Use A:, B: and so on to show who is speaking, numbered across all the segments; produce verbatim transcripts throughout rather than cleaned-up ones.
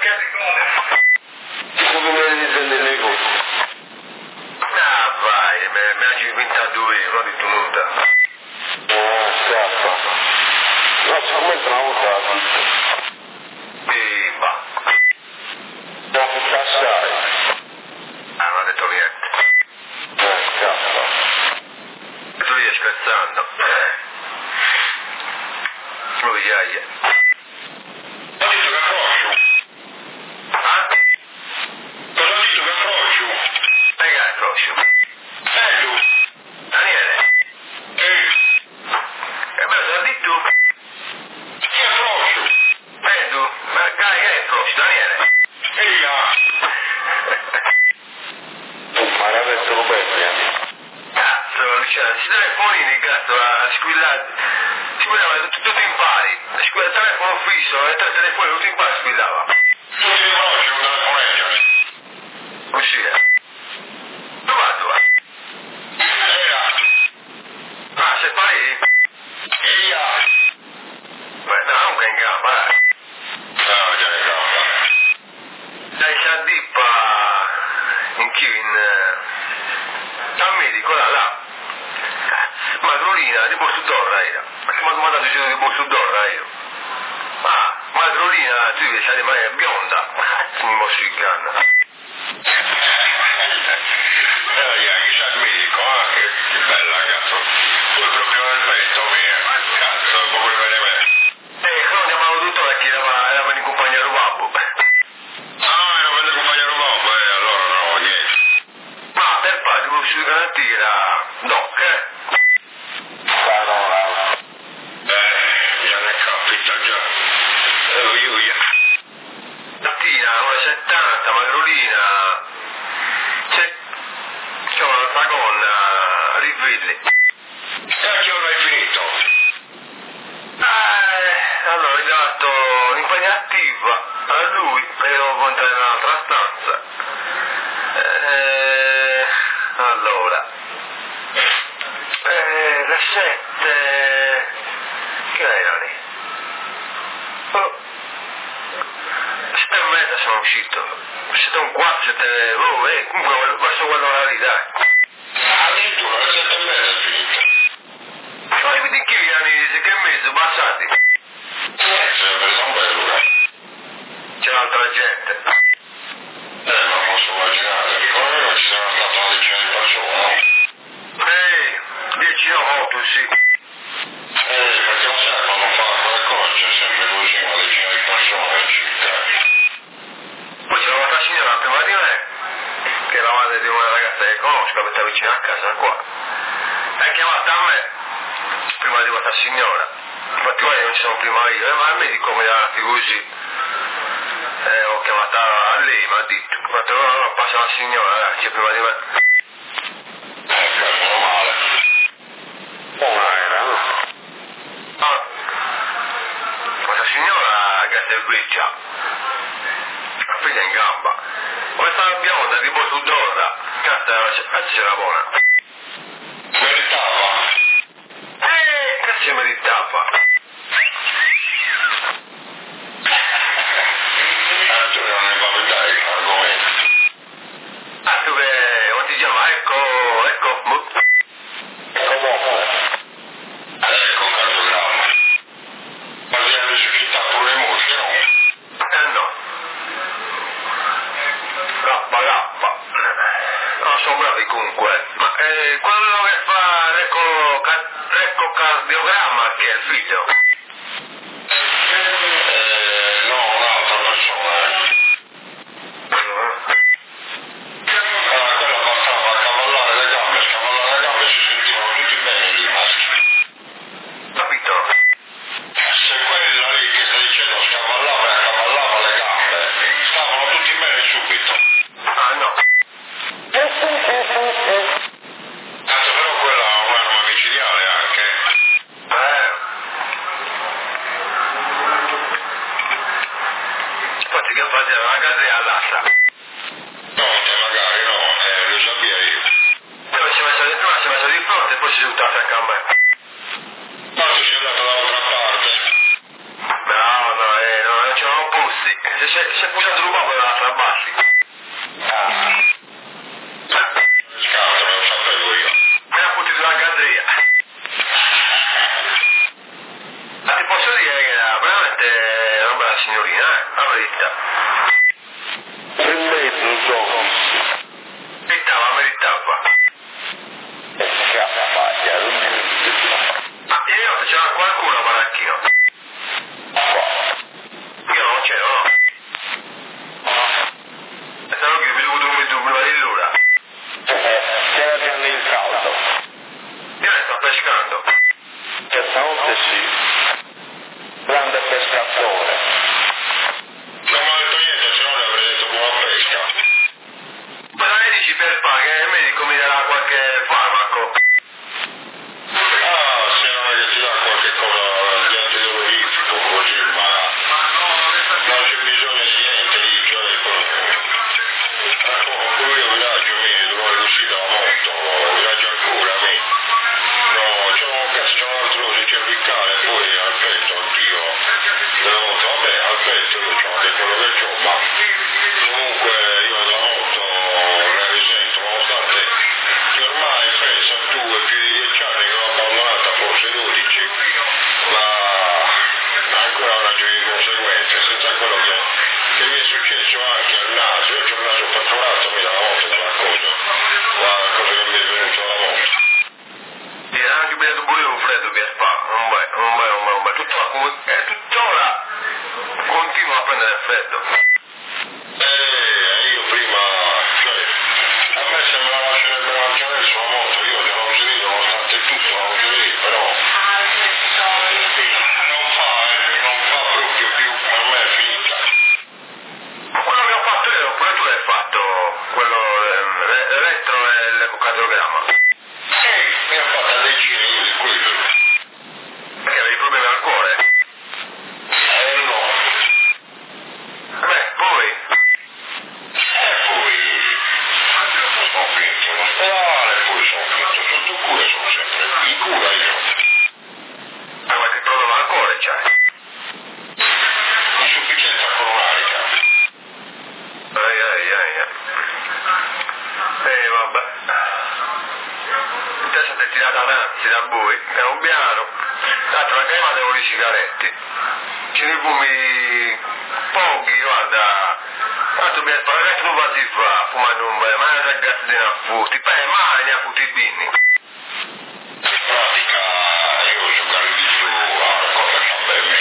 A: Come mi dice delle cose?
B: Ah, vai, me ne hai ventidue, non di tu nulla.
A: Ah, scappa. No, c'è un metro una volta la vita.
B: E va.
A: Non mi passare.
B: Ah, non ha detto niente.
A: Eh, scappa.
B: E tu stai scherzando? Eh. Lui, iaia.
C: Ho detto che approccio.
B: Ah?
C: Cosa ho detto che approccio?
B: E che approccio?
C: Bello.
B: Daniele?
C: Eh,
B: E me lo hai detto?
C: che approccio?
B: Vedo, ma che è approccio, Daniele?
C: Ehi,
A: Ma era detto Roberto,
B: Cazzo, Luciano, si telefonini, cazzo, a squillare. Squillava tutti, tutti in pari. Squilla il telefono fisso, e tre telefoni tutti in pari squillava.
C: non ti approccio con la correggia.
B: Così è. Dove va tu?
C: Era.
B: Ah, sei pari?
C: Ehi,
B: Beh, no, non che in gamba, dai.
C: no, già ne gamba.
B: Dai, c'è a dippa in chi in... al medico, là, là. Madrolina di Borsudorra era. Ma che mi ha domandato se io di Borsudorra io? Ah, Madrolina, tu devi essere ma è bionda. Cazzo mi mostri il ganna.
C: Eh, che c'ha il medico, eh, che, che bella, cazzo. Poi proprio nel petto, mia. Cazzo, come bene me.
B: Eh, non chiamavo tutto perché era, era per accompagnare un babbo.
C: Ah, era per accompagnare un uomo, eh, allora no, niente.
B: Ma per padre, lo si garantire doc, eh?
A: Ah, no, no.
C: Eh, già ne capita già. Eh, io, io.
B: Mattina, una settanta, Madrolina. C'è... c'è una gonna, Rivelli.
C: E a che ora hai finito?
B: Eh, allora ho dato un'impegnativa a lui, però devo entrare in un'altra stanza. Eh, allora, eh, le sette, che era lì? Oh, sette e mezza sono uscito, sette e un quarto, sette, oh, eh, comunque verso quell'ora lì, dai.
C: Addirittura alle sette e mezza è finito.
B: Ma vedi che anni, sei che mezzo, passati?
C: Eh, si è preso un bello, eh.
B: C'è un'altra gente.
C: Eh, non posso immaginare. Come non ci sono state una decina di persone, no?
B: Ehi, dieci auto, sì.
C: Eh, perché non sai quando fa quelle cose, c'è sempre così una decina di persone circa.
B: Poi c'era un'altra signora prima di me, che era madre di una ragazza che conosco, che sta vicino a casa qua. È chiamata a me, prima di questa signora. Infatti guarda, non ci sono prima io, eh, ma il medico mi ha dato così. Eh, ho chiamata a lei, mi ha detto, ho detto no, no, no, passa la signora, dai, c'è prima di me.
C: Eh, beh, meno male.
A: Buona era, no?
B: Ah, questa signora che è vecchia, la figlia in gamba. Questa bionda di Borsudorra, cazzo c'era buona.
C: Meritava.
B: Eh, che si meritava.
C: Eh, tu non ne va a vedere l'argomento.
B: Tanto che, come ti chiama, ecco, ecco, boh.
A: Comunque.
C: Ecco un cartogramma. Ma viene resuscita pure le mosche, no?
B: Eh no. Rappa, rappa. No, sono bravi comunque. Ma eh, quello che fa l'ecocardiogramma che è il figlio?
C: Eh, no, un'altra persona, eh. Ah, quella bastava a cavallare le gambe, scavallare le gambe si sentivano tutti bene lì, maschi.
B: Capito?
C: Se quella lì che stai dicendo scavallava e accavallava le gambe, stavano tutti bene subito.
B: Ah no.
C: Cazzo, però quella è un'arma micidiale anche.
B: Eh. Infatti che fate la casa all'asta.
C: No, te magari no, eh, lo sapevo io.
B: Poi si è messo di fronte, si è messo di fronte e poi si è buttato anche a me.
C: Ma tu sei andato dall'altra parte.
B: No, no, eh, no, non c'erano posti. Sì, se si è pusciato rubato da trabassi.
C: Ah. Scappa, me lo sapevo io.
B: Me l'ha buttato la galleria. Ma ti posso dire che era veramente una bella signorina, eh? La verità.
A: Prendete un gioco.
B: Meritava, meritava.
A: E scappa, ya, non è
B: Ma ieri notte c'era qualcuno a Baracchino. Io non c'ero, no? E se no che vi dovuto un prima di l'ora.
A: C'era già nel caldo.
B: Io ne sto pescando.
A: E stanotte sì. Grande pescatore.
C: Non mi ha detto niente, se no le avrei detto buona pesca.
B: Ma non ne dici per fa che il medico mi darà qualche farmaco?
C: Ah, se non è che ti dà qualche cosa di antidolorifico, così, ma non c'è bisogno di niente lì, cioè, ecco, come io viaggio, mi sono riuscito a molto, viaggio ancora, mi. No, c'è un cazzo, c'è un artrosi cervicale, poi al petto anch'io, me l'ho avuto, vabbè, al petto io c'ho anche quello che c'ho, ma comunque io da molto ne risento, nonostante che ormai penso a due, più di dieci anni che l'ho abbandonata, forse dodici, ma ancora una serie di conseguenze, senza quello che, che mi è successo anche al naso, io c'ho il naso perforato, mi dà molto dalla cosa, la cosa che mi è venuta alla moto.
B: E anche bevuto pure io un freddo che fa, non vai, non vai, non vai, non vai. Tuttora, come- eh, tuttora continuo a prendere freddo.
C: Eh, io prima, cioè, a me sembrava lasciare mangiare sulla moto, io che non si vede, nonostante tutto, non si vede, però non fa, eh, non fa proprio più, per me è finita.
B: Ma quello che ho fatto io, pure tu l'hai fatto, quello, ehm, l'elettro e l'ecocardiogramma.
C: Ehi, mi ha fatto alle giri io di quello.
B: Perché avevi problemi al cuore?
C: Eh no.
B: Beh, poi,
C: E poi sono finito in ospedale, poi sono finito sotto cura, sono sempre in cura io.
B: hai qualche problema al cuore, c'hai?
C: Insufficienza coronarica.
B: Ai ai ai ai. Eh vabbè. Adesso ti è tirata avanti da voi, piano piano. Tanto la crema devo di sigaretti. Ce ne fumi pochi, guarda. Tanto mi sparare tu va si fa, fumando un bel, ma è ragazzi di una fu, ti fai male, ne ha futti i binni.
C: In pratica io giocare di più a cosa che a me.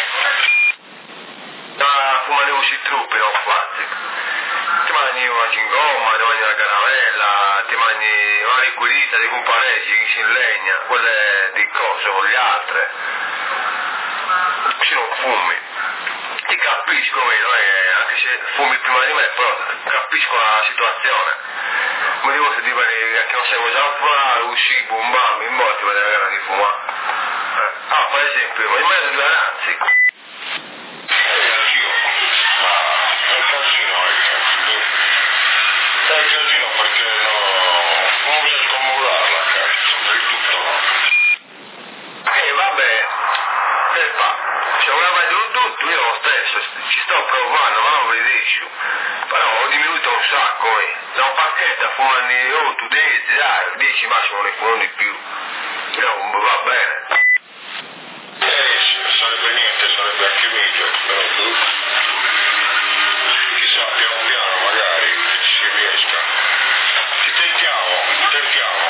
B: Ma fumare usci truppi, non fatti. Ti mangi una cingomma, ti mangi una caramella, ti mangi una liquidita di compareggi che si in legna, quelle di cose con le altre. Se non fumi. Ti capisco, vedo, eh, anche se fumi prima di me, però capisco la situazione. Mi devo se ti pare che non sei già fare, uscire, bombami, in botti, per la gara di fumare. Eh. Ah, per esempio, in mezzo due ragazzi.
C: E anch'io, ma è un casino, è casino. È un casino perché no, non riesco a mollare la cazzo, del tutto no.
B: Eh, vabbè, che fa? Se una vai tutto, io lo stesso, ci sto provando, ma non vi riesco. Però ho diminuito un sacco, eh. Da un pacchetto a fumare, oh, tu devi, dai, dieci massimo ne fumo di più. Io va bene.
C: Eh, sarebbe niente, sarebbe anche meglio, però tu, chissà, piano piano magari che ci si riesca. Ci tentiamo, tentiamo.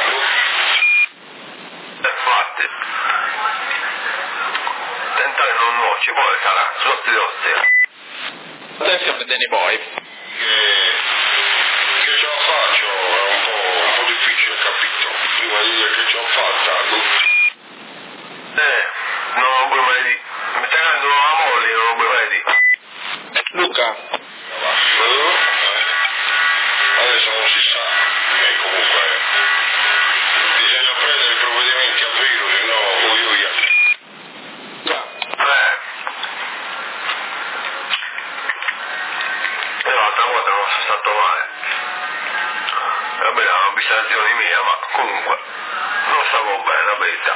B: Infatti, tentare non nuoce, poi sarà, sotto gli osti.
D: Attenzione Danny Boy.
C: Che, che ce la faccio è un po', un po' difficile, capito? Prima di dire che ce l'ho fatta, tu.
B: Eh, non lo puoi mai dire. Mi stai dando una moglie, non lo puoi mai dire.
D: Luca.
C: Eh, adesso non si sa, e comunque bisogna prendere i provvedimenti a vero, se no oi oi.
B: Eh. Io l'altra volta non sono stato male. Vabbè, era una bissazione mia, ma comunque non stavo bene, la verità.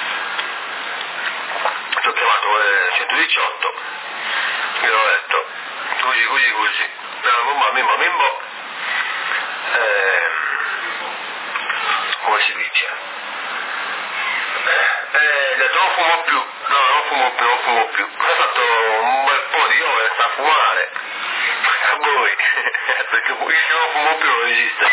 B: Ti ho chiamato alle centodiciotto, mi ho detto, così, così, così. Mamma mia, mamma, eh, come si dice? Eh, eh, non fumo più, no, non fumo più, non fumo più. Ho fatto un bel po' di ore senza fumare. A voi, perché io non fumo più, non esiste.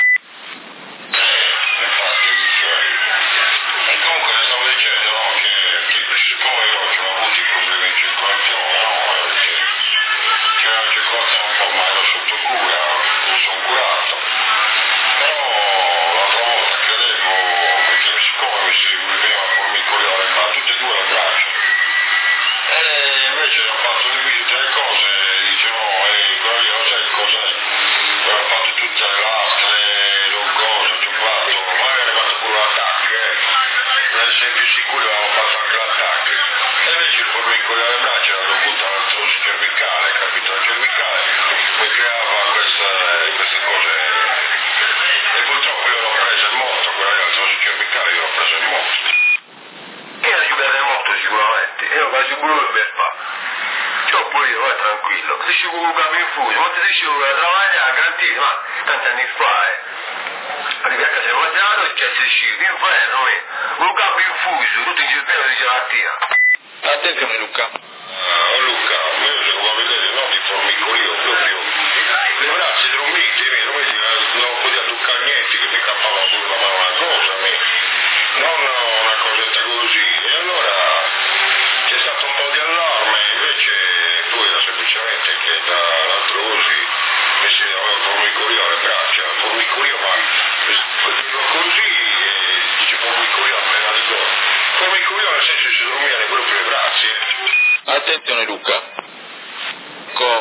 C: E comunque stavo dicendo no, che, che siccome io ho avuto i problemi di circolazione, no? C'è una circolazione un po' male sotto cura, mi sono curato. Però l'altra volta credevo, perché siccome mi, si, mi veniva a formicolare ma tutte e due le braccia. E invece ho fatto le visite e le cose, dice no, ehi, quella lì non sai cos'è. Poi ho fatto tutte le lastre, le cose, ci ho fatto, magari ho fatto pure l'attacco, eh. Per essere più sicuro avevo fatto anche l'attacco. E invece il formicolare alle braccia era dovuto all'artrosi cervicale, capito? La cervicale mi creava queste, queste cose. E purtroppo io l'ho preso il morto, quella lì l'artrosi cervicale io l'ho preso il morto.
B: Io la giocare molto sicuramente, io quasi pure per fare. C'ho pure io, vai tranquillo. Se ci vuole un capo infuso, ma se ci vuole lavorare a cantina, ma tanti anni fa, eh. Perché a casa non c'era la c'è si scivo, inferno, eh. Un capo infuso, tutto in cervello di gelatina.
D: Attenzione Luca.
C: Uh, Luca, io se vuoi vedere, no, di formicolio proprio. Le braccia non mi non mi non potevo toccare niente, che mi cappava pure la mano una cosa, mi. Non una cosetta così. E allora c'è stato un po' di allarme, invece poi era semplicemente che dall'artrosi mi si aveva formicolio alle braccia, formicolio ma così dice formicolio appena ricordo. Formicolio nel senso che si dormivano proprio le braccia.
D: Attenzione Luca. Co.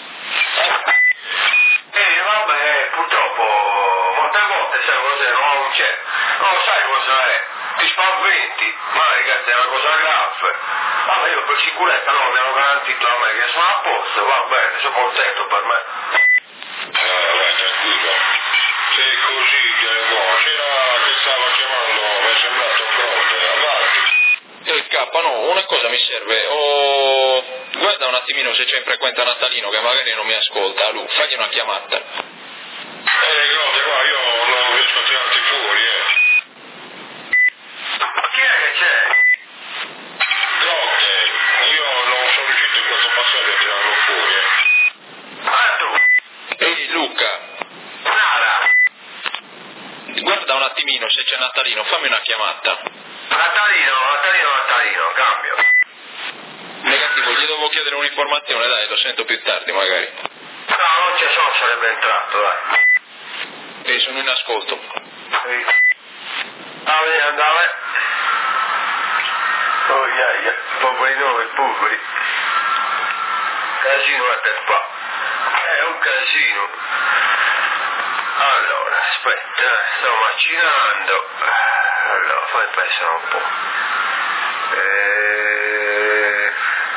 B: E vabbè, purtroppo molte volte sai cos'è, non c'è, non sai cosa è, ti spaventi, magari che è una cosa grave. Vabbè, io per sicurezza no, mi hanno garantito a me che sono a posto, va bene, sono contento per me.
C: Eh, vai tranquillo. Se così che no, c'era che stava chiamando, mi è sembrato pronto, avanti.
D: Il K, no, una cosa mi serve, oh, guarda un attimino se c'è in frequenza Natalino che magari non mi ascolta, Lu, fagli una chiamata.
C: Eh, Grotte, qua io non riesco a tirarti fuori, eh.
B: Ma chi è che c'è?
C: Grotte, io non sono riuscito in questo passaggio a tirarlo fuori, eh.
B: Ah, tu?
D: Ehi Luca,
B: Nara?
D: guarda un attimino se c'è Natalino, fammi una chiamata.
B: Natalino, Natalino, Natalino, cambio.
D: Negativo, gli devo chiedere un'informazione, dai, lo sento più tardi magari.
B: No, non c'è, se no sarebbe entrato, dai.
D: Ehi, sono in ascolto.
B: Sì. Ah, vedi, andava. Oh, yeah, yeah. Poveri noi, poveri. Casino a te qua. È un casino. Allora, aspetta, sto macinando. Allora, fai pensare un po'. Eh...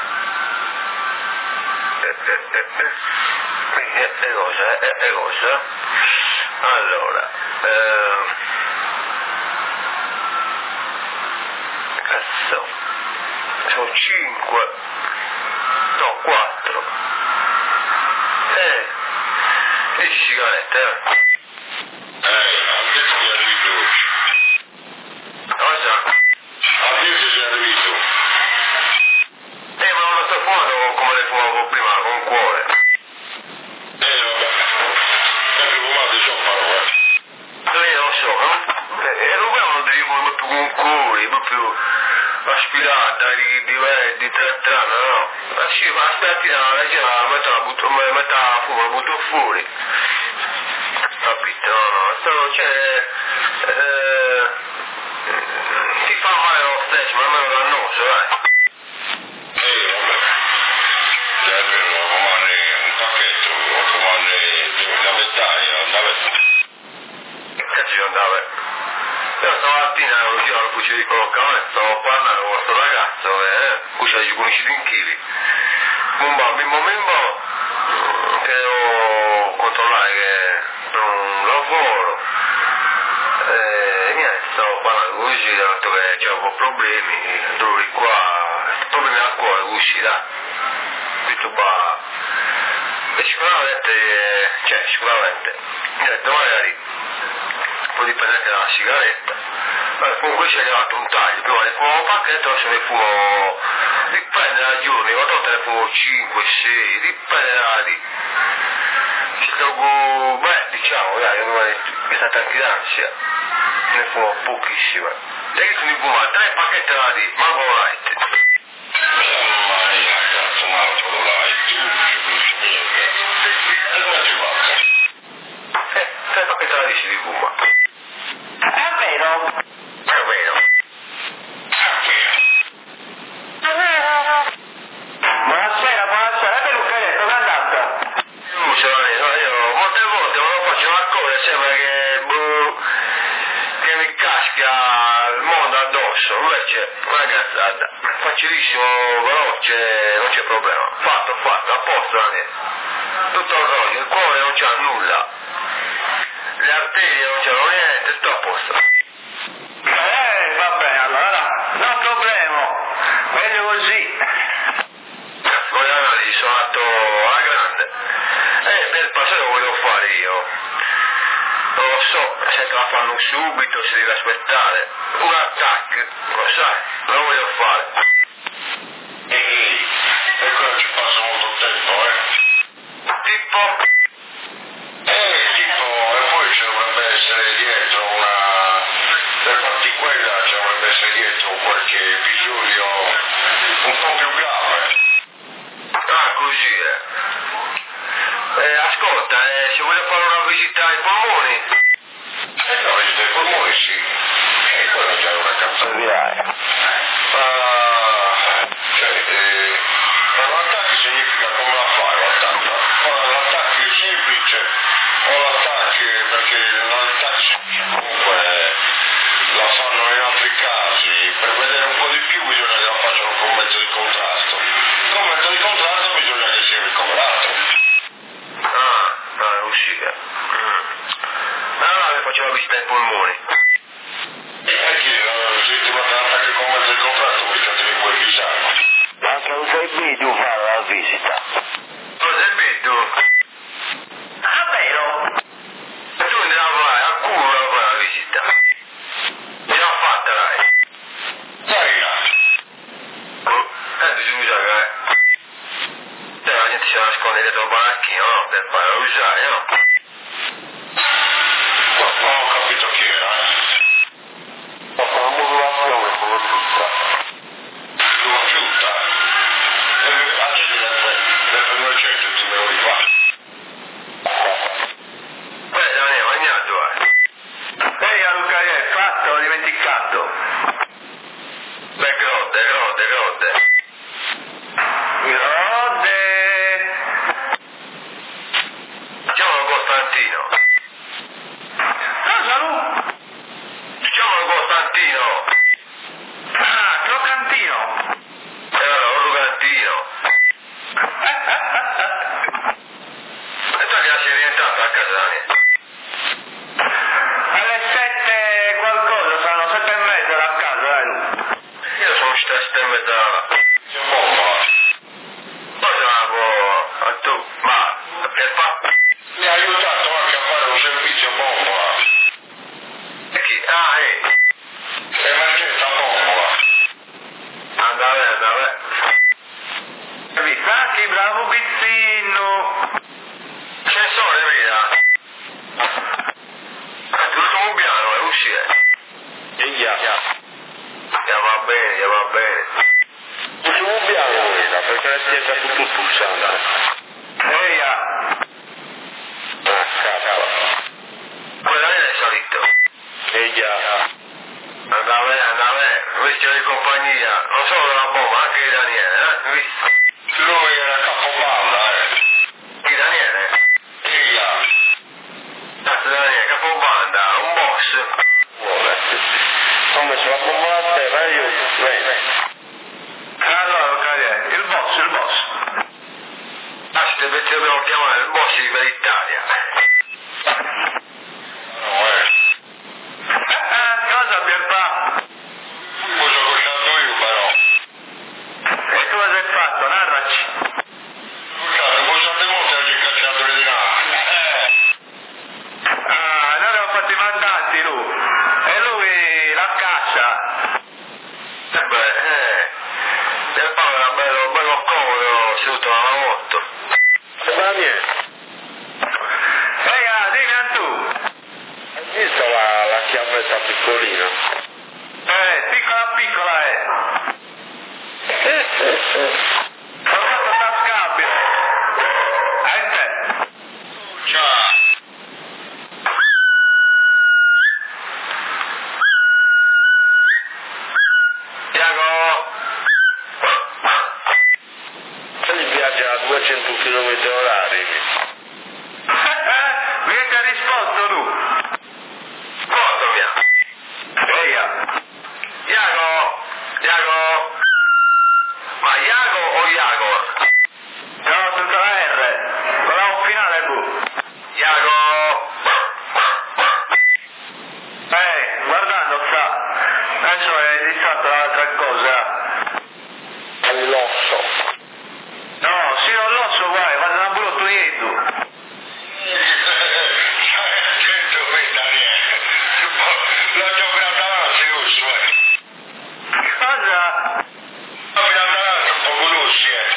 B: E eh, eh, eh, eh, cosa? Eh, eh, cosa? Allora, eh... cazzo, sono cinque, no, quattro, eh, dieci sigarette, eh.
C: Eh, a te ti arrivi tu.
B: Cosa?
C: A te ti arrivi tu.
B: Eh, ma non lo sto fumando come le fumavo prima, con cuore.
C: Eh, vabbè. Sempre fumate sono parole.
B: Eh, lo so, no? E lo non devi fumare più con cuore, proprio aspirata, di, di, di tre trana, no? Ma sì, ma aspetti, la legge la metto la butto, metto la fumo, la butto fuori. Capito? No, no, sto, cioè, eh, ti fa male lo stesso, ma è meno dannoso, dai.
C: Eh, vabbè. Cioè, almeno fumare un pacchetto, fumare la medaglia, andava.
B: Che cazzo ci andava? Io stamattina ero giro al fucile di collocamento, stavo parlando con questo ragazzo, eh, cui ci ha conosciuto in chili. Mumba, mimmo, mimmo, che devo controllare che per un lavoro. E niente, stavo parlando così, ho detto che c'è un po' problemi, dolori qua, problemi al cuore, così, dai. Tutto qua, e sicuramente, cioè sicuramente, ho detto magari, poi dipende anche dalla sigaretta, ma comunque ci è arrivato un taglio, prima ne fumavo un pacchetto, adesso ne fumo, dipende da giorni, una volta ne fumo cinque, sei, dipende da lì. Ci trovo, beh, diciamo, dai, è stata anche d'ansia, ne fumo pochissima. E che tu ne fuma tre pacchetti da lì, manco light.
C: Mai ragazzo, ma lo light, niente. E come ti fa?
B: Eh, tre pacchetti da lì si li fuma.
E: È vero?
B: È vero.
E: È vero? Buonasera, buonasera, è Lucchetto, come è andata?
B: Scusa, no, io molte volte quando faccio una cosa sembra che, boh, che mi casca il mondo addosso, invece una cazzata, facilissimo, veloce, non c'è problema, fatto, fatto, a posto, Daniele. Tutto il roglio, il cuore non c'ha nulla, le arterie non c'hanno niente, tutto a posto.
E: Eh, va bene, allora, non problema, meglio così.
B: Con le analisi sono andato alla grande, e per il passato lo volevo fare io. Non lo so se te la fanno subito, se devi aspettare. Un attacco, lo sai, lo voglio fare.
C: Ehi, e quello ci passa molto tempo, eh?
B: Tipo?
C: Eh, tipo, e poi ci dovrebbe essere dietro una... per farti quella ci dovrebbe essere dietro qualche episodio un po' più grave.
B: Ah, così, eh. Eh, ascolta, eh, se voglio fare una visita ai polmoni...
C: E la visita ai polmoni, sì. E quella già è una cazzata. Ah, cioè, eh, ma l'attacco significa come la fai l'attacco? Ma l'attacco è semplice, o l'attacco perché l'attacco comunque la fanno in altri casi, per vedere un po' di più bisogna che la facciano con mezzo di contrasto. Con mezzo di contrasto bisogna che sia ricoverato.
B: Ah, ah, è uscita. Mm. Allora mi faccio la visita ai polmoni.
C: E perché se ti guarda l'attacco con mezzo di contrasto mica te ne puoi bisare.
E: Anche lo sai video fare la visita.
B: Cosa è vedo?
E: Ah, vero?
B: E tu mi devi fare a culo a fare la visita. Già fatta, dai.
C: Dai,
B: Oh, eh, bisogna che... Eh, la gente si nasconde dietro il baracchino, no? Per fare la usare, no?
C: non ho capito chi era, eh.
E: Ho fatto una modulazione con lo tutta.
C: Sulla fiuta. Eh, accidenti, nel duecento ti devo rifare.
B: Beh, Daniele, magnato, eh.
E: Ehi, Luca, che hai fatto? Ho dimenticato.
B: Beh, grotte, grotte, grotte.
E: Grode.
B: Chiamalo Costantino.
E: Cosa, Lu?
B: Chiamalo Costantino.
E: Ah, croccantino.
B: E allora, un Lucantino. E tu che sei rientrato a casa, Daniele?
E: Alle sette qualcosa, saranno sette e mezza da casa, dai, Lu.
B: Io sono uscito a sette e mezza da là.
C: Bomba.
B: Poi andavo a tu, ma per fa...
C: Mi ha aiutato anche a fare un servizio bomba.
B: E chi? Ah, eh.
C: Emergenza bomba.
B: Andava, andava.
E: Mi sa che bravo pizzino.
B: Censore, veda. È tutto un piano, è uscire.
C: Eia.
B: Ya va bene, ya va bene.
C: Un piano, veda, perché la chiesa è tutto pulsante.
E: Ehi, ah.
C: Ah, cazzo.
B: Quella è il solito.
C: Eia.
B: Andava, andava, vestito di compagnia. Non solo della bomba, anche di Daniele, eh? Visto?
C: Lui era capoballa, eh.
B: Di Daniele?
C: Eia.
B: Cazzo Daniele, capobanda, un boss.
C: Ho messo la bomba a terra e io...
E: Allora, Luca, il boss, il boss.
B: Ah, se ti dobbiamo chiamare il boss di Italia.
C: No, eh.
E: Ah, cosa, Pierpa?
C: Cosa ho lasciato io, però?
E: E tu cosa hai fatto? Narraci.
C: Guardate, voi sapete molto che
B: molto.
C: Ma niente.
E: Ehi, ah, dimmi anche tu.
C: Hai visto la, la chiavetta piccolina?
E: Eh, piccola piccola è. Formato tascabile. A te.
C: Ciao.
B: Iago!
C: Quelli viaggia a duecento chilometri orari.
E: Mica ha risposto tu.
B: Cosa mia?
E: Ehi,
B: Iago! Iago! Ma Iago o Iago?
E: no, senza la R. Con la un finale tu.
B: Iago!
E: Eh, guardando sta. Adesso è distratto dall'altra cosa.
C: All'osso.
E: No, sì, non l'osso guai, guarda una burro togliendo.
C: Sento qui Daniele. L'ho già davanti, Usso.
E: Cosa?
C: L'ho già davanti un po' conosci, eh.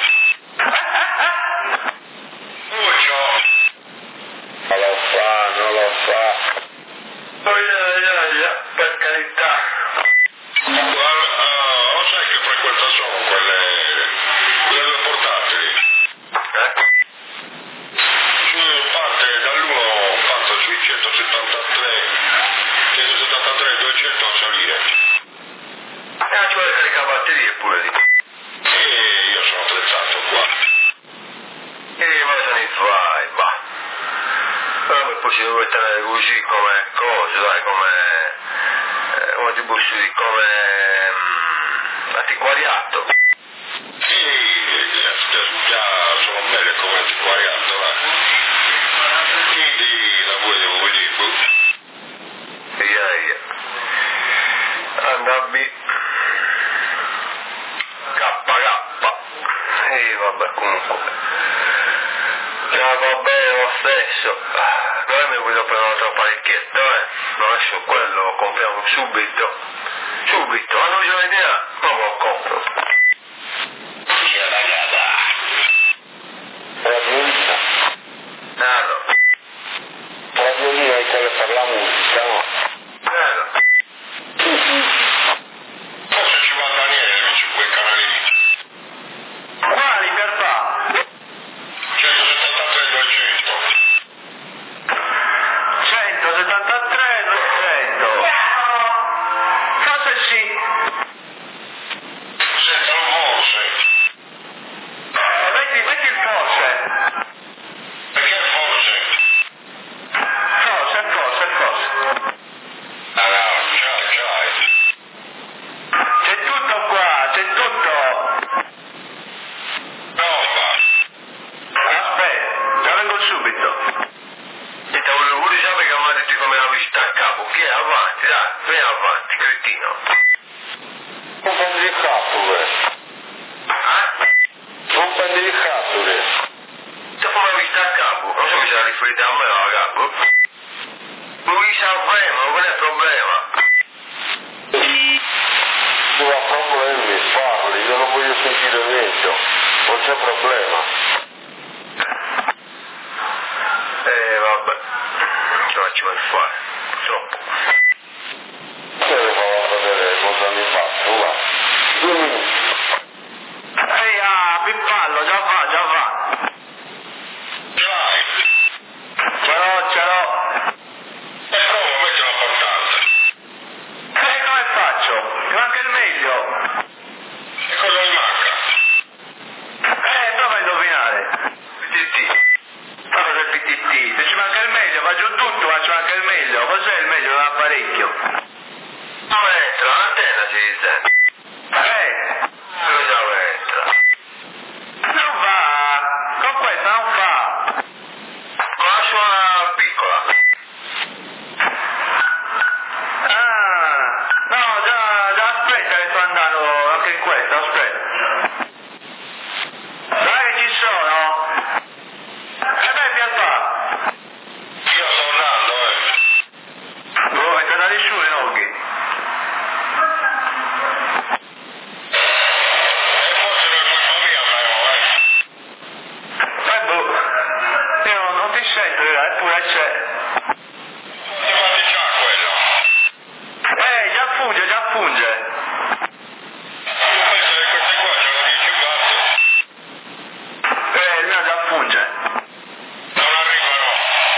C: Uccio. Non lo fa, non lo fa.
B: Oh, yeah, yeah, yeah, per carità.
C: Guarda, uh, lo sai che frequenta solo quelle, quelle due portatili?
B: Eh?
C: Su, parte dall'uno, parte sui centosettantatré, centosettantatré, duecento a salire.
B: E ci vuole caricare batterie pure lì.
C: E io sono attrezzato qua.
B: E ma se ne fai, bah. Però poi si deve tenere così come cose, dai, come... Eh, come ti posso dire, come... Mm, antiquariato.
C: Sì, già sono belle come antiquariato, va. Quindi la vuoi devo vedere, boh.
B: Ia, ia. Andavi... K K. E vabbè, comunque. Già va bene lo stesso. Noi mi voglio prendere un altro apparecchietto, eh. Adesso quello lo compriamo subito. Subito, ma non c'è idea, ma me lo compro.
C: Via ragazza. La musica.
B: Bello,
C: La musica è quella per la musica, no?
B: bello.
C: Forse ci va Daniele su quei canali lì.
E: Quali per fa?
C: centosettantatré duecento.
E: centosettantatré duecento. Forse sì.
C: Senza un forse.
E: Eh, metti, metti il forse.
C: Perché forse?
E: Forse, forse, forse.
C: Allora, già, già.
E: C'è tutto qua, c'è tutto.
C: No, va.
E: Aspetta, già vengo subito.
B: E te volevo pure sapere che mi ha detto come la vista a capo. Che è avanti, dai, vieni avanti, cretino.
C: Non prendi il capture.
B: Eh?
C: Non prendi il capture.
B: Se fa una vista a capo, non so che c'era riferita a me a capo. Lui sa freno, non è problema.
C: Tu ha problemi, parli, io lo voglio sentire meglio. Non c'è problema.
B: Eh, vabbè. Ce la ci vuoi fare, purtroppo.
C: Te ne farò vedere cosa mi faccio, va. Due minuti.
E: Ehi, ah, Pippallo, già va, già va.
C: Dai.
E: Ce l'ho, ce l'ho.
C: E prova a mettere la portata.
E: E come faccio? Mi manca il meglio.
C: E cosa mi manca?
E: Eh, prova a indovinare.
B: P T T.
E: Ma cos'è il P T T? Se ci manca il meglio, faccio tutto, ma ci manca il meglio. Cos'è il meglio dell'apparecchio?
B: Come entra? L'antenna si dice.
E: Eh,
B: Cosa entra?
E: non va. Con questa non fa.
B: Ma suona piccola.
E: Ah, no, già, già aspetta che sto andando anche in questa, aspetta. Dai che ci sono. E beh, pian fa.
C: Io sto andando, eh.
E: Dove c'è da nessuno in oggi?
C: E forse non è colpa mia, però, eh.
E: funge.
C: Non arrivano.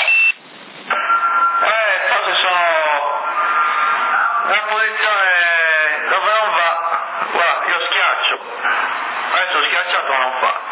E: Eh, forse sono nella posizione dove non va. Guarda, io schiaccio. Adesso ho schiacciato ma non fa.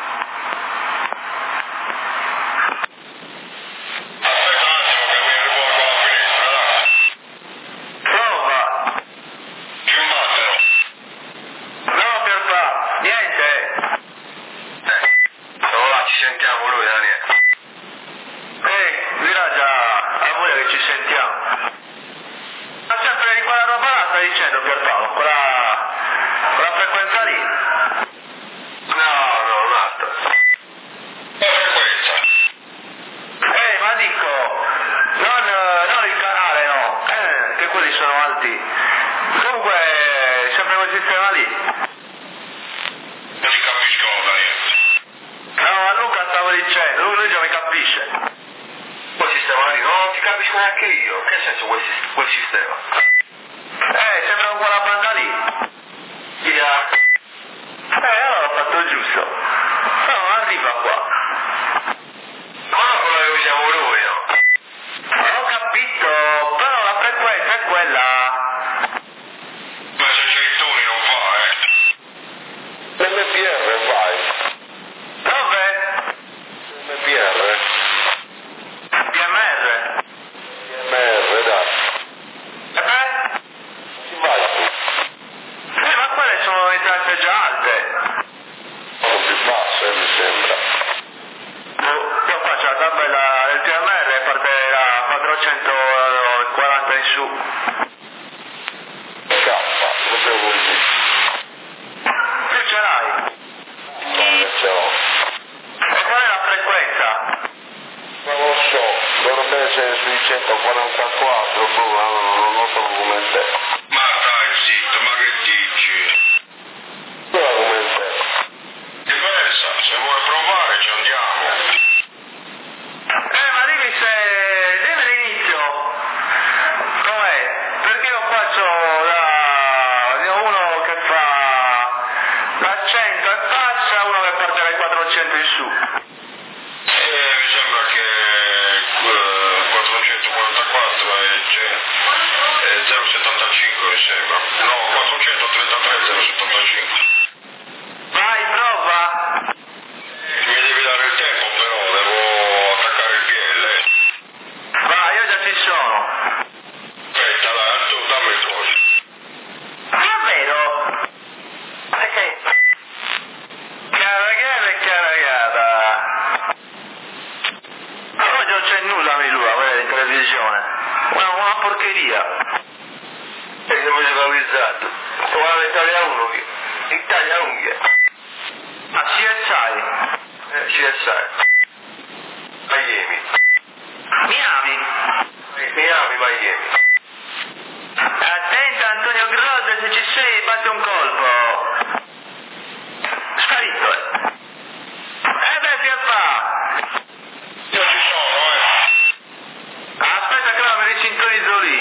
C: Aspetta un attimo che mi rivolgo alla finestra, dai.
E: Prova.
C: Ci imbattono.
E: No, Pierpa, niente.
B: Eh, allora là, ci sentiamo lui, Daniele.
E: Ehi, dirà già a voi che ci sentiamo. Ma sempre di quella roba là stai dicendo, Pierpaolo, quella, quella frequenza lì.
B: No, no, un'altra.
C: Che frequenza?
E: Ehi, ma dico, non, non il canale, no, eh, che quelli sono alti. Comunque, sempre quel sistema lì.
C: Non ti capisco, Daniele.
E: No, a Luca stavo dicendo, lui, lui già mi capisce.
B: Quel sistema lì, no, non ti capisco neanche io. Che senso quel, sis- quel sistema?
E: Eh, sembra quella banda lì.
B: Via.
E: Eh, allora ho fatto giusto. No, non arriva qua.
B: Ma no, quello che usiamo noi, no?
E: Ho capito, però la frequenza è quella.
C: Ma se c'è il Tony non fa, eh.
A: M P R vai.
E: Dove?
A: M P R.
E: P M R.
A: M R, dai.
E: E beh?
A: Ci vai tu.
E: Eh, ma quelle sono entrate già alte.
A: Sono più basse, mi sembra.
E: Boh, io faccio la tabella del P M R e parte da quattrocentoquaranta in su.
A: K, proprio così.
E: Tu ce l'hai?
A: Non ne ce l'ho.
E: E qual è la frequenza?
A: Non lo so, dovrebbe essere sui centoquarantaquattro, boh, ma non, non lo so come te.
C: Ma dai, zitto, ma che dici?
A: Però come te.
C: Diversa, se vuoi provare ci andiamo.
E: Eh, ma dimmi se... dimmi l'inizio. Com'è? Perché io faccio da... ne ho uno che fa... da cento e passa, uno che parte dai quattrocento in su.
C: Eh, mi sembra che eh, quattrocentoquarantaquattro è, è zero virgola settantacinque, mi sembra. No, quattrocentotrentatré zero virgola settantacinque.
E: Vai, prova.
C: Mi devi dare il tempo però, devo attaccare il P L.
E: Vai, io già ci sono.
C: Aspetta, dai, tu dammi il coso.
E: Davvero?
B: Perché?
E: Caragata e caragata. Oggi non c'è nulla a Milura, quella in televisione. Una, una porcheria.
B: E siamo generalizzato. Guarda Italia uno che... Italia uno che...
E: Ma C S I.
B: Eh, C S I. Miami.
E: Miami.
B: Miami, Miami.
E: Attenta Antonio Grodd, se ci sei batti un colpo. Sparito, eh. Eh beh, Pierpa.
C: Io ci sono, eh.
E: Aspetta che ora mi risintonizzo lì.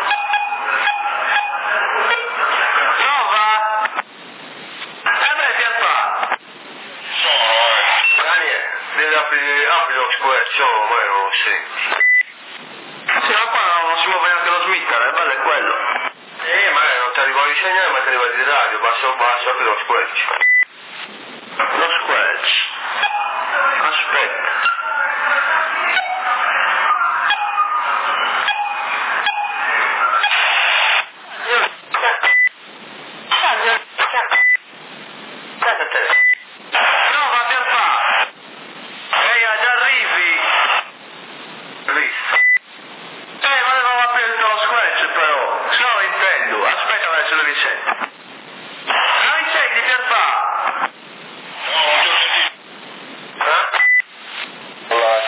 E: Prova. Eh beh, Pierpa.
C: Ci sono, eh.
B: Daniele, devi aprire, apri lo squarcio, ma io non lo sento.
E: Sì, ma qua non si muove neanche lo smitter, il bello è quello.
B: Eh, ma non ti arriva il segnale, ma ti arriva di radio, basta un passo, apri lo squarcio.
E: Lo squelch. Aspetta. Prova Pierpa. Ehi, già arrivi.
B: Visto.
E: Eh, ma devo aprire lo squelch però. Se no lo intendo. Aspetta adesso lo risento. Non mi senti Pierpa?
C: No, non ti ho sentito.
B: Eh?
A: La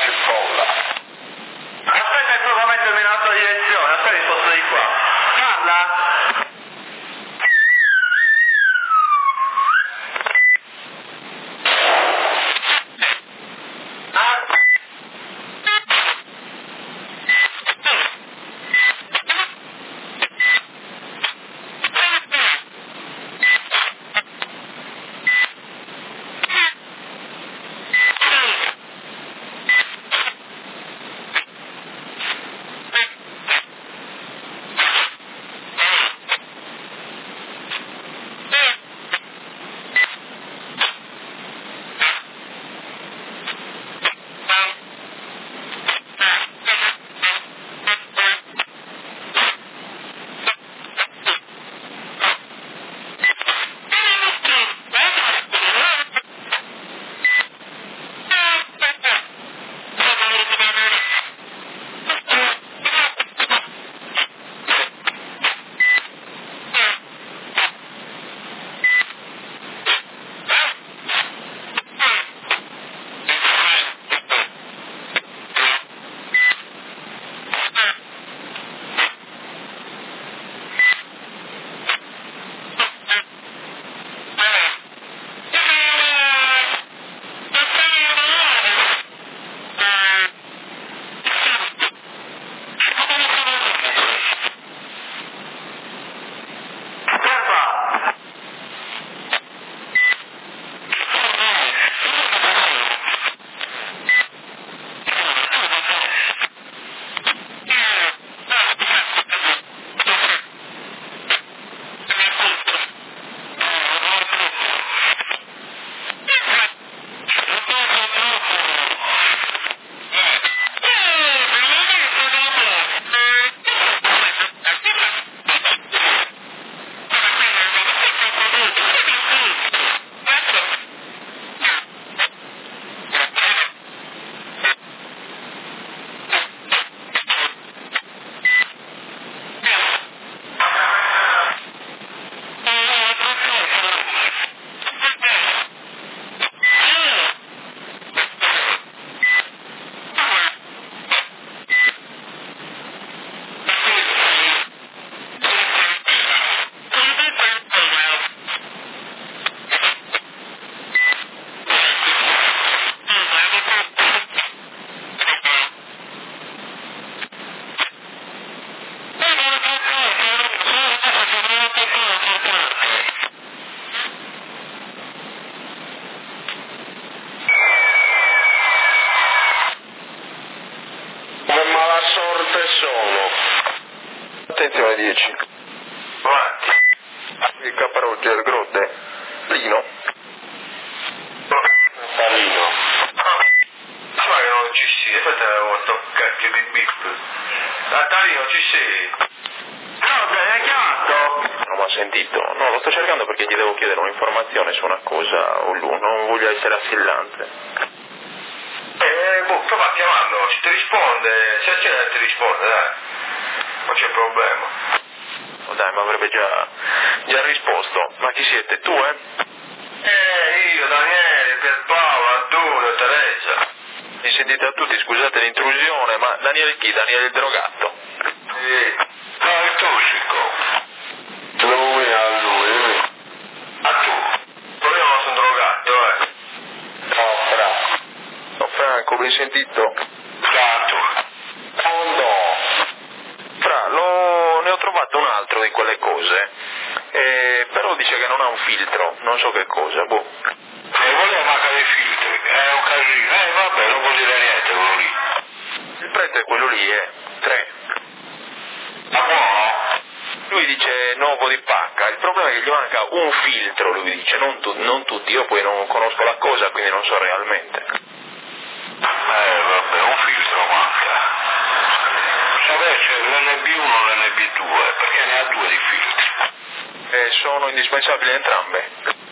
D: Attenzione dieci.
B: Avanti.
D: Il K Roger, Grotte. Lino.
C: Salino.
B: Ah, ma che non ci sei, aspetta questo cacchio di bip. Natalino ci sei?
E: No, dai, hai chiamato?
D: Non mi ha sentito. No, lo sto cercando perché gli devo chiedere un'informazione su una cosa o lui. Non voglio essere assillante.
B: Eh, boh, prova chiamando, se ti risponde, se accende ti risponde, dai. Non c'è problema.
D: Oh, dai, ma avrebbe già, già risposto. Ma chi siete? Tu, eh?
B: Eh, io, Daniele, Pierpaolo, Antonio, Teresa.
D: Mi sentite a tutti, scusate l'intrusione, ma Daniele chi? Daniele il drogato?
B: Sì.
C: No, è tossico. Lui a lui.
B: A tu. Però io non sono drogato, eh.
C: No, fra.
D: No, Franco, ben sentito?
C: Gato. Oh no.
D: Fra, lo, ne ho trovato un altro di quelle cose, eh, però dice che non ha un filtro, non so che cosa, boh.
C: E voleva mancare i filtri. È un casino. Eh, vabbè, non vuol dire niente quello lì.
D: Il prezzo è quello lì, eh, tre.
C: Ma buono?
D: Lui dice nuovo di pacca, il problema è che gli manca un filtro, lui dice, non, tu, non tutti, io poi non conosco la cosa, quindi non so realmente.
C: Eh, vabbè, un filtro manca. Se avesse l'N B uno o l'N B due, perché ne ha due di filtri.
D: Eh, sono indispensabili entrambe.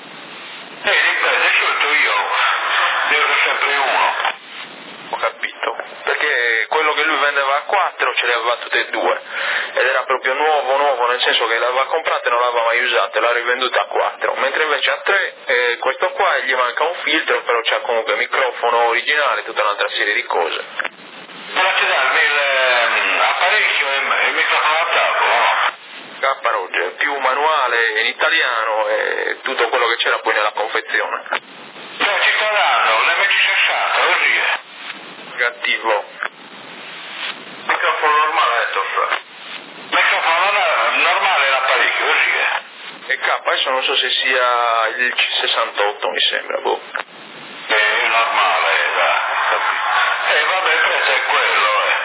C: E dipende, scelto io. Ne uso sempre uno.
D: Ho capito, perché quello che lui vendeva a quattro ce le aveva tutte e due, ed era proprio nuovo nuovo, nel senso che l'aveva comprata e non l'aveva mai usata, e l'ha rivenduta a quattro, mentre invece a tre eh, questo qua gli manca un filtro, però c'ha comunque microfono originale, tutta un'altra serie di cose.
C: Volete darmi l'apparecchio e il microfono a tavola, no?
D: K Roger, più manuale in italiano e tutto quello che c'era poi nella confezione.
C: Cioè ci sta dando l'M C sessanta, così è.
D: Cattivo.
B: Microfono normale, ha detto fra.
C: Microfono normale l'apparecchio, così è.
D: E K, adesso non so se sia il C sessantotto, mi sembra, boh.
C: È normale, dai, capito. E vabbè, il prezzo è quello, eh.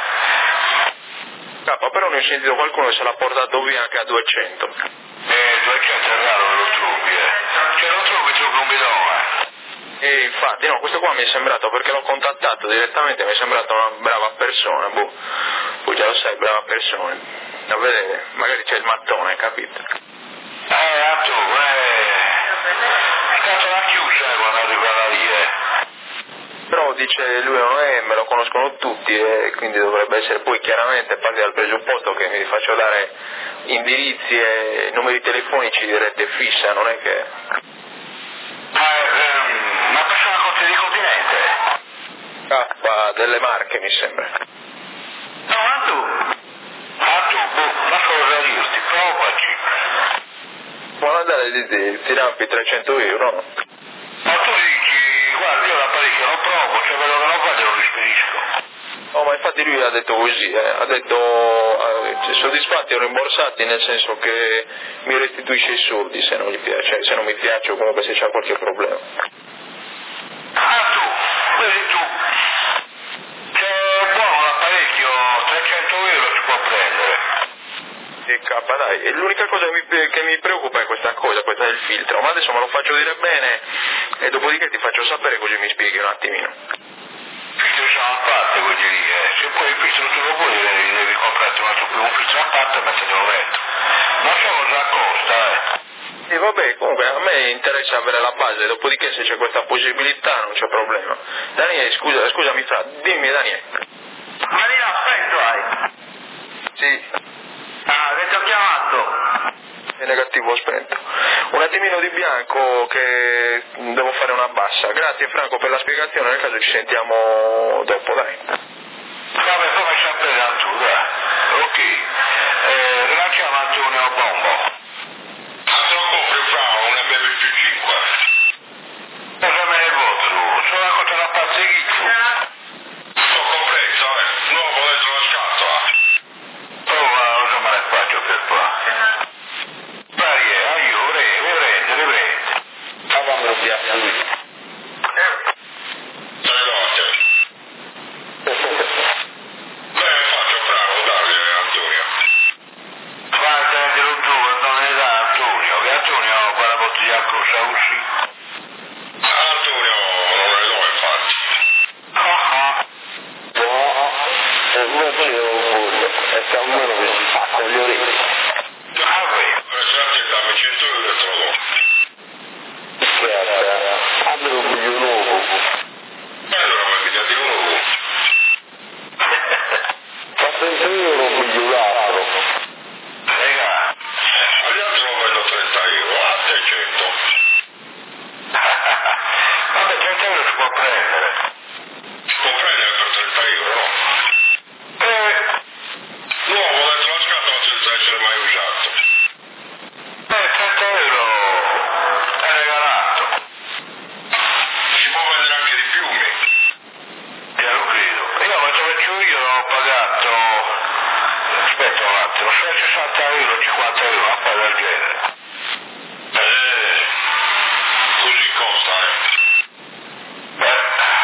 D: K, però ne ho sentito qualcuno che se l'ha portato via anche a duecento.
C: E duecento è raro che lo trovi, eh. Se lo trovi, trovi un bidone.
D: E infatti, no, questo qua mi è sembrato, perché l'ho contattato direttamente, mi è sembrata una brava persona, boh. Poi già lo sai, brava persona. A vedere, magari c'è il mattone, capito?
C: Eh, a tu, eh. Scatola chiusa eh, quando arriva la lì, eh.
D: Però dice lui non è, me lo conoscono tutti e quindi dovrebbe essere, poi chiaramente parti dal presupposto che mi faccio dare indirizzi e numeri telefonici di rete fissa, non è che...
C: Ma, ehm, ma questa è una corte di continente?
D: K delle Marche mi sembra.
E: No, ma tu?
C: Ah tu, boh, non so cosa dirti, provaci.
D: Vuole andare di, di tirarmi trecento euro, no?
C: Ma tu dici, guarda, io l'apparecchio lo provo, se vedo che non va te lo rispedisco.
D: No, ma infatti lui ha detto così, eh. ha detto eh, soddisfatti o rimborsati, nel senso che mi restituisce i soldi se non gli piace, se non mi piace o comunque se c'è qualche problema.
C: Ah tu, vedi tu, se è buono l'apparecchio, trecento euro si può prendere.
D: E K, dai, e l'unica cosa che mi, che mi preoccupa è questa cosa, questa del filtro, ma adesso me lo faccio dire bene e dopodiché ti faccio sapere così mi spieghi un attimino.
C: I filtri sono a parte quelli lì, eh. Se poi il filtro tu lo vuoi devi, devi comprarti un altro un filtro a parte e metterlo dentro. Non so cosa costa, eh.
D: E vabbè, comunque a me interessa avere la base, dopodiché se c'è questa possibilità non c'è problema. Daniele, scusa, scusami fra, dimmi Daniele.
E: Ma lì aspetto hai.
D: Sì,
E: Ah, che ti ho chiamato.
D: è negativo spento. Un attimino di bianco che devo fare una bassa. Grazie Franco per la spiegazione, nel caso ci sentiamo dopo, dai.
C: Vabbè, come sapere tu, dai. Ok. Eh, rilanciamo Antonio Bombo.
B: Altro compri fra un M B più cinque.
C: Cosa me ne voto? Sono una cosa da pazzichizzo.
B: Tutto compreso, eh. Nuovo dentro la scatola.
C: Prova, cosa me ne faccio per qua? Varie, io, riprende, riprende.
D: Stavamo via lui.
B: Tre note. Beh, faccio bravo, Davide Antonio.
A: perché almeno mi si fa con gli orecchi.
C: Ah, beh, restante dammi cento euro e te lo do.
A: Aspetta, almeno un biglione nuovo.
C: E allora mi date un nuovo.
A: Fa trenta euro un biglione altro.
C: Raga, agli altri lo vendo trenta euro, a te cento.
B: Vabbè, trenta euro si può prendere.
C: Si può prendere per trenta euro, no?
B: Eh,
C: Nuovo dentro la scatola senza essere mai usato.
B: eh, trenta euro è regalato.
C: Si può vendere anche di piumi.
B: Io lo credo. Io quanto faccio io ho pagato, aspetta un attimo, sessanta euro, cinquanta euro, una cosa del genere.
C: Eh, così costa, eh.
B: Eh,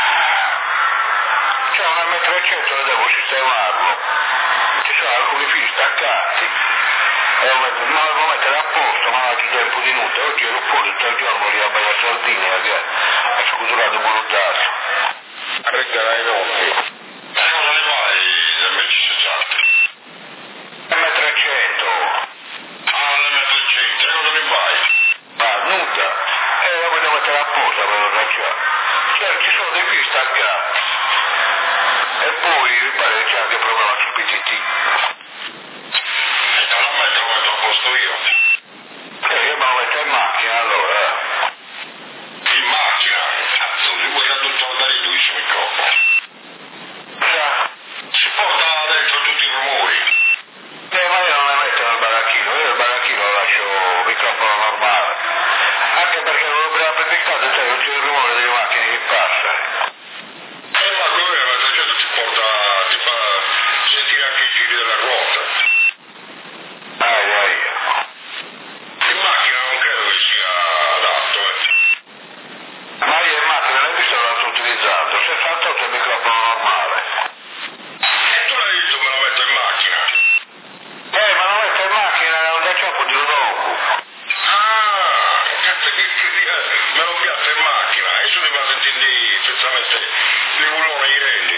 B: c'è un emme trecento che devo sistemarlo. Ci sono alcuni fili staccati e lo metto, ma lo devo mettere a posto, ma oggi tempo di nuda. Oggi ero fuori tutto il giorno lì a Baia Sardegna che ha scuturato burrottato.
A: Regala i nonni.
C: E cosa ne fai l'emme sessanta?
B: emme trecento.
C: Ah, l'emme trecento, e cosa ne fai?
B: Ma nuda, e lo devo mettere a posto per lo cacciare. Cioè ci sono dei fili staccati. E poi mi pare che c'è anche problema sul P T T.
C: E non la metto come lo posto io.
B: Eh, io me lo metto in macchina allora.
C: In macchina, cazzo, si vuoi da tutto andare lui su microfono.
B: Già.
C: Si porta dentro tutti i rumori.
B: Eh, ma io non le metto nel baracchino, io il baracchino lo lascio microfono normale. Anche perché non l'ho appena prefissato, cioè non c'è il rumore delle macchine che passano.
C: E ma come l'emme trecento ti porta, ti fa sentire anche i giri della ruota.
B: Ah, già io.
C: In macchina non credo che sia adatto, eh.
B: Ma io in macchina l'hai visto che l'ho utilizzato, sessantotto è il microfono normale.
C: E tu l'hai visto me lo metto in macchina?
B: Eh, ma lo metto in macchina, non da ciò di dopo.
C: Ah, cazzo che critica, me lo piazza in macchina e tu ne va a sentire lì, effettivamente, il bullone i rendi.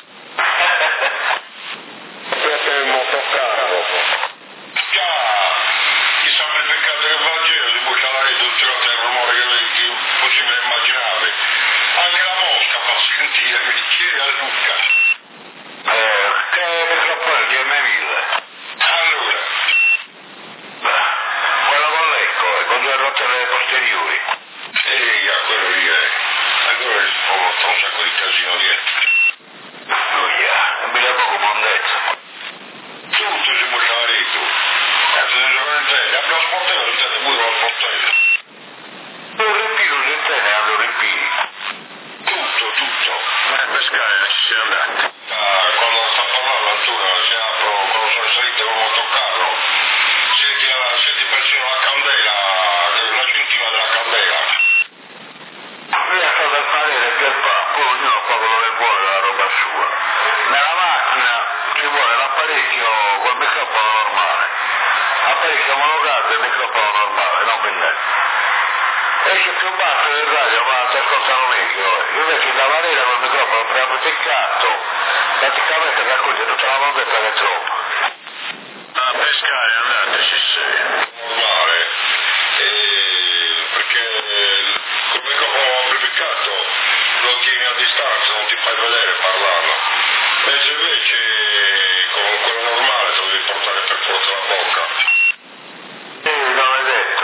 A: Questo è il motocarro.
C: Già, chissà per peccato che Vangelo di buccialare tutti quanti il rumore che è possibile immaginare. Anche la mosca fa sentire che chiede a Luca.
B: Eh, che microfono è il D M mille?
C: Allora,
B: Beh, quello con l'ecco e con due rotelle posteriori.
C: ehi, a quello lì è, a quello lì si può portare un sacco di casino dietro.
B: Luia, non mi dà poco mondezza.
C: Tutto si buccialare tu. Cazzo di giocare in serie, abbiamo lo sportello, intende pure lo sportello.
B: Un rimpino si intende, hanno rimpini.
C: Tutto, tutto.
B: Eh, pescare non ci siamo andati.
C: Ah, quando sta parlando Arturo, si apro, quando sono salito con il motocarro, senti, la- senti persino la candela, la cintura della candela.
B: Lui è stato al parere che il papà, poi ognuno fa quello che vuole la roba sua. Nella macchina ci vuole l'apparecchio col microfono normale, apparecchio omologato e microfono normale, non pendente. Esce più basso del radio ma ti ascoltano meglio. Invece da Valera col microfono proprio piccato, praticamente raccogliere tutta la montetta che trova. A pescare andate, sì sì.
C: Normale, eh, perché col microfono amplificato lo tieni a distanza, non ti fai vedere parlando. Mentre invece con quello normale te lo devi portare per forza la bocca.
B: Sì, non è detto.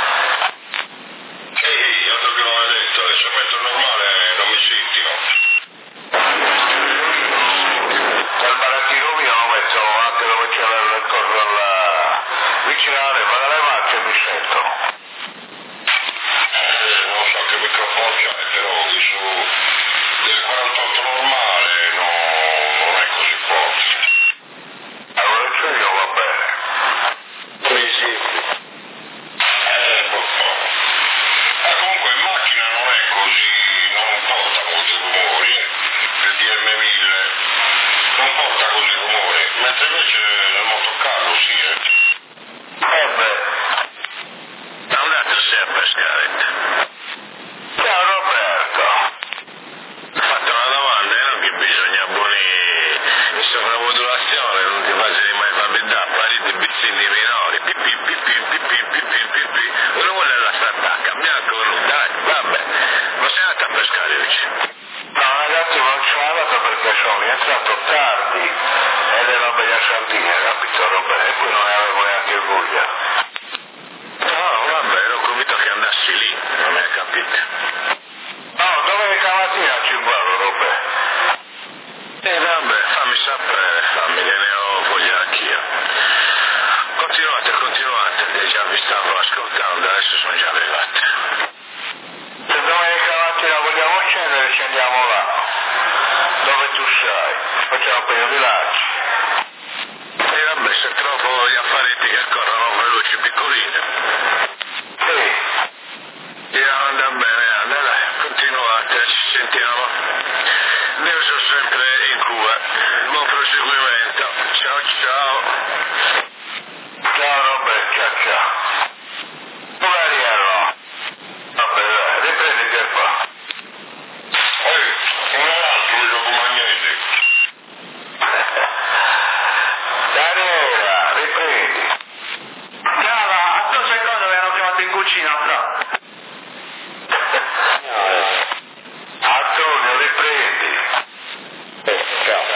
C: Ehi, altro che non hai detto, se metto il normale non mi senti, no?
B: Dal baracchino mio lo metto anche dove c'è il corso alla vicino alla leva dalle macchie mi sentono.
C: Eh, non so che microfono c'hai, però che su del quarantotto normale no, non è così forte.
B: Allora c'è io va bene.
A: Mi sembri.
C: Eh, boh, boh. Eh, comunque in macchina non è così, non porta molti rumori, eh. Il D M mille non porta così rumore, mentre invece nel motocarro sì, eh.
B: Eh beh. Andate se a pescare. Ciao Roberto. Fate una domanda, eh, non che bisogna abbonare in sopravvotulazione, non ti faccio mai
A: sono rientrato tardi ed ero a Beglia Sardegna, capito? E poi non ne avevo neanche voglia.
C: No, vabbè, ero convinto che andassi lì, non hai capito?
A: No, domenica mattina ci vado, Robè.
C: E vabbè, fammi sapere, fammi, ne ho voglia anch'io. Continuate, continuate, che già vi stavo ascoltando, adesso sono già arrivati.
A: Se domenica mattina vogliamo scendere, scendiamo là, dove tu sei, facciamo un paio di lacci.
C: E vabbè, se trovo gli affaretti che corrono veloci piccolini.
A: Sì.
C: E anda bene, anda, dai, continuate, ci sentiamo. Io sono sempre in Cuba, buon proseguimento, ciao ciao.
A: Ciao Robert, ciao ciao. Dove arrivo? Vabbè dai, riprendi per qua.
C: Ehi, un altro dopo Magneti.
A: Daniela, riprendi.
E: Brava, a sto secondo mi hanno chiamato in cucina, fra.
A: Antonio, riprendi.
C: Eh, ciao.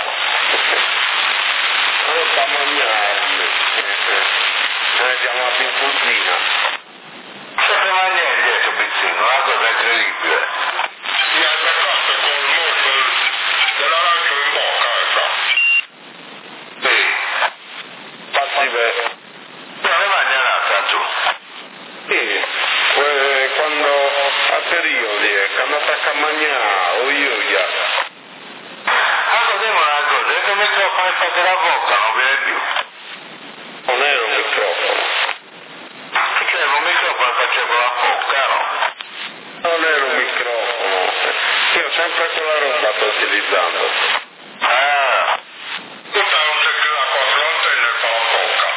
C: Non sta mangiando. Noi siamo a Pimpusina.
A: Sempre Magneti dietro, Bizzino, una cosa incredibile.
C: Mi ha attaccato col morso dell'arancio in bocca, ecco.
A: Sì.
C: Fatti bene.
A: Non ne mangia un'altra tu.
C: Sì, que- quando a periodi, eh, quando attacca a mangiare, o io già.
A: Allora, dimmi una cosa, se il microfono è fatto la bocca non viene più.
C: Non era un microfono.
A: Perché un microfono facevo la bocca, no?
C: Non era un microfono. Io sempre quella roba sto utilizzando.
A: Ah.
C: Tutta un secchio a quattro antenne e fa la bocca.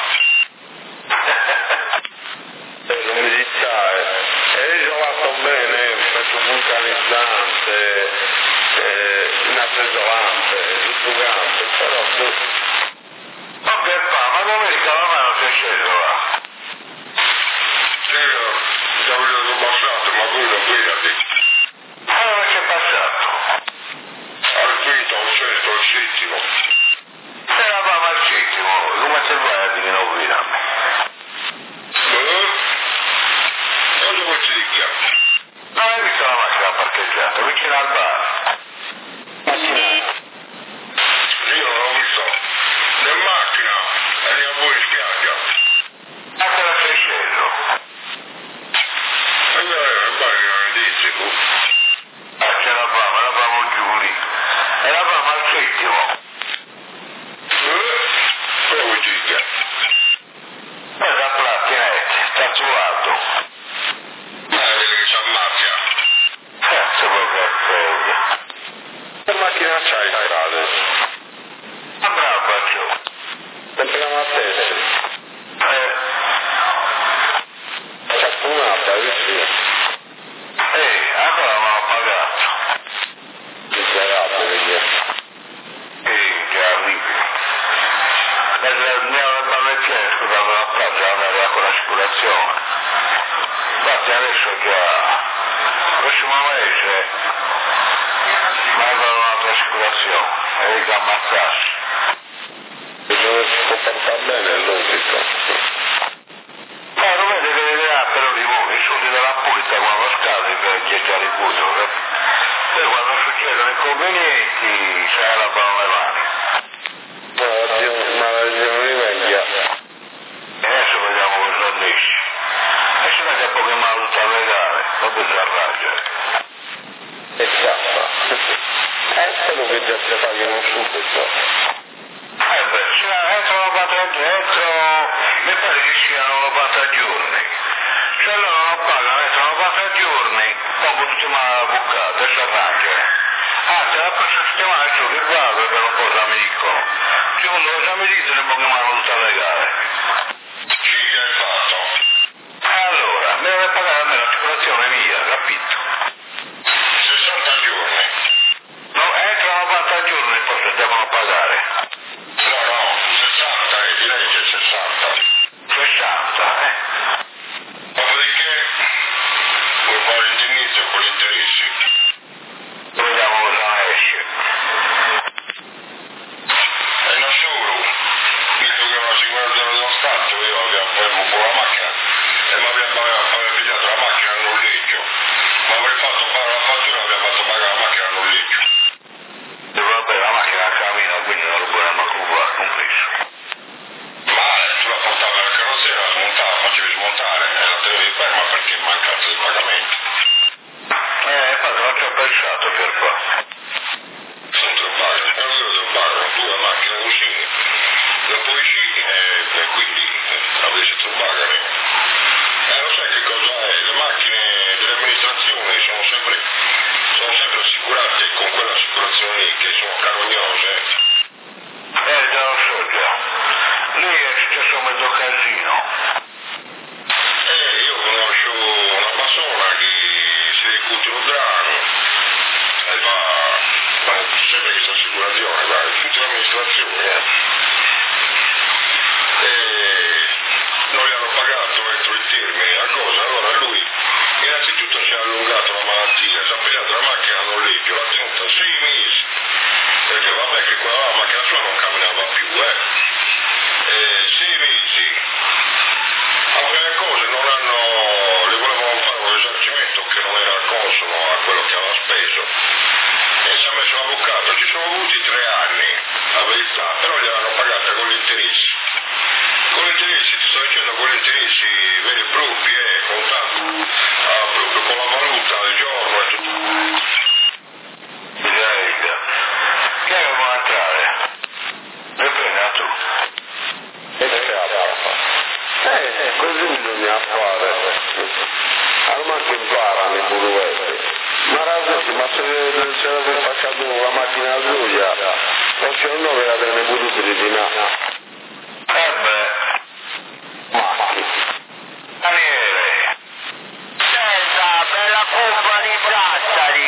C: E l'umidità è, è isolato bene, faccio vulcanizzante, eh, nasoisolante, lussugante, però tu...
A: Ma per fa, ma domenica la mano si è sceso là.
C: Sì, ci avevo passato, ma quello guidati.
A: Allora c'è passato.
C: Al quinto, al sesto, al settimo.
A: Se la fama al settimo, come se vai a dire non guidami.
C: Eh? Cosa vuoi dire?
A: Non hai visto la macchina parcheggiata, vicino al bar?
C: Macchina? Io non l'ho visto. In macchina e ne a voi in spiaggia.
A: Ma te la sei sceso?
C: E eh, beh, non dici tu.
A: Ah, c'è la fama, la fama giù lì. E la fama al settimo.
C: Eh? Cosa vuoi dire?
A: Poi da plattinette, tatuato.
C: Eh, vedi che si ammazza.
A: Cazzo proprio a fede.
C: Che macchina c'hai, strade?
A: Ma bravo, Gio.
C: Compriamo a testa.
A: Eh,
C: Ciacconata, vicino.
A: ehi, ancora non ho pagato.
C: Miserabile, via.
A: Ehi, che arrivi. Nel ballettiere, scusate la pratica, non aveva con l'assicurazione. Infatti adesso già, il prossimo mese, mi avrò un'altra assicurazione, e dico ammazzarsi.
C: E dove si può portare bene è logico.
A: Ma non vede che deve dare però di voi, i soldi della pulita quando scade per gettare il buio. Poi quando succedono inconvenienti, c'è la parola le mani.
C: Oddio, ma la non riveglia.
A: E adesso vediamo cosa dici. E se non è poco male tutta legale, non bisogna arrangere.
C: E scappa. Eh, spero che già si pagano subito.
A: Eh beh, se entro novanta entro, mi pare che siano novanta giorni. Se loro non pagano entro novanta giorni, dopo tutti male avvocato e si arrangiano. Anzi, la prossima settimana io che vado per un po' d'amico. Secondo cosa mi dite ne poco male tutta legale.
C: Chi hai fatto?
A: Allora, mi deve pagare almeno l'assicurazione mia, capito?
C: sessanta giorni.
A: No, entro novanta giorni poi si devono pagare.
C: No, no, sessanta, eh, di legge sessanta.
A: sessanta, eh.
C: Dopodiché puoi fare l'indennizzo con gli interessi.
A: Vediamo cosa ne esce.
C: macchina così, dopo i C e quindi avete trovato. Eh, lo sai che cosa è? Le macchine delle amministrazioni sono sempre, sono sempre assicurate con quell'assicurazione lì, che sono carognose.
A: Eh, già lo so già. Lì è successo mezzo casino.
C: Eh, io conosco una persona che si recute un drano e va, va sempre questa assicurazione, va in tutte le amministrazioni, eh. E non gli hanno pagato entro i termini, la cosa, allora lui innanzitutto si è allungato la malattia, si è pigliato la macchina a noleggio, l'ha tenuta sei mesi, perché vabbè che quella la macchina sua non camminava più, eh. E sei mesi, alcune cose non hanno, le volevano fare un risarcimento che non era consono a quello che aveva speso, e si è messo l'avvocato, ci sono voluti tre anni, la verità, però gli hanno pagata con gli interessi. Con gli interessi, ti sto dicendo con gli interessi veri e propri, eh, contando ah, proprio con la valuta al giorno e tutto.
A: Bisogna. Che devo entrare? E prenda tu.
F: E scappa. Eh, così bisogna fare. Allora che imparano i buruetti. Ma ragazzi, ma se ce l'avete facciato la macchina azzurra, non c'è un nome da delle buruetti di là.
A: Eh beh. Daniele.
E: Senta, bella colpa di Sassari.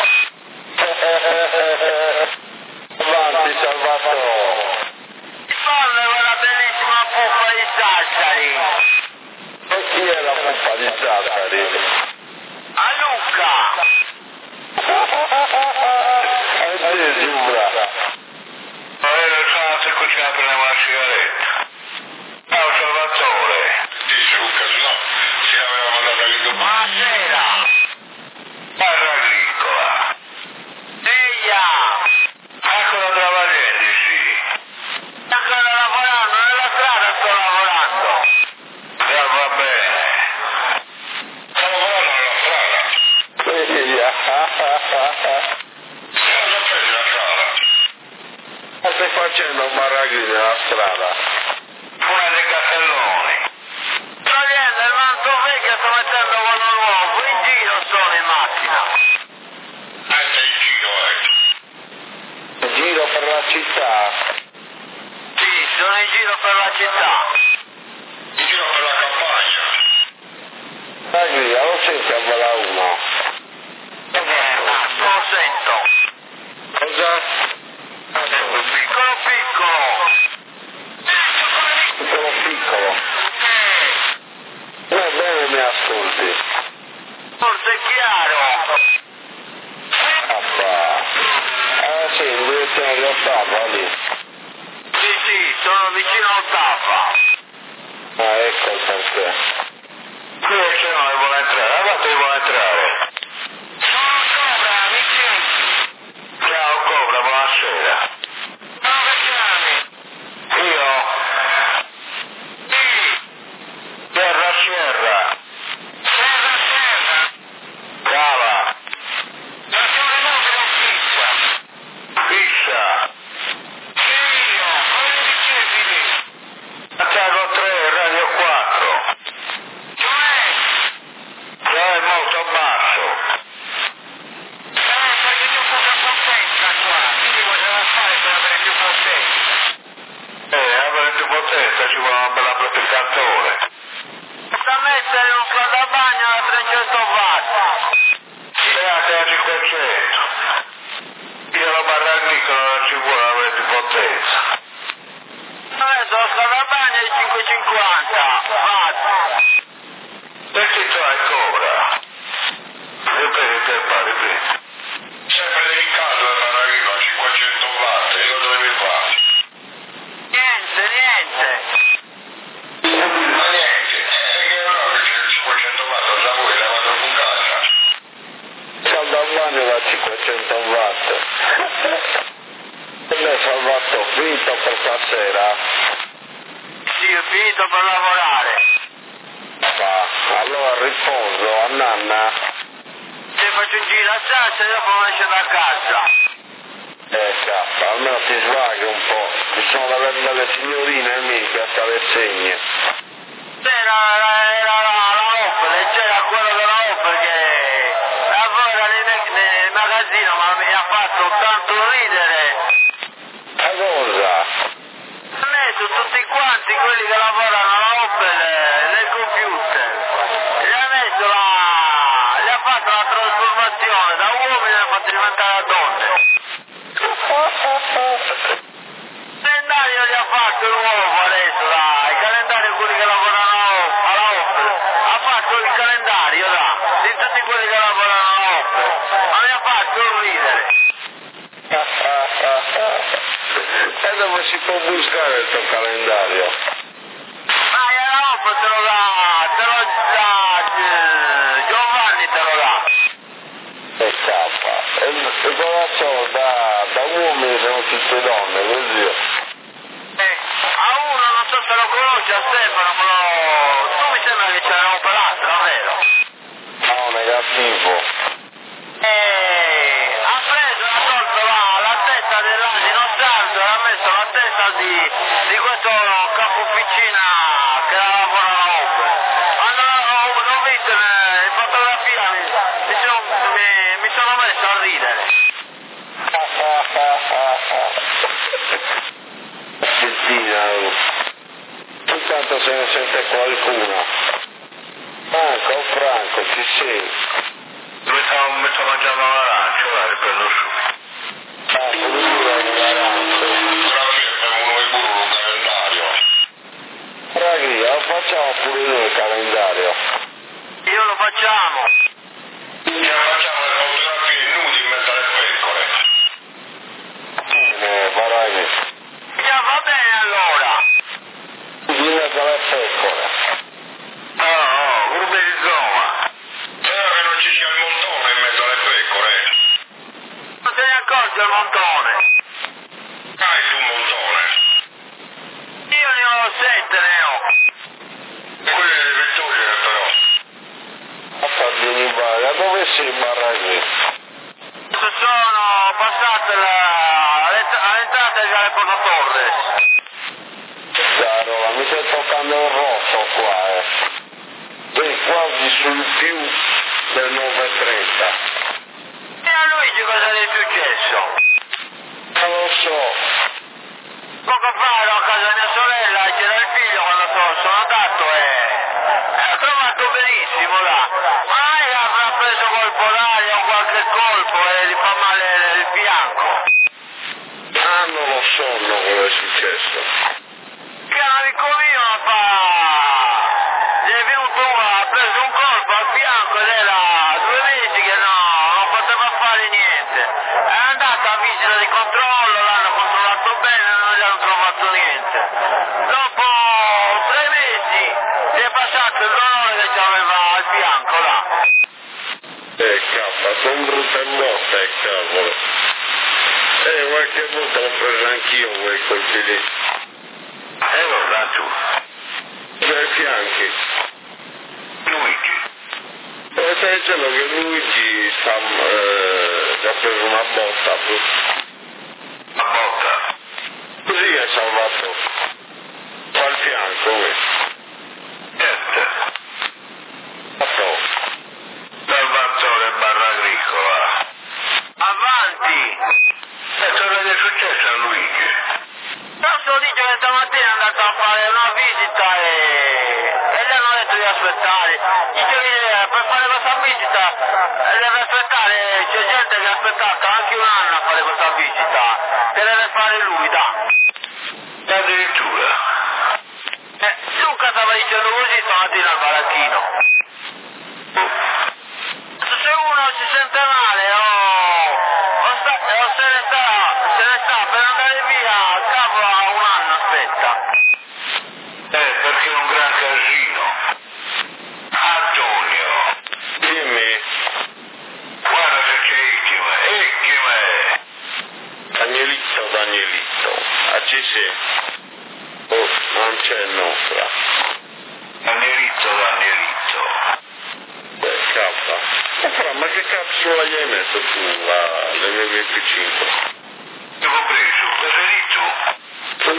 F: Avanti, Salvatore.
E: Fammi quella bellissima puppa di Sassari.
F: E chi è la puppa di Sassari?
E: A Luca.
F: E te, giura.
A: Ma io non so se cucina per una sigaretta. Ciao Salvatore.
C: Dice Luca, se no si aveva mandato lì dopo.
E: Buonasera.
A: Barra agricola.
E: Eia.
A: Ecco la travagenti, sì.
E: Sto ancora lavorando, nella strada sto lavorando.
A: Già va bene.
C: Stavo lavorando nella strada.
F: Via.
C: Cosa prendi la strada?
F: Ma stai facendo un barraghino nella strada?
A: Una dei cappelloni.
E: Sto niente, il manto vecchio sto mettendo quello nuovo, in giro sono in macchina.
C: Eh, sei in giro, eh.
F: Giro per la città.
E: Sì, sono in giro per la città.
C: In giro per la campagna.
F: Dai via, lo senti a balla uno.
E: Eh, lo sento.
F: Cosa?
E: Piccolo piccolo.
F: Piccolo piccolo. Va bene, mi ascolti.
E: Forse è chiaro.
F: Papà. Ah sì, in direzione di Ottava, lì.
E: Sì, sì, sono vicino a Ottava.
F: Ah, ecco il perché.
A: Qui c'è uno che vuole entrare. Guarda che vuole entrare.
E: Sono Cobra, mi senti?
A: Ciao Cobra, buonasera.
E: Dove chiami?
A: Io?
E: Sì,
A: Terra Sierra.
E: serra serra.
A: Cava.
E: Stazione mobile fissa.
A: Fissa.
E: Sì, io, come ricevi?
A: Santiago tre, Radio quattro.
E: Cioè,
A: Già è molto basso.
E: eh, perché c'è poca potenza qua, quindi cosa fare per avere più potenza?
A: Eh, avere più potenza ci vuole un bel amplificatore.
E: Da mettere un scaldabagno a trecento watt.
A: E anche a cinquecento. Io la barra agricola non ci vuole avere più potenza.
E: Adesso lo scaldabagno è cinquecentocinquanta watt.
A: Perché tu hai Cobra? Io penso che pari prima.
C: Sempre delicato da Paragino a cinquecento watt, e lo dovevi fare.
E: Niente, niente.
C: Ma niente, eh, che no, che c'è il cinquecento watt, lo sa voi, l'avete bucata.
F: Scaldavagno da cinquecento watt. E lei Salvatore, finito per stasera?
E: Sì, ho finito per lavorare.
F: Va, allora riposo a nanna.
E: Se faccio un giro a Sassi e dopo esce da casa.
F: Eh, cappa, almeno ti svaghi un po'. Ci sono delle belle signorine mica a fare segne.
E: Era, era la Opel, c'era quello della Opel che lavora nel, nel magazzino, ma mi ha fatto tanto ridere.
F: Ma cosa?
E: Ha messo tutti quanti quelli che lavorano alla Opel nel computer. Gli ha messo la... gli ha fatto la trasformazione da uomini e l'ha fatto diventare donne. Il calendario gli ha fatto nuovo adesso, dai, il calendario quelli che lavorano alla Opel, ha fatto il calendario, da, di tutti quelli che lavorano alla Opel, ma mi ha fatto ridere.
F: E dove si può buscare il tuo calendario?
E: Ma alla Opel te lo dà, te lo dà, eh, Giovanni te lo dà.
F: E cappa. E, e cosa so, da, da uomini sono tutte donne, così.
E: Eh, a uno non so se lo conosci, a Stefano, ma lo... tu mi sembra che ce l'hanno operato, vero?
F: No, negativo.
E: Eh, ha preso, ha tolto la, la testa dell'asino sardo e ha messo la testa di, di questo capo officina che lavora alla Opel. Quando l'ho, l'ho visto in, in fotografia mi, mi, sono, mi, mi sono messo a ridere.
F: Cettina, intanto se ne sente qualcuno. Franco, Franco, ci sei?
A: Mi sto, mi sto mangiando l'arancio, la riprendo su.
F: Ah, addirittura un arancio.
C: Trasmettiamo noi pure un calendario.
F: Ragazzi, lo facciamo pure noi il calendario.
E: Io lo facciamo.
C: Ci facciamo le fotografie nudi in mezzo alle pecore.
F: Eh, va ragazzi.
E: Già va bene allora.
F: In mezzo alle pecore.
A: No, no, gruppi di zona.
C: Spero che non ci sia il montone in mezzo alle pecore.
E: Non se ne accorge il montone.
C: Hai tu un montone.
E: Io ne ho sette, ne ho.
C: E quelli delle vetture però.
F: A farvi di barra, dove sei Barraghi?
E: Sono passate la- all'entrata di Viale Porto Torres.
F: Carola, mi stai toccando il rosso qua, eh. Sei quasi sul più del nove e trenta.
E: E a Luigi cosa gli è successo?
F: Non lo so.
E: Poco fa ero a casa di mia sorella e c'era il figlio quando sono, sono andato e... e l'ho trovato benissimo là. Ma lei avrà preso colpo d'aria o qualche colpo e gli fa male il fianco.
F: Ah, non lo so, no, cosa è successo.
E: Che un amico mio fa... gli è venuto uno, ha preso un colpo al fianco ed era due mesi che no, non poteva fare niente. È andato a visita di controllo, l'hanno controllato bene e non gli hanno trovato niente. Dopo tre mesi gli è passato il dolore che c'aveva al fianco là.
F: Eh, cappa, sono brutte botte, cavolo. Eh, qualche volta l'ho preso anch'io quei colpi lì.
A: E allora tu,
F: Dai fianchi.
A: Luigi.
F: E stai dicendo che Luigi sta, eh, ha preso una botta,
A: A botta.
F: così è salvato. Fa il fianco, eh.
A: Niente.
F: Fatto.
A: Dal Vazzone barra agricola.
E: Avanti!
A: E cosa gli è successo a Luigi?
E: Tanto dice che stamattina è andato a fare una visita e, e gli hanno detto di aspettare. Dice che per fare questa visita eh, deve aspettare, c'è gente che ha aspettato anche un anno a fare questa visita, che deve fare lui, da.
A: Addirittura.
E: Eh, Luca stava dicendo così stamattina al baracchino. Se uno si sente male o, o, sta, o se, ne sta, se ne sta per andare via, cavolo, a un anno aspetta.
A: Eh, perché è un gran casino. Antonio,
F: Dimmi,
A: guarda se c'è Icchime, Icchime.
F: Danielito, Danielito, a ci sei? Oh, non c'è il nostra.
A: Danielito, Danielito.
F: Beh, cappa. E fra, ma che capsula gli hai messo tu, la, l'emme vu cinque?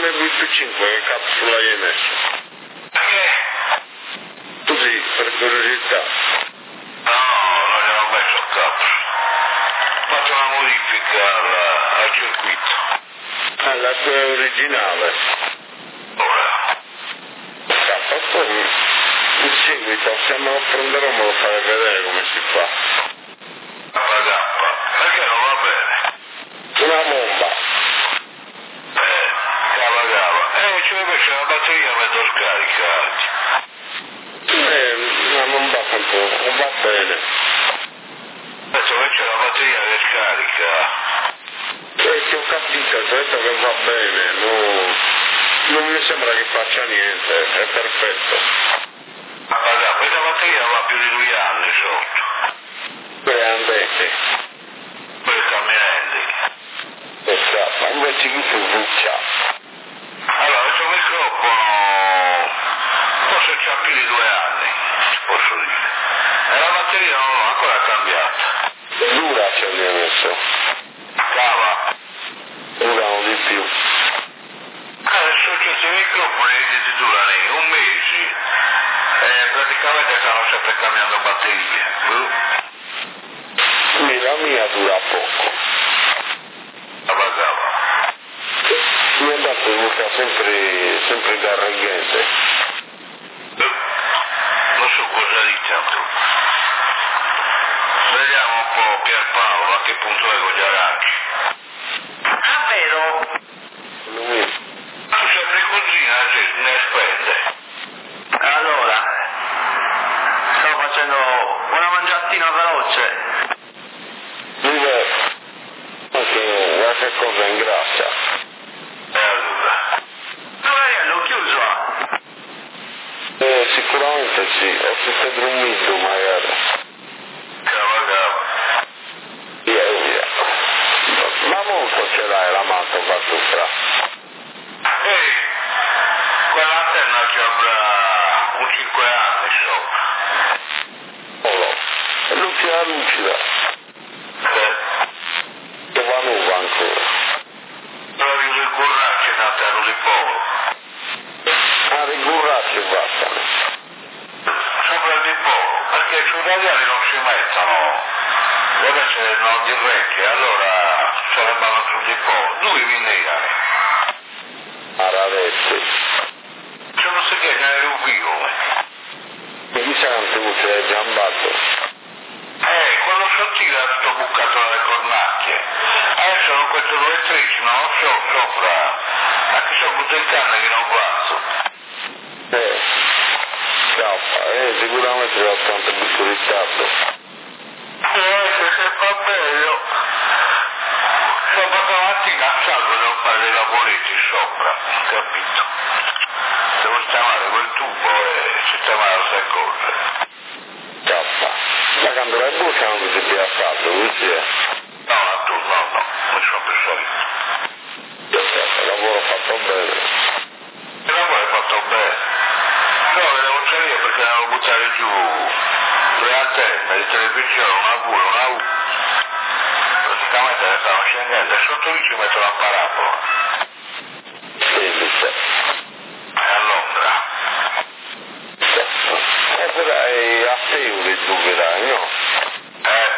F: nel V più cinque che capsula hai messo?
A: Perché?
F: Così, per curiosità.
A: No, non gli ho messo il capsula. Ho fatto una modifica al, al circuito.
F: Ah, la tua originale.
A: Ora.
F: Cappa, poi in seguito, se me lo prenderò me lo farei vedere come si fa.
A: Kappa kappa. Perché non va bene?
F: Una bomba.
A: Eh, cava cava. Eh, c'è invece la batteria mezzo scarica.
F: Eh, ma non va tanto, non va bene.
A: Adesso che c'è la batteria che scarica.
F: Eh, ti ho capito, ho detto che va bene, no, non mi sembra che faccia niente, è perfetto.
A: Kappa kappa. Questa batteria va più di due anni sotto.
F: Beh, andate.
A: Per camminelli.
F: Esatto, invece qui si buccia.
A: Allora, questo microfono forse c'ha più di due anni, posso dire. E la batteria non l'ho ancora cambiata.
F: Dura ce li ha messo,
A: Cava.
F: durano di più.
A: Adesso questi microfoni ti durano un mese. E praticamente stanno sempre cambiando batterie.
F: Quindi la mia dura poco.
A: Cava cava.
F: Mi ha dato mica sempre, sempre garregghente.
A: Non so cosa dite. Vediamo un po' Pierpaolo a che punto è con gli aranci. Ah, vero?
F: Lui,
A: Tu sempre così ne, ne spende.
E: Allora, stavo facendo una mangiatina veloce.
F: vive anche qualche cosa in grassa.
A: E allora?
E: Dove l'ho chiuso?
F: Eh, sicuramente sì, o si sta dormendo magari.
A: Cava cava.
F: Via, via. Ma molto ce l'hai la mano qua sopra.
A: Ehi, quell'antenna ci avrà un cinque anni sopra.
F: Oh, è l'ultima lucida,
A: Eh,
F: che va nuova ancora.
A: Provi il burraccio in antenna di polo.
F: A rigurarci bastano.
A: Sopra il di polo, perché sui radiali non si mettono. Deve essere non diretti, allora sarebbero sul di polo. Due minerali.
F: A raretti.
A: C'è non si chiede nel rubio.
F: E mi sa che non si è giambato.
A: Eh, quello sottile è tutto bucato dalle cornacchie. Adesso con queste due trici, non lo so, sopra. Anche se ho avuto il cane che non faccio.
F: Eh, scappa, eh, sicuramente va tanto più ritardo.
A: Eh, se fa bello. Sabato mattina a salvo devo fare dei lavoretti sopra, capito? Devo sistemare quel tubo e sistemare queste cose.
F: Scappa. Ma quando la buccia non si è fatto, così è.
A: No, no, tu, no, no, mi sono più solito.
F: Il lavoro fatto bene.
A: Il lavoro è fatto bene. No, le devo salire perché devo buttare giù due antenne di televisione, una V e una U. Praticamente le stanno scendendo e sotto lì ci metto la parabola.
F: Semplice.
A: È a Londra.
F: E però è a sei il dubbio, no?
A: Eh,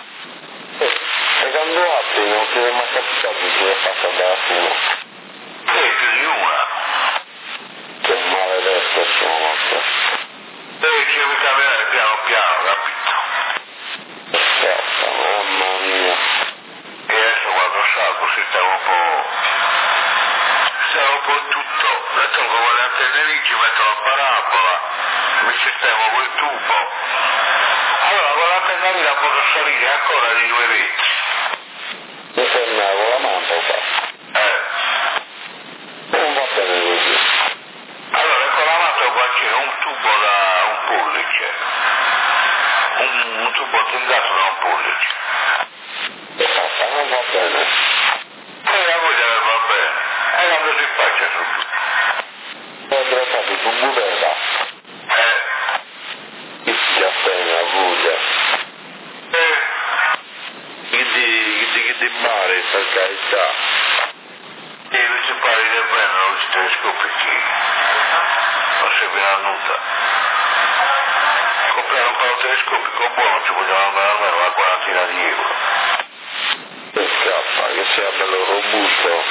F: E quando apri non ti è mai capitato che è fatta da solo.
A: sì, più di una.
F: Che maledetto sono.
A: Devi ci camminare piano piano, capito?
F: Scappa, mamma mia.
A: E adesso quando salgo sistemo un po'. Sistemo un po' tutto. Adesso con le antenne lì ci metto la parabola, mi sistemo quel tubo. Allora con l'antenna lì la posso salire ancora di due metri.
F: Mi fermavo la mano qua.
A: Eh.
F: Non va bene così.
A: Allora con la mano qua c'è un tubo da un pollice. Un, un tubo tendato da un pollice.
F: Scappa, non va bene.
A: E la guida va bene. E quando si faccia subito.
F: Ho trattato su Budeva.
A: Eh.
F: Chi si appena voglia.
A: Eh.
F: Chi di, chi di, chi di mare, per carità.
A: Sì, lui si parla di bene, non si telescopici non serve a nulla. Comprare un palo telescopico buono ci vogliamo andare almeno una quarantina di euro.
F: Che scappa, che sia bello robusto.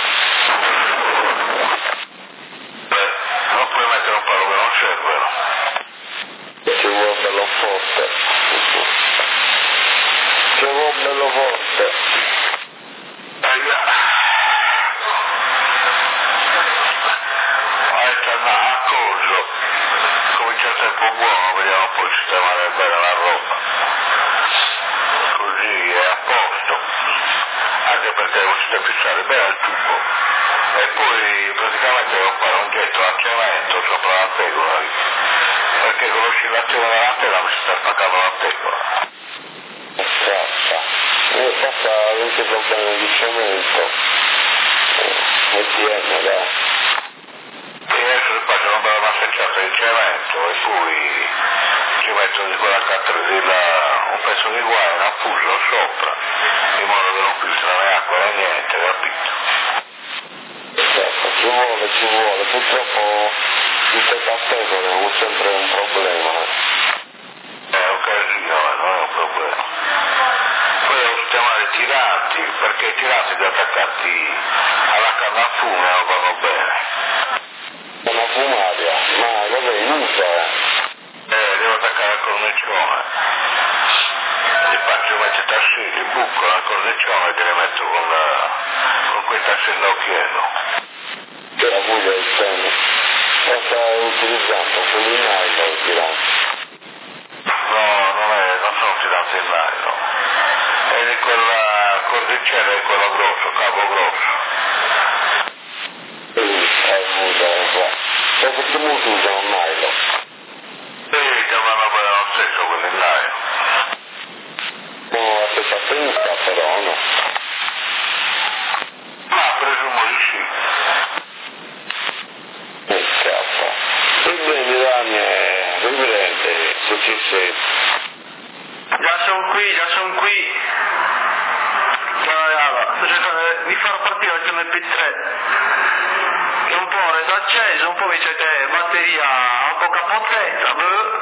A: Beh, non puoi mettere un palo che non serve, no?
F: Ci vuole bello forte. Ci vuole bello forte.
A: Aia. A coso, comincia a essere un po' buono, vediamo un po' di sistemare bene la roba, così è a posto, anche perché devo fissare bene il tubo e poi praticamente devo fare un getto a cemento sopra la tegola, perché con l'oscillazione della tegola mi si sta spaccando la tegola.
F: Scappa, io passa anche problema di cemento, e tiene, dai.
A: E adesso faccio una bella massacciata di cemento e poi ci metto di quella cattedra un pezzo di guaio, una fuso sopra, in modo che non filtra né acqua né niente, capito?
F: Certo, ci vuole, ci vuole, purtroppo tutte le cattedre hanno sempre un problema.
A: È un casino, non è un problema. Poi devo sistemare i tiranti, perché i tiranti li attaccati alla canna a fumo non vanno bene.
F: Una fumaria, ma dove in uso è?
A: Eh, devo attaccare il cornicione. Li faccio mettere tasselli, buco la cornicione e li metto con, la, con quei tasselli a occhiello.
F: Che la buia il seno. Lo stai utilizzando, sono in aria il tirante.
A: No, non è, non sono tiranti in nylon. È di quella cordicella è quello grosso, cavo grosso.
F: Perché molti usano un nylon?
A: Sì, che vanno bene lo stesso quelli in nylon.
F: No, la stessa pinza però, no?
A: Ma presumo di sì.
F: Mi scappa. Riprendi Daniele, riprendi, se ci sei.
E: Già sono qui, già sono qui. Allora, sto cercando di far partire il M P tre. Che un po' è acceso, un po' mi dice che batteria a poca potenza.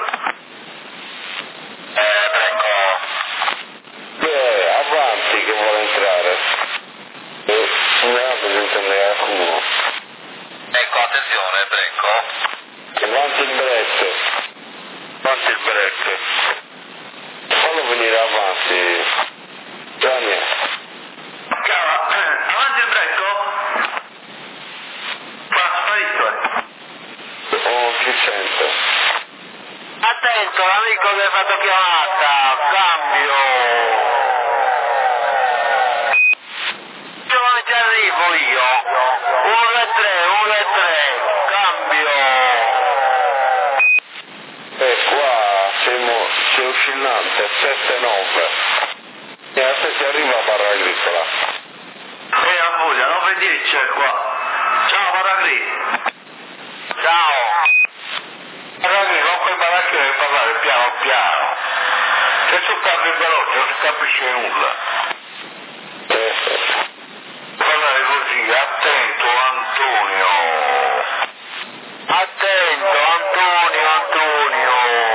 A: Eh, Branco.
F: Eh, avanti che vuole entrare. Eh, non è presente nessuno.
A: Ecco, attenzione, Branco.
F: Avanti il break.
A: Avanti il break.
F: Fallo venire avanti. Daniele.
E: Avanti il brecco?
F: Oh, ci sento.
A: Attento, l'amico che ha fatto chiamata, cambio. Dove ci arrivo io? uno e tre, uno e tre, cambio.
F: E qua siamo, c'è oscillante, sette nove. E adesso si arriva a Barra Agricola.
E: E a Puglia, nove dieci è qua. Ciao Paragri.
A: Ciao. Ragazzi, non puoi baracche per parlare piano piano. Se tu parli veloce non si capisce nulla.
F: Eh,
A: Parlare così, attento Antonio. Attento Antonio, Antonio.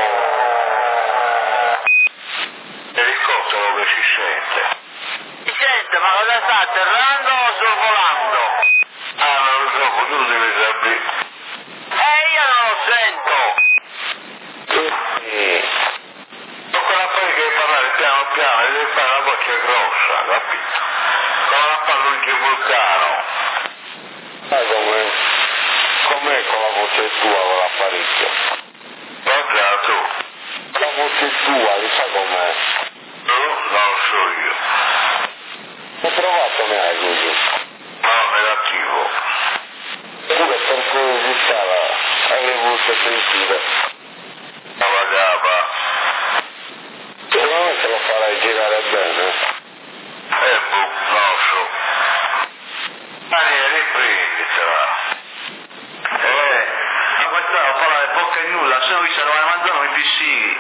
A: Elicottero che si sente. Si sente, ma cosa sta atterrando o sorvolando? Ah, non lo so, tu devi sapere. Eh, io non lo sento.
F: eh,
A: Con quella poi che devi parlare piano piano, devi fare una voce grossa, capito? Come la Palluigi Vulcano.
F: sai com'è? Com'è con la voce tua con l'apparecchio?
A: Guarda tu.
F: La voce tua, li sai com'è?
A: Tu non lo so io.
F: Ho provato ne hai così.
A: No, negativo.
F: Pure per curiosità alle voci sentite.
A: La vagava.
F: Secondo me te lo farai girare bene.
A: Eh, boh, non lo so. Daniele, riprenditela.
E: Eh, ma questa è una parola di poco e nulla, se no vi se non mandano i pissighi.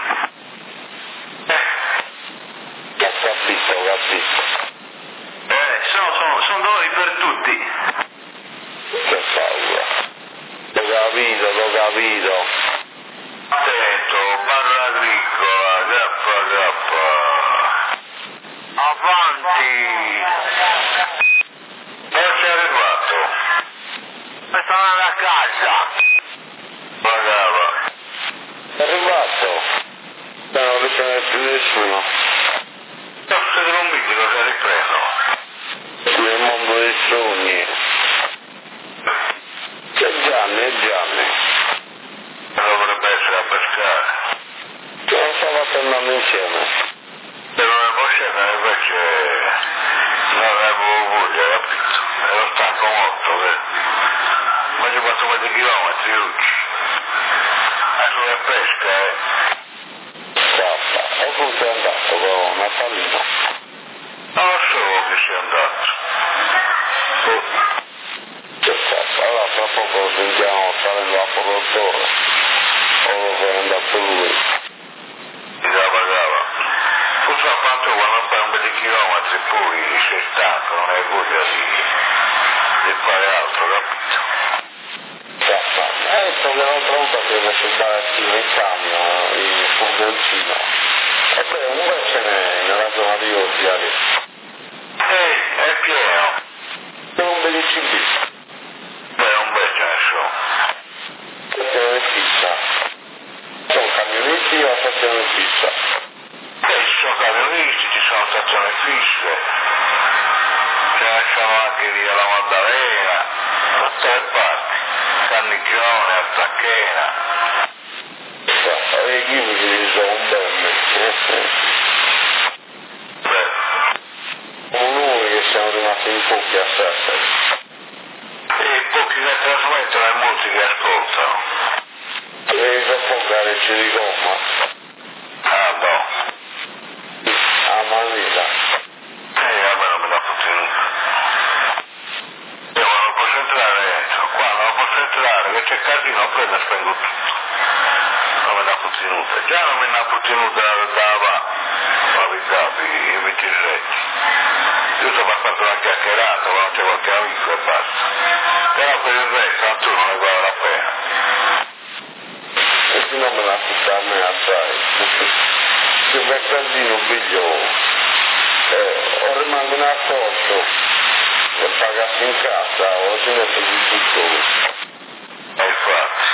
F: Che ha capito, ho capito.
E: Eh, se no sono, sono dolori per tutti.
F: Che paura. capito?
A: Attento, barra agricola, grappa, grappa. Avanti. Dove sei arrivato? Sono alla casa. Pagava.
F: È arrivato? Non lo riprende più nessuno.
A: Forse non mi dico che hai ripreso.
F: Nel mondo dei sogni. C'è Gianni, è Gianni.
A: Dovrebbe essere a pescare.
F: Ce lo stava tornando insieme.
A: Se non avevo scena invece non avevo voglia, capito? Ero stanco molto, che ma ci fatto quattro chilometri oggi. Adesso che pesca, eh.
F: Guarda, e tu sei andato con Natalino?
A: Non lo so che sia andato. Oh.
F: C'è stato, allora tra poco sentiamo salendo a produttore. O dove è andato lui?
A: Ti la pagava. Purtroppo quanto quando fai un po' di chilometri poi sei stanco, non hai voglia di, di fare altro, capito?
F: Guarda, eh, detto che l'altra volta ti ho messo il barattino in camion, il furgoncino. E beh, un bel ce n'è nella zona di Ordiali.
A: Eh, è pieno.
F: C'è un bel C D.
A: Beh, un bel ce ne so.
F: Stazione fissa. Sono camionisti o stazione fissa?
A: Beh, ci sono camionisti, ci sono stazioni fisse, ce ne sono anche via la Maddalena, da tutte le parti, Cannicchione, a Tacchena.
F: Guarda, e io mi sono un bel
A: Beh,
F: come noi che siamo rimasti in pochi a Sassari.
A: e pochi che trasmettono e molti che ascoltano.
F: Devi soffocare il C di gomma.
A: Ah, no.
F: A Manila.
A: Eh, a me non me la fotte nulla. Io non posso entrare dentro, qua non posso entrare, che c'è casino, prendo e spengo tutto. Non me la fotte nulla. Già non me la fotte nulla da avanti, ma i capi, i ventiretti. Io sto passando una chiacchierata, quando c'è qualche amico e basta. Però per il resto, tanto non ne vale la pena.
F: E se non me la fotte a me assai. Se per casino piglio, eh, o rimango nascosto per pagarsi in casa o si mette di tutto.
A: E infatti.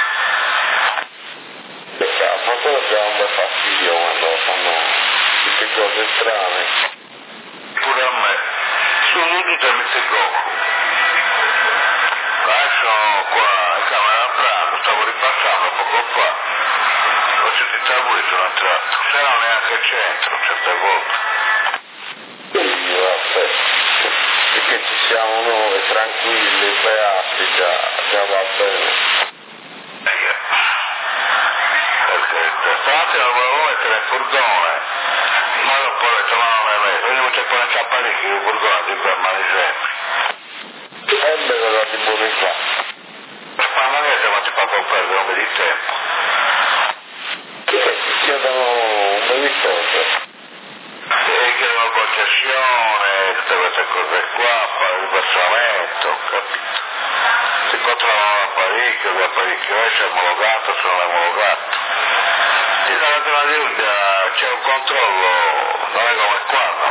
F: Perché a motore dà un bel fastidio quando fanno queste cose strane.
A: Pure a me. Sono tutti a Mezzogoku. Adesso qua in camera a Prato, stavo ripassando poco fa. Ho sentito a voi, sono entrato. Se no neanche al centro, certe volte.
F: Quindi vabbè, perché ci siamo noi tranquilli, beati, già, già va bene.
A: Eh, perché stamattina volevo mettere il furgone, ma dopo ho detto no, non è vero. Io c'è poi un ciappanicchio, il furgone ti fermano sempre.
F: È bello da di buoni fa.
A: Spannanese ma ti fa perdere un po' di tempo.
F: Che ci chiedono un bel di cose.
A: E chiedono concessione, tutte queste cose qua, fare il versamento, capito? Si controllano l'apparecchio, l'apparecchio esce omologato, se non è omologato. Sì, dalla zona di Umbria c'è un controllo, non è come qua, no?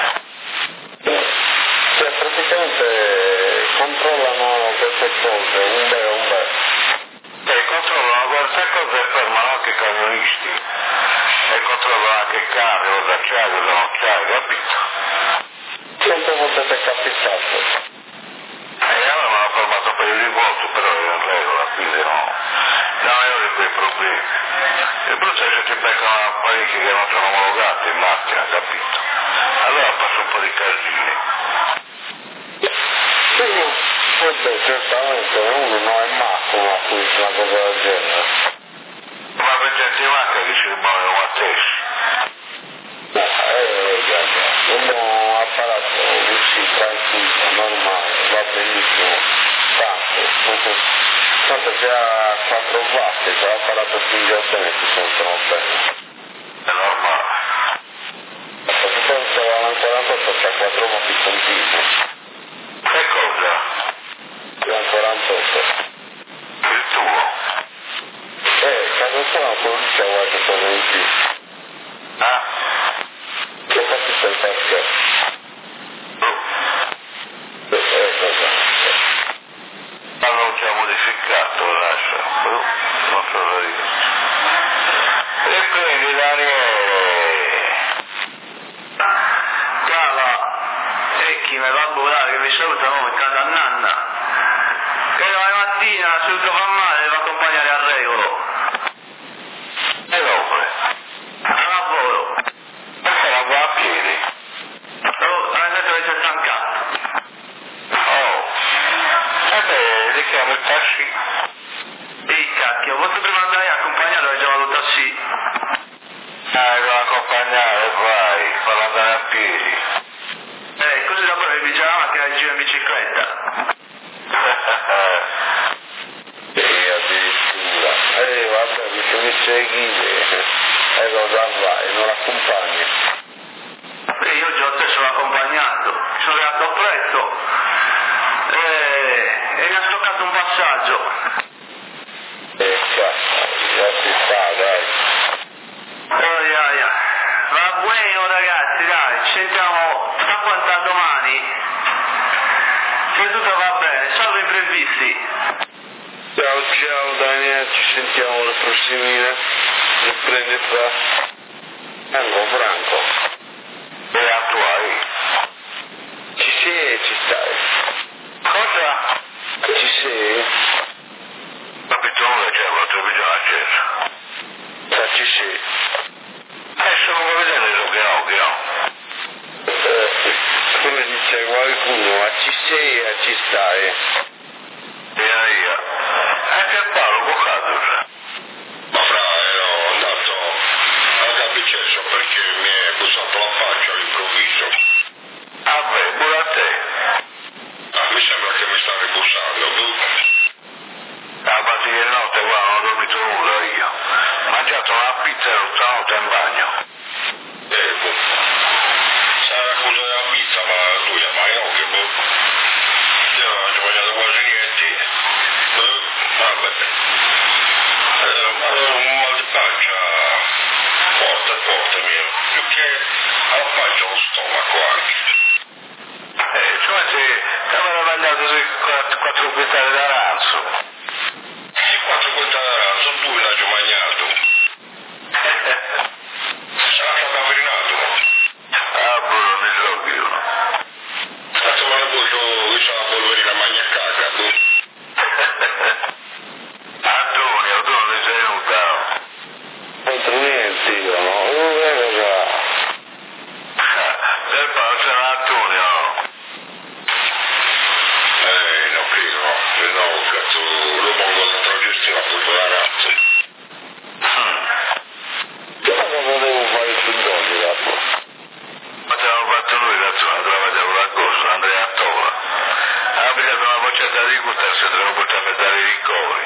F: Cioè praticamente controllano queste cose, un bel, un bel.
A: E controllano queste cose e fermano anche i camionisti. E controllano anche i camion, cosa c'è, cosa non c'è, capito?
F: Quante volte ti è capitato?
A: E allora mi hanno fermato per il rivolto, però ero in regola, quindi no, non avevo di quei problemi. Il brutto è se ti beccano apparecchi che non sono omologati in macchina, capito? Allora passa un po' di casini.
F: Sì, vabbè, certamente uno non è matto ma acquista una cosa del genere.
A: Ma per gente in macchina che ci rimangono a testa.
F: Eh, già, già. Un apparato così tranquillo, normale, va benissimo, tanto. Tanto c'è a quattro watt, c'è l'apparato spinge bene, si sentono bene.
A: È normale.
F: Se poi stavano al quarantotto c'è quattro watt continui.
A: Che cosa?
F: C'è al quarantotto.
A: Il tuo?
E: mattina se tutto fa male devo accompagnare al regolo.
A: E dove?
E: Al lavoro.
A: Perché la va a piedi?
E: Oh, adesso che si è stancato.
A: Oh. E beh, li chiamo il taxi.
E: Ehi cacchio, posso prima andare a accompagnare ho chiamato il taxi?
A: Ah, devo accompagnare, vai, farlo andare a piedi.
E: Eh, così dopo mi pigia la macchina e giro in bicicletta.
F: E addirittura. Eh, vabbè, mi finisce le chine. E lo da vai, non l'accompagni.
E: E io già stesso l'ho accompagnato, sono arrivato presto e, e mi ha stoccato un passaggio.
F: E cazzo, già si sta, dai.
E: Oh, yeah, yeah. Va buono ragazzi, dai, ci sentiamo a quanta domani. Se tutto va bene, salvo imprevisti.
F: Ciao, ciao Daniel, ci sentiamo la prossimina. Mi prendi fra. Franco, Franco.
A: E attuali.
F: Ci sei, ci stai.
A: Cosa?
F: Ci sei?
A: Capito nulla, c'è quattro bisogna acceso.
F: Ah, ci sei.
A: Adesso non vuoi vedere lo che ho, che ho.
F: Eh, come dice qualcuno, ma ci sei e ci stai.
A: Via via. E che Paolo, boccato.
C: Ma fra, ero andato a Gabicesso perché mi è bussato la faccia all'improvviso.
A: Ah beh, pure a te.
C: Ah, mi sembra che mi sta ribussando.
A: A partire di notte qua non ho dormito nulla io. Ho mangiato una pizza e tutta la notte in bagno.
C: Eh, boh. Sarà accusa della pizza, ma lui è mai no, che boh. Io non ho mangiato quasi niente. Eh, vabbè. Eh, ma un mal di pancia forte, forte mio. Più che alla pancia lo stomaco anche.
A: Eh, cioè se ti aveva mangiato sui quattro, quattro quintali d'aranzo.
C: I quattro quintali sono due l'ho mangiato. Sarà che abbiamo frinato.
A: Ah, buono, mi giochi uno.
C: Sta trovando poi che c'è la polverina magnacaca, boh.
A: Antonio, tu non ti sei venuta?
F: Contro niente io, no? Non è cosa.
A: Del Paolo c'era Antonio.
C: Eh, no, che no. Eh, no, cazzo, lo pongo dentro gestione per la razza.
F: Cosa volevo fare il condoni dopo?
A: Ma te l'hanno fatto lui, cazzo, non te la facevo la cosa, Andrea a Tola. Ha pigliato una boccetta di gusta e se te lo portato a dare i ricoveri.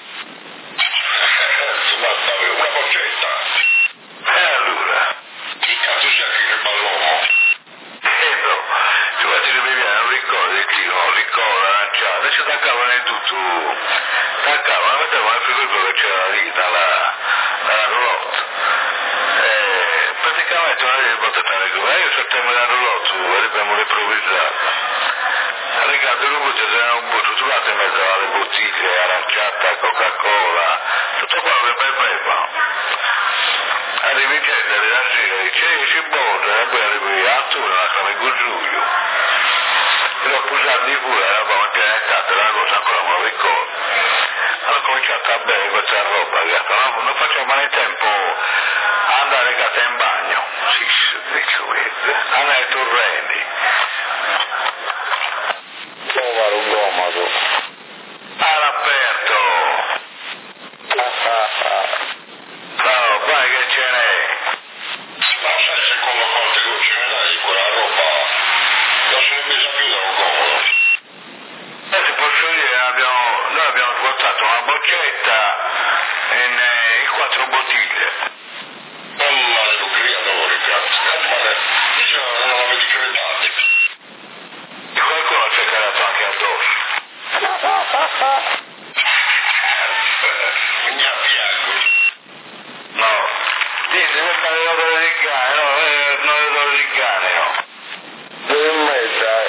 C: Ma dai, una boccetta.
A: E allora?
C: Chi cazzo sia che il ballomo?
A: Eh no, tu ma ti devi viene un ricovero di chilo, un ricovero aranciato, e ci attaccavano in tutto, attaccavano, mettevano nel frigorifero che c'era la vita, la, la roulotte. E praticamente non avevi potuto fare come, io sto terminando l'otto, abbiamo improvvisato. Riccardo Lupo ci era un po' tutto l'altro in mezzo alle bottiglie, aranciata, Coca-Cola, tutto quello che beveva. Arrivi gente della sera, dice, ci borda, e poi arrivi a turno, a come Giulio. E l'ho pusati di pure, eravamo internettati, era una cosa ancora non lo ricordo. Allora ho cominciato a bere questa roba, ragazzi, no, non facciamo mai tempo a andare ragazzi in bagno. Sì, dico, andare ai torrenti.
F: Trovare un gomato.
A: All'aperto! No, vai che ce n'è!
C: Ma sai secondo quante gocce ne dai di quella roba? Non se ne pesa più da un comodo.
A: Eh, ti posso dire, abbiamo, noi abbiamo portato una boccetta in, eh, in quattro bottiglie.
C: Non male lo creatore, cazzo. Male, diciamo, non avete credati.
A: E qualcuno ci è calato anche addosso.
C: Mi appiago.
A: No, dite, questa è l'odore di cane, no, eh, non è l'odore di cane, no.
F: Dove mai dai?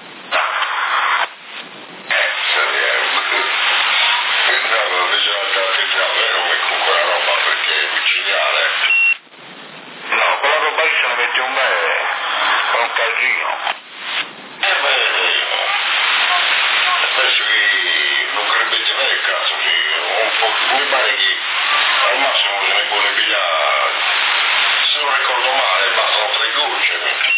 C: Eh, sarebbe. Pensavo bisogna andare davvero con quella roba perché è micidiale.
A: No, quella roba lì se ne mette un bel, con un casino.
C: Eh beh, penso che non credete me mi pare che al massimo se ne vuole pigliare, se non ricordo male, bastano tre gocce.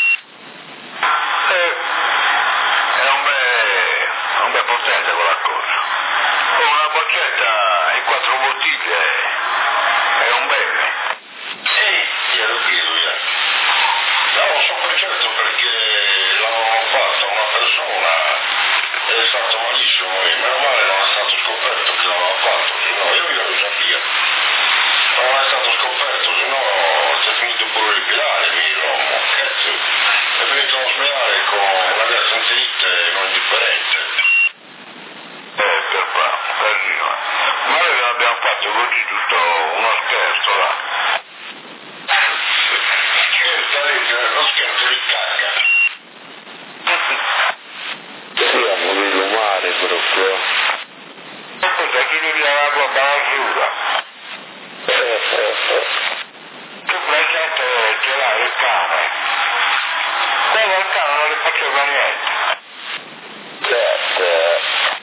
A: Eh, è un bel, un bel potente quella cosa. Con una boccetta e quattro bottiglie è un bene.
C: Sì, glielo chiedo io. No, lo so per certo perché l'hanno fatta una persona, è stato malissimo, e meno male non è stato scoperto che l'aveva fatto, se no io glielo sapevo. Non è stato scoperto, se no si è finito pure il pilare, mi l'uomo, cazzo. È finito in ospedale con una gastroenterite non indifferente.
A: Eh, per qua, casino. Ma noi l'abbiamo fatto così tutto uno scherzo, là.
C: Scherza lì, lo scherzo di cacca.
F: Sì, a morire male proprio.
A: E cos'è che gli dava la roba basura?
F: Eh, eh, eh.
A: Tu presente ce l'hai il cane. Quello al cane non le faceva niente.
F: Certo, eh.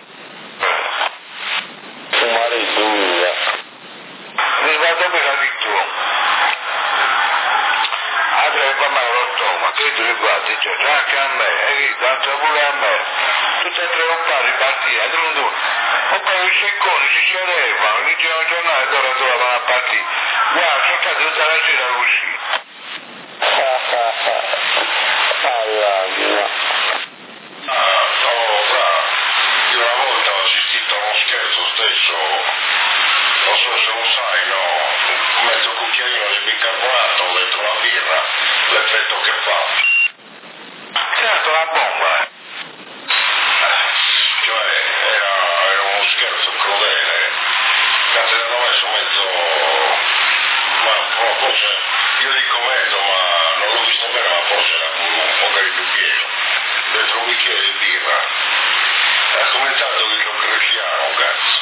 F: Fumare dura.
A: Mi vado bene di tu. Avrei per me lo stomaco, e tu li guardi, dice, anche a me, e tanto pure a me. Tutte e tre un pari partire, e un paio di secondi si scendevano, mi dicevano il giornale che ora dovevano partire. Guarda, cercate tutta la sera a uscire.
F: All'anima.
C: Ah, no, bravo. Io una volta ho assistito a uno scherzo stesso, non so se lo sai, no, un mezzo cucchiaino di bicarbonato dentro la birra, l'effetto che fa.
A: Certo, la bomba, eh.
C: Cioè, era, era uno scherzo crudele, cazzo hanno messo mezzo, ma no, forse, io dico mezzo, ma non l'ho visto bene, ma forse era un, un po' più pieno, dentro un bicchiere di birra. Ha cominciato il cristiano, cazzo.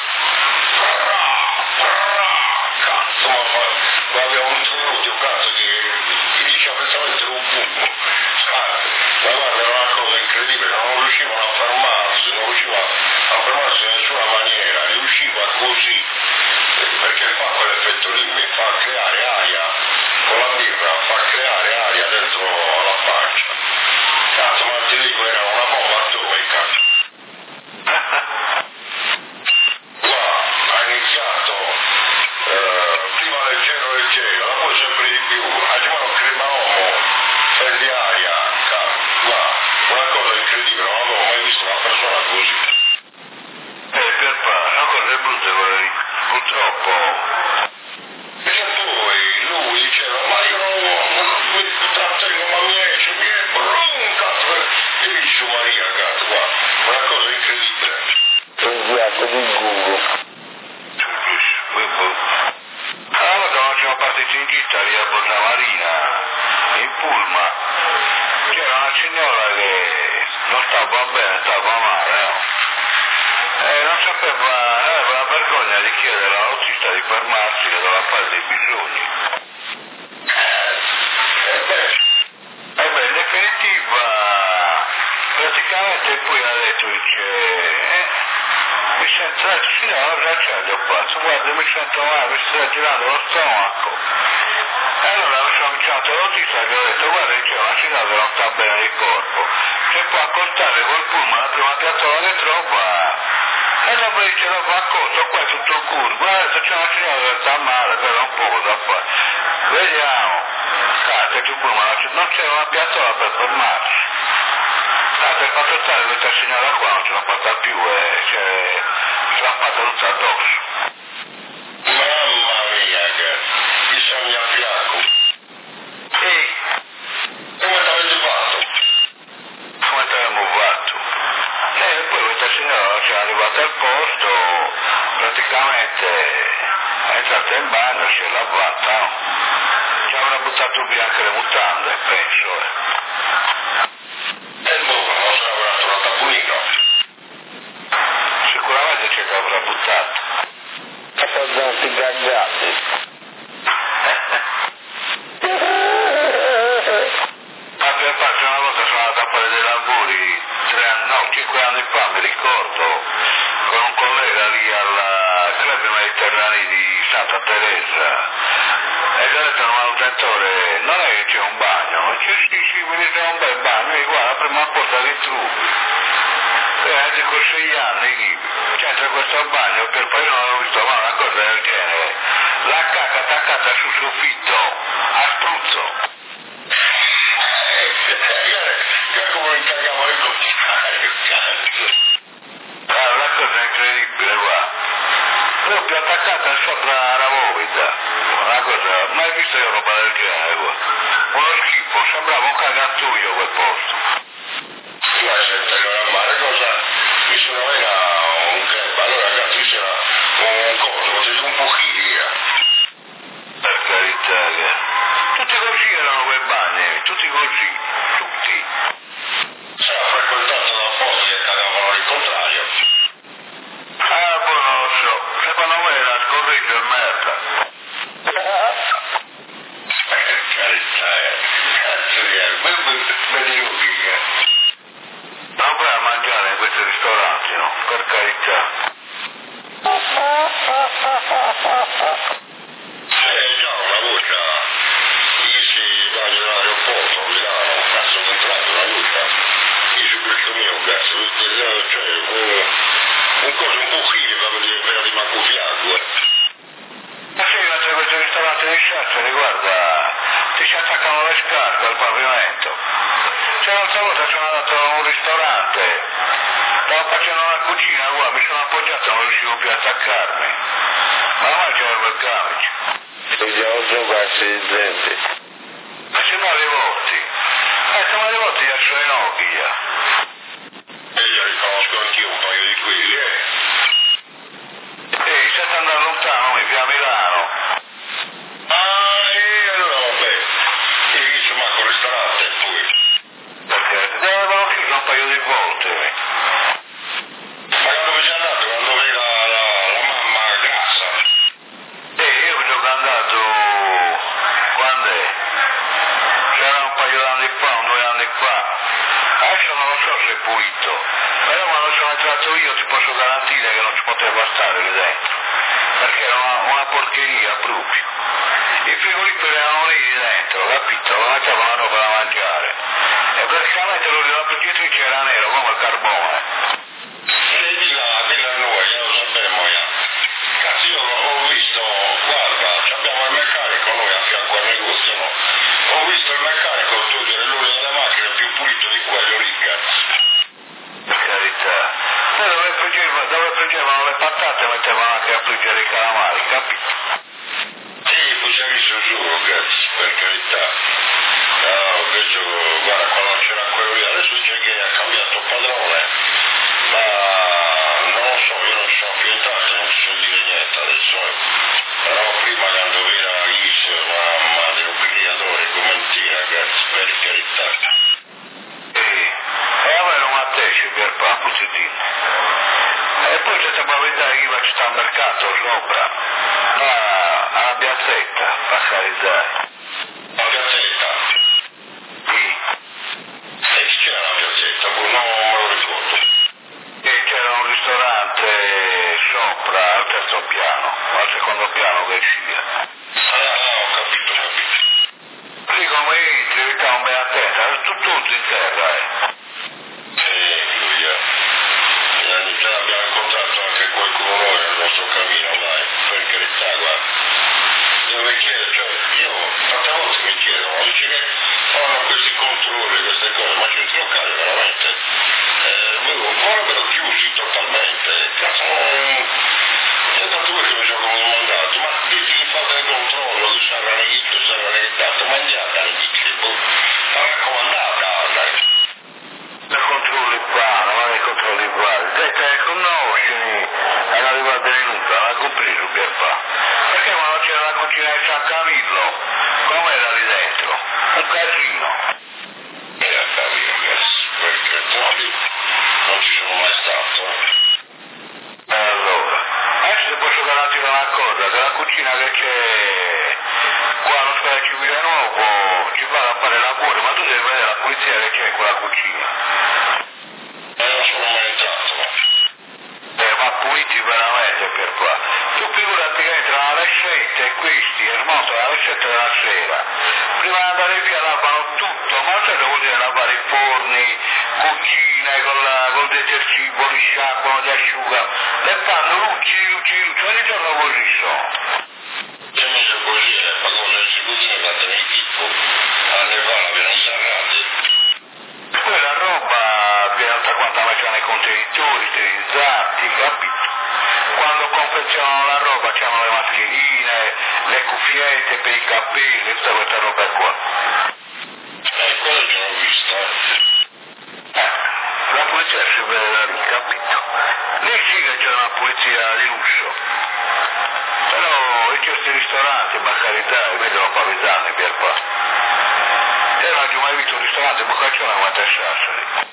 C: Cazzo, ma, fa, ma abbiamo un trudio, cazzo, che mi diceva pensamente un buco. Ma guarda, era una cosa incredibile, non riuscivano a fermarsi, non riusciva a fermarsi in nessuna maniera, riusciva così, perché fa quell'effetto lì, mi fa creare aria, con la birra, fa creare aria dentro la faccia. Cazzo, ma ti dico, era una bomba atomica. Ha iniziato eh, prima leggero leggero, ma poi sempre di più, aggiungano crema uomo, prendi aria, ma una cosa incredibile, non avevo mai visto una persona così.
A: Eh, per fare, sono cose brutte, purtroppo.
C: E poi lui diceva, ma io non, non mi trattengo, ma mi esce, mi è brum, cazzo, e mi dice Maria, cazzo, guarda, una cosa incredibile.
F: Un viaggio di Google.
A: Allora quando siamo partiti in gita lì a Porta Marina, in Pulma, c'era una signora che non stava bene, stava male, no? E non sapeva, aveva la vergogna di chiedere all'autista di fermarsi che doveva fare dei bisogni.
C: E beh,
A: E beh, in definitiva, praticamente poi ha detto, dice, eh, mi sento, eh, signora, cosa c'è del pazzo? Guarda, mi sento male, mi sta girando lo stomaco. E allora mi sono avvicinato all'autista e gli ho detto, guarda, dice, una signora che non sta bene di corpo, se può accostare col pullman la prima piazzola che trova. E dopo dice, dopo accosto, qua è tutto curvo, guarda, c'è una signora che sta male, però un poco da fare. Vediamo, cazzo, tu pullman, non c'è una piazzola per fermarsi. Ah, per fatto stare questa signora qua non ce l'ha fatta più e cioè, ce l'ha fatta tutta addosso.
C: mamma mia, che bisogna fiacco.
A: E
C: Come t'avete fatto?
A: come te l'abbiamo fatto? E poi questa signora ci è arrivata al posto, praticamente è entrata in bagno, si è lavata, no? Ci avrà buttato via anche le mutande, penso. Eh.
C: E il buco non sarà avrà trovata pulito.
A: Sicuramente ce l'avrà buttato.
F: Capazzi gaggati.
A: Ma per farci una volta sono andato a fare dei lavori, tre anni, no, cinque anni fa mi ricordo, con un collega lì al club Terrani di Santa Teresa, e gli ho detto al manutentore, non è che c'è un bagno, c'è sì, sì, mi dice un bel bagno, e guarda, prima porta i tubi, e anche con sei anni, c'entra questo bagno, per poi non ho visto mai una cosa del genere, la cacca attaccata sul soffitto, a spruzzo.
C: Come incagavo il contrario, cazzo.
A: Ah, una cosa incredibile, guarda. Proprio attaccata sopra la vomita. Una cosa, mai visto io roba del genere, guarda. Uno schifo, sembrava un cagatoio quel posto.
C: Ma senta, allora, ma la cosa, questo non era un club, allora ragazzi, questo era un coso, potete un pochino, via.
A: Per carità, che... tutti così erano quei bagni, tutti così, tutti.
C: Sarà frequentato da pochi che cagavano il contrario.
A: Ah, poi non lo so, secondo me era scorreggio e merda.
C: Per carità, eh, cazzo di è, me li rubi, eh.
A: Non puoi a mangiare in questi ristoranti, no? Per carità.
C: Eh già, una volta, io si va all'aeroporto a Milano, cazzo ho comprato una volta, io su questo mio cazzo, cioè un, un coso un pochino per vedere per di Macufiaco, eh.
A: Ma sì, mentre questi ristoranti di Sassari, guarda, ti si attaccano le scarpe al pavimento. C'è un'altra volta sono andato a un ristorante, stavo facendo una cucina, guarda, mi sono appoggiato, non riuscivo più a attaccarmi. Ma ormai c'avevo il camice.
F: E già ho giocato i denti.
A: Ma se no le volte. Eh, siamo le volte a suoi Nokia.
C: E io riconosco anch'io un paio di quelli, eh.
A: Ehi, siete andati lontano, mi via a Milano.
C: Ah, e allora vabbè, io insomma con il ristorante poi.
A: Perché ti avevano chiuso un paio di volte.
C: Ma dove sei andato? Quando vedi la, la, la mamma grassa?
A: E io ci sono andato, quando è? C'era un paio d'anni fa, un due anni fa. Adesso non lo so se è pulito, però quando sono entrato io ti posso garantire che non ci poteva stare lì dentro, perché era una, una porcheria proprio. I frigoriferi erano lì dentro, capito? Non mettevano la roba da mangiare. E praticamente l'orificatrice era nero come il carbone.
C: E di là, di là noi, io lo sappiamo, io. Cazzo, io ho visto, guarda, abbiamo il meccanico noi a fianco al negozio, no? Ho visto il meccanico togliere l'olio della macchina più pulito di quello lì, cazzo.
A: Per carità. Poi dove friggevano, dove friggevano le patate mettevano anche a friggere i calamari, capito?
C: Sì, poi ci hai visto giuro, cazzo, per carità. No, invece, guarda, quando c'era quello lì, adesso dice che ha cambiato padrone, ma non lo so, io non ci sono più entrato, non ci so dire niente adesso, eh. Però prima quando era Is, mamma, dell'obbligatorio, come mentira, cazzo, per carità.
A: E, e avevano a te, ci per papà, ci dico. E poi c'è stata verità che io ci sta al mercato sopra, là, alla piazzetta, per carità.
C: La piazzetta?
A: Sì.
C: E chi c'era la piazzetta? Boh, non me lo ricordo.
A: E c'era un ristorante sopra, al terzo piano, al secondo piano che sia.
C: Ah, ho capito, ho capito.
A: Sì, come entri, stavamo ben attenti, era tutto, tutto in terra, eh.
C: Sì, lui, eh. E anni già abbiamo incontrato anche qualcuno noi nel nostro cammino, dai, per carità, guarda. Io mi chiedo, cioè, io tante volte mi chiedo, ma dice che fanno questi controlli, queste cose, ma centri locali veramente eh, vorrebbero chiusi totalmente, cazzo non... Io tanto voi che mi sono domandato, ma dite che fate il controllo, che sarà negito, sarà negitato, mangiate a negito, ma raccomandate, dai.
A: Ne controlli qua, non ne controlli qua. Dette le conosci, è una di guardia venuta, l'ha compreso per fa. Perché quando c'era la cucina di San Camillo, com'era lì dentro? Un casino.
C: Era capito, cazzo, perché no, non ci sono mai stato.
A: E allora, adesso ti posso garantire una cosa, che la cucina che c'è qua allo Scala Civile Nuovo ci vado a fare lavoro, ma tu devi vedere la pulizia che c'è in quella cucina.
C: Ma non sono mai entrato, ma...
A: Eh, ma puliti veramente per qua. Tu figurati sette e questi smontano alle sette della sera, prima di andare via lavano tutto, ma sai che vuol dire lavare i forni, cucine, con la, col detersivo, li sciacquano, li asciugano, le fanno lucci, lucci, lucci, ogni giorno così sono.
C: E invece così è, ma cosa si cucina fatta in equipo, alle quali abbiamo serrate.
A: Quella roba viene tutta quanta messa nei contenitori, sterilizzati, capito? Quando confezionano la roba c'hanno le mascherine, le cuffiette per i capelli, tutta questa roba qua.
C: Eh, quello che l'ho visto, eh.
A: Eh, la pulizia si vede da lì, capito? Lì sì che c'è una pulizia di lusso. Però in questi ristoranti, per carità, vedono pavizzarne per qua. Io non ho mai visto un ristorante Boccaccione quanto è Sassari.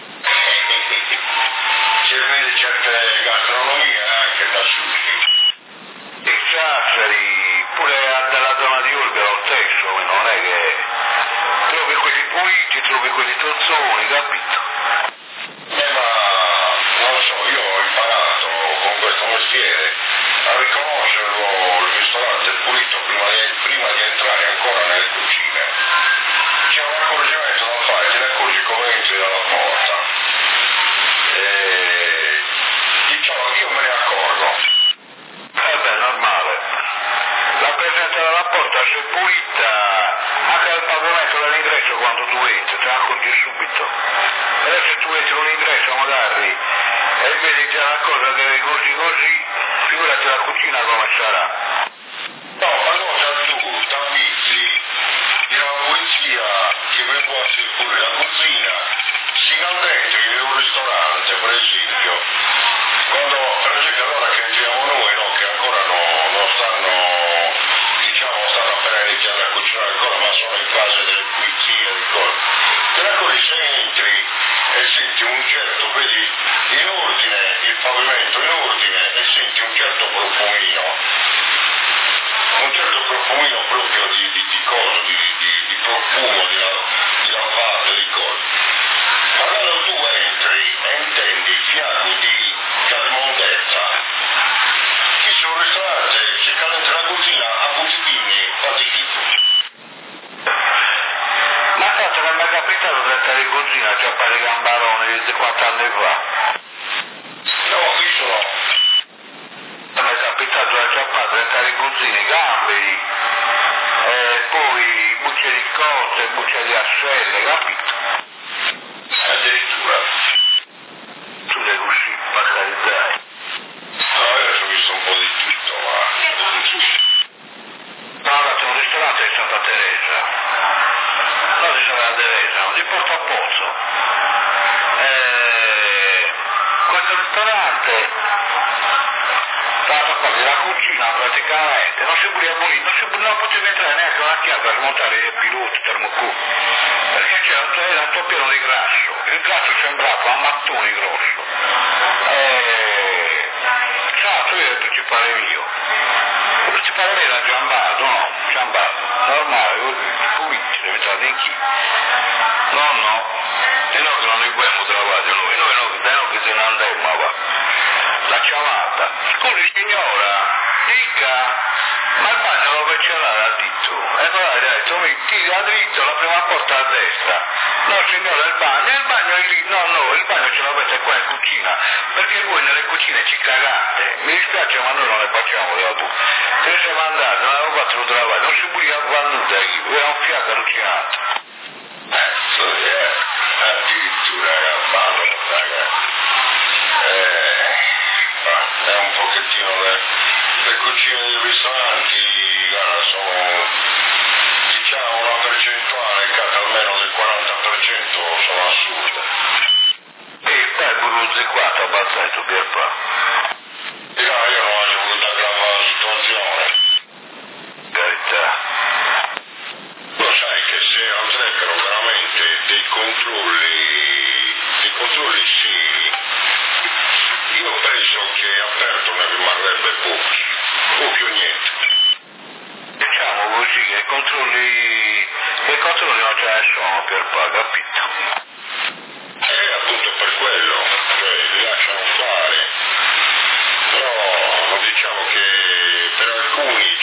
C: Si vede certe gastronomie anche da sushi.
A: E Sassari, pure dalla zona di Olbia lo stesso, non è che trovi quelli puliti, trovi quelli tozzoni, capito?
C: Eh, ma non lo so, io ho imparato con questo mestiere a riconoscerlo il ristorante pulito prima di, prima di entrare ancora nelle cucine. C'è un accorgimento da fare, te ne accorgi come entri dalla porta. E diciamo che io me ne accorgo.
A: Eh beh, normale. La presenza della porta se è pulita, anche il pavimento dell'ingresso quando tu entri, te ne accorgi subito. E se tu entri in un ingresso magari e vedi già una cosa che è così così, figurati la cucina come sarà.
C: No, ma no, già tu, t'avvisi di una pulizia che per può essere pure la cucina, si dentro in un ristorante, per esempio, quando, per esempio, allora che entriamo noi, no, che ancora no, non stanno, diciamo, stanno appena iniziando a cucinare ancora, ma sono in fase delle pulizie, di cose. Te ne accorgi se entri e senti un certo, vedi, in ordine, il pavimento in ordine, e senti un certo profumino, un certo profumino proprio di, di, di cosa, di, di, di profumo, di, di lavate, di cose. Ma quando tu entri e intendi il fiato di calmondezza, chi sul ristorante si cade dentro la cucina a buttini, fatti schifo.
A: Ma tanto non mi è capitato di entrare in cucina, cioè per i gambaroni di quattro anni fa.
C: No, qui sono.
A: Non mi è capitato di entrare in cucina, i gamberi, e poi bucce di cotte, bucce di ascelle, capito?
C: Addirittura.
A: Tu devi uscire, per carità.
C: No, io ci ho visto un po' di tutto, ma...
A: Sono andato in un ristorante di Santa Teresa, no di Santa Teresa, di Porto a Pozzo. E questo ristorante stava qua nella cucina praticamente, non si poteva pulire, non, si, non poteva entrare neanche una chiave per smontare i piloti termocup, perché c'era, era tutto pieno di grasso, il grasso sembrava a mattoni grosso. E ciao, io ero il principale mio. Il principale mio era Giambardo, no? Giambardo, normale, puliti, diventati in chi? No, no, e noi che non li abbiamo trovati noi, noi no, dai no che se ne andemmo, va. La chiamata, scusi signora, dica, ma il bagno lo faccio andare a dritto. E poi ha detto, mi tira a dritto, la prima porta a destra. No signora, il bagno, il bagno è lì, no, no, il bagno ce l'avete qua in cucina, perché voi nelle cucine ci cagate. Mi dispiace ma noi non le facciamo dopo. Se siamo andati, non avevo fatto il lavoro, non si può fare nulla io, era un fiato allucinante.
C: Ecco, eh, addirittura gabbato, ragazzi. Eh, è un pochettino le, le cucine dei ristoranti, guarda, sono, diciamo, una percentuale che almeno del quaranta per cento sono assurde.
A: E poi Bruzzi qua ti ha abbassato per fa.
C: E no, io non voglio voluto aggravare la situazione.
A: Carità.
C: Lo sai che se andrebbero veramente dei controlli, dei controlli seri, io penso che aperto ne rimarrebbe pochi, o più niente.
A: Diciamo così che i controlli, che i controlli non ce ne sono per poi, capito?
C: E appunto per quello, cioè li lasciano fare, però diciamo che per alcuni ci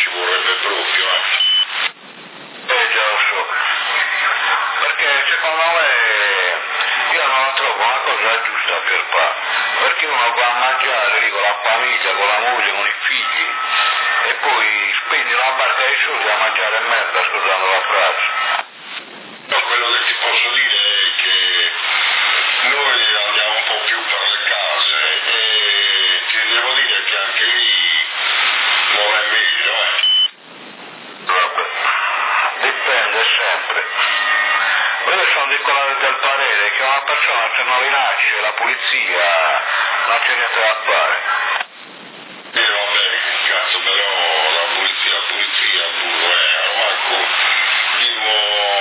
C: ci vorrebbe proprio, eh.
A: Eh già lo so, perché secondo me io non la trovo una cosa giusta per pa, perché uno va a mangiare lì con la famiglia, con la moglie, con i figli e poi spendi una barca di soldi a mangiare merda, scusando la frase.
C: No, quello che ti posso dire è che noi andiamo un po' più per le case e ti devo dire che anche lì non è meglio, eh.
A: Vabbè, dipende sempre. Io sono di quella del parere che una persona se non rinasce la pulizia non c'è niente da fare.
C: E va bene, cazzo, però la pulizia, la pulizia, burro, eh, Marco, dico,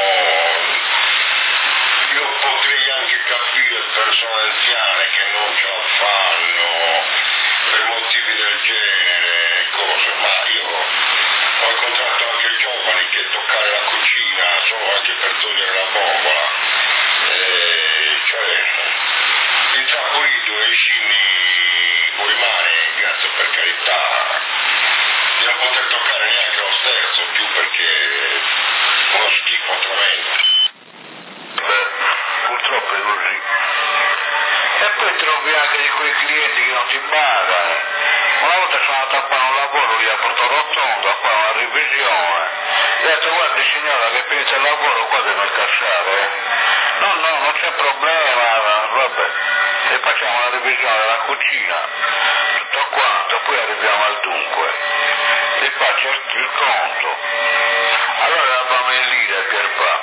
C: io potrei anche capire persone anziane che non ce la fanno per motivi del genere e cose, ma io ho incontrato anche giovani che toccare la cucina solo anche per togliere la bombola, e, cioè il saporito e i scinni può rimane, grazie per carità, di non poter toccare neanche lo sterzo più perché uno schifo tremendo.
A: Beh, purtroppo è così. E poi trovi anche di quei clienti che non ti pagano. Una volta sono andato a fare un lavoro lì a Porto Rotondo, a fare una revisione. E ho detto, guardi signora che finito il lavoro qua deve incassare. No, no, non c'è problema, vabbè. E facciamo la revisione della cucina, tutto quanto, poi arriviamo al dunque. E faccio il conto. Allora eravamo in lire per pa.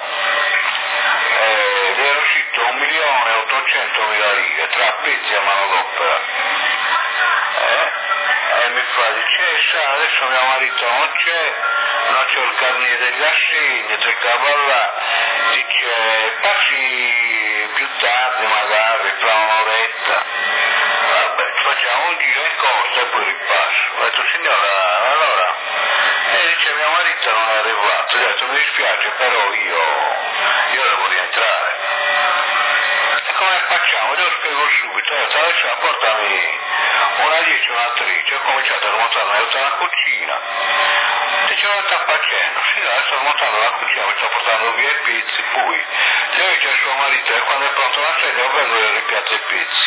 A: Ed era uscito un milione e ottocentomila lire tra pezzi e manodopera. Eh? E mi fa, dice, sa, adesso mio marito non c'è, non c'è il carnet degli assegni, tre cavallà, dice, passi più tardi magari, fra un'oretta. Vabbè, facciamo un giro in costa e poi ripasso. Ho detto, signora, allora, e dice, mio marito non è arrivato, ho detto, mi dispiace, però io, io devo rientrare. E come facciamo? Io spiego subito, ho detto, adesso portami una dieci, un'attrice, ho cominciato a smontarmi tutta la cucina. Dice, cosa sta facendo? Signora, sto smontando la cucina, mi sto portando via i pezzi, poi lei dice a suo marito, e quando è pronto la sedia, vengo e ripiazzo i pezzi.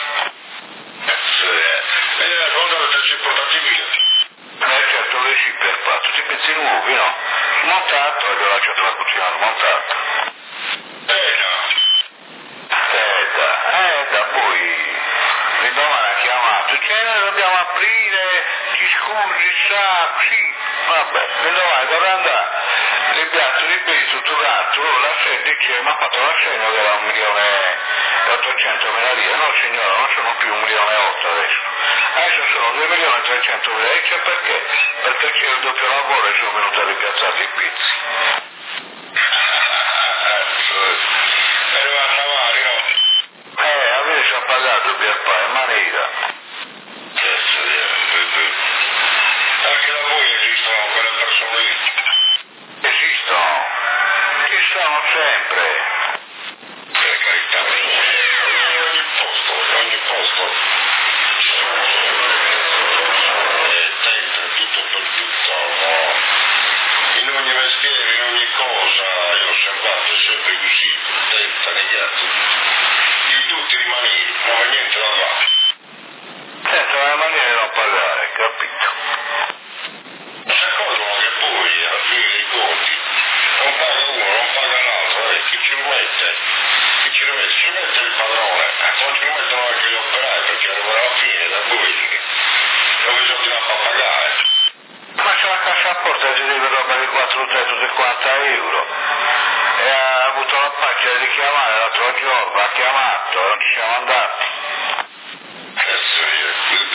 C: E nella seconda volta ci portati via.
A: Eh certo, lei si per pa, tutti i pezzi nuovi, no? Smontato e gli ho lasciato la cucina smontata.
C: Eh no.
A: Eh da, eh da, poi mi domani ha chiamato, dice, noi dobbiamo aprire, ci scusi, sa, sì, vabbè, mi domani dovrà andare, ripiazzo di pezzi tutto l'altro, la sede dice, mi ha fatto l'assegno che era un milione e ottocentomila lire, no signora, non sono più un milione e otto adesso, adesso sono due milioni e trecentomila, e dice perché? Perché c'è il doppio lavoro e sono venuto a ripiazzare i pezzi.
C: Era una Samari, no?
A: Eh, adesso ha pagato per fare in maniera.
C: Cazzo, anche da voi esistono quelle persone lì?
A: Esistono, ci sono sempre.
C: Per carità, in ogni posto, in ogni posto. E tenta tutto per tutto, no? In ogni mestiere, in ogni cosa, io ho osservato è sempre così, tenta, negato, di tutti rimanere, non è niente da fare.
A: Senza una maniera di non pagare, capito?
C: Si accorgono che poi alla fine dei conti non paga uno, non paga l'altro, e chi ci rimette? Chi ci rimette? Ci mette il padrone, non ci rimettono anche gli operai perché arrivano alla fine da voi non bisogna far pagare.
A: Ma c'è la cassa a porta ci deve roba di quattrocento euro e ha avuto la faccia di chiamare l'altro giorno, ha chiamato, non ci siamo andati.
C: Cazzo io,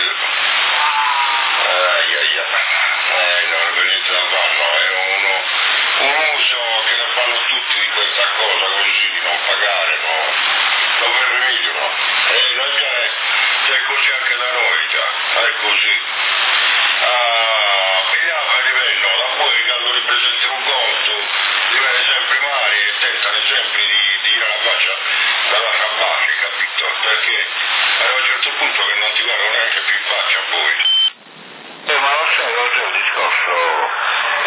C: ai ai ai, eh non è niente da fare, no, è uno, un uso che ne fanno tutti di questa cosa così, di non pagare, no, lo vermigliano, e noi già è, già è così anche da noi già, è così. Ah, vediamo a livello, la poi quando ripresenti un conto diventa sempre male e tentano sempre di, di dire alla faccia dall'altra parte, capito? Perché arriva a un certo punto che non ti guardano neanche più in faccia poi.
A: Eh, ma lo sai cos'è il discorso?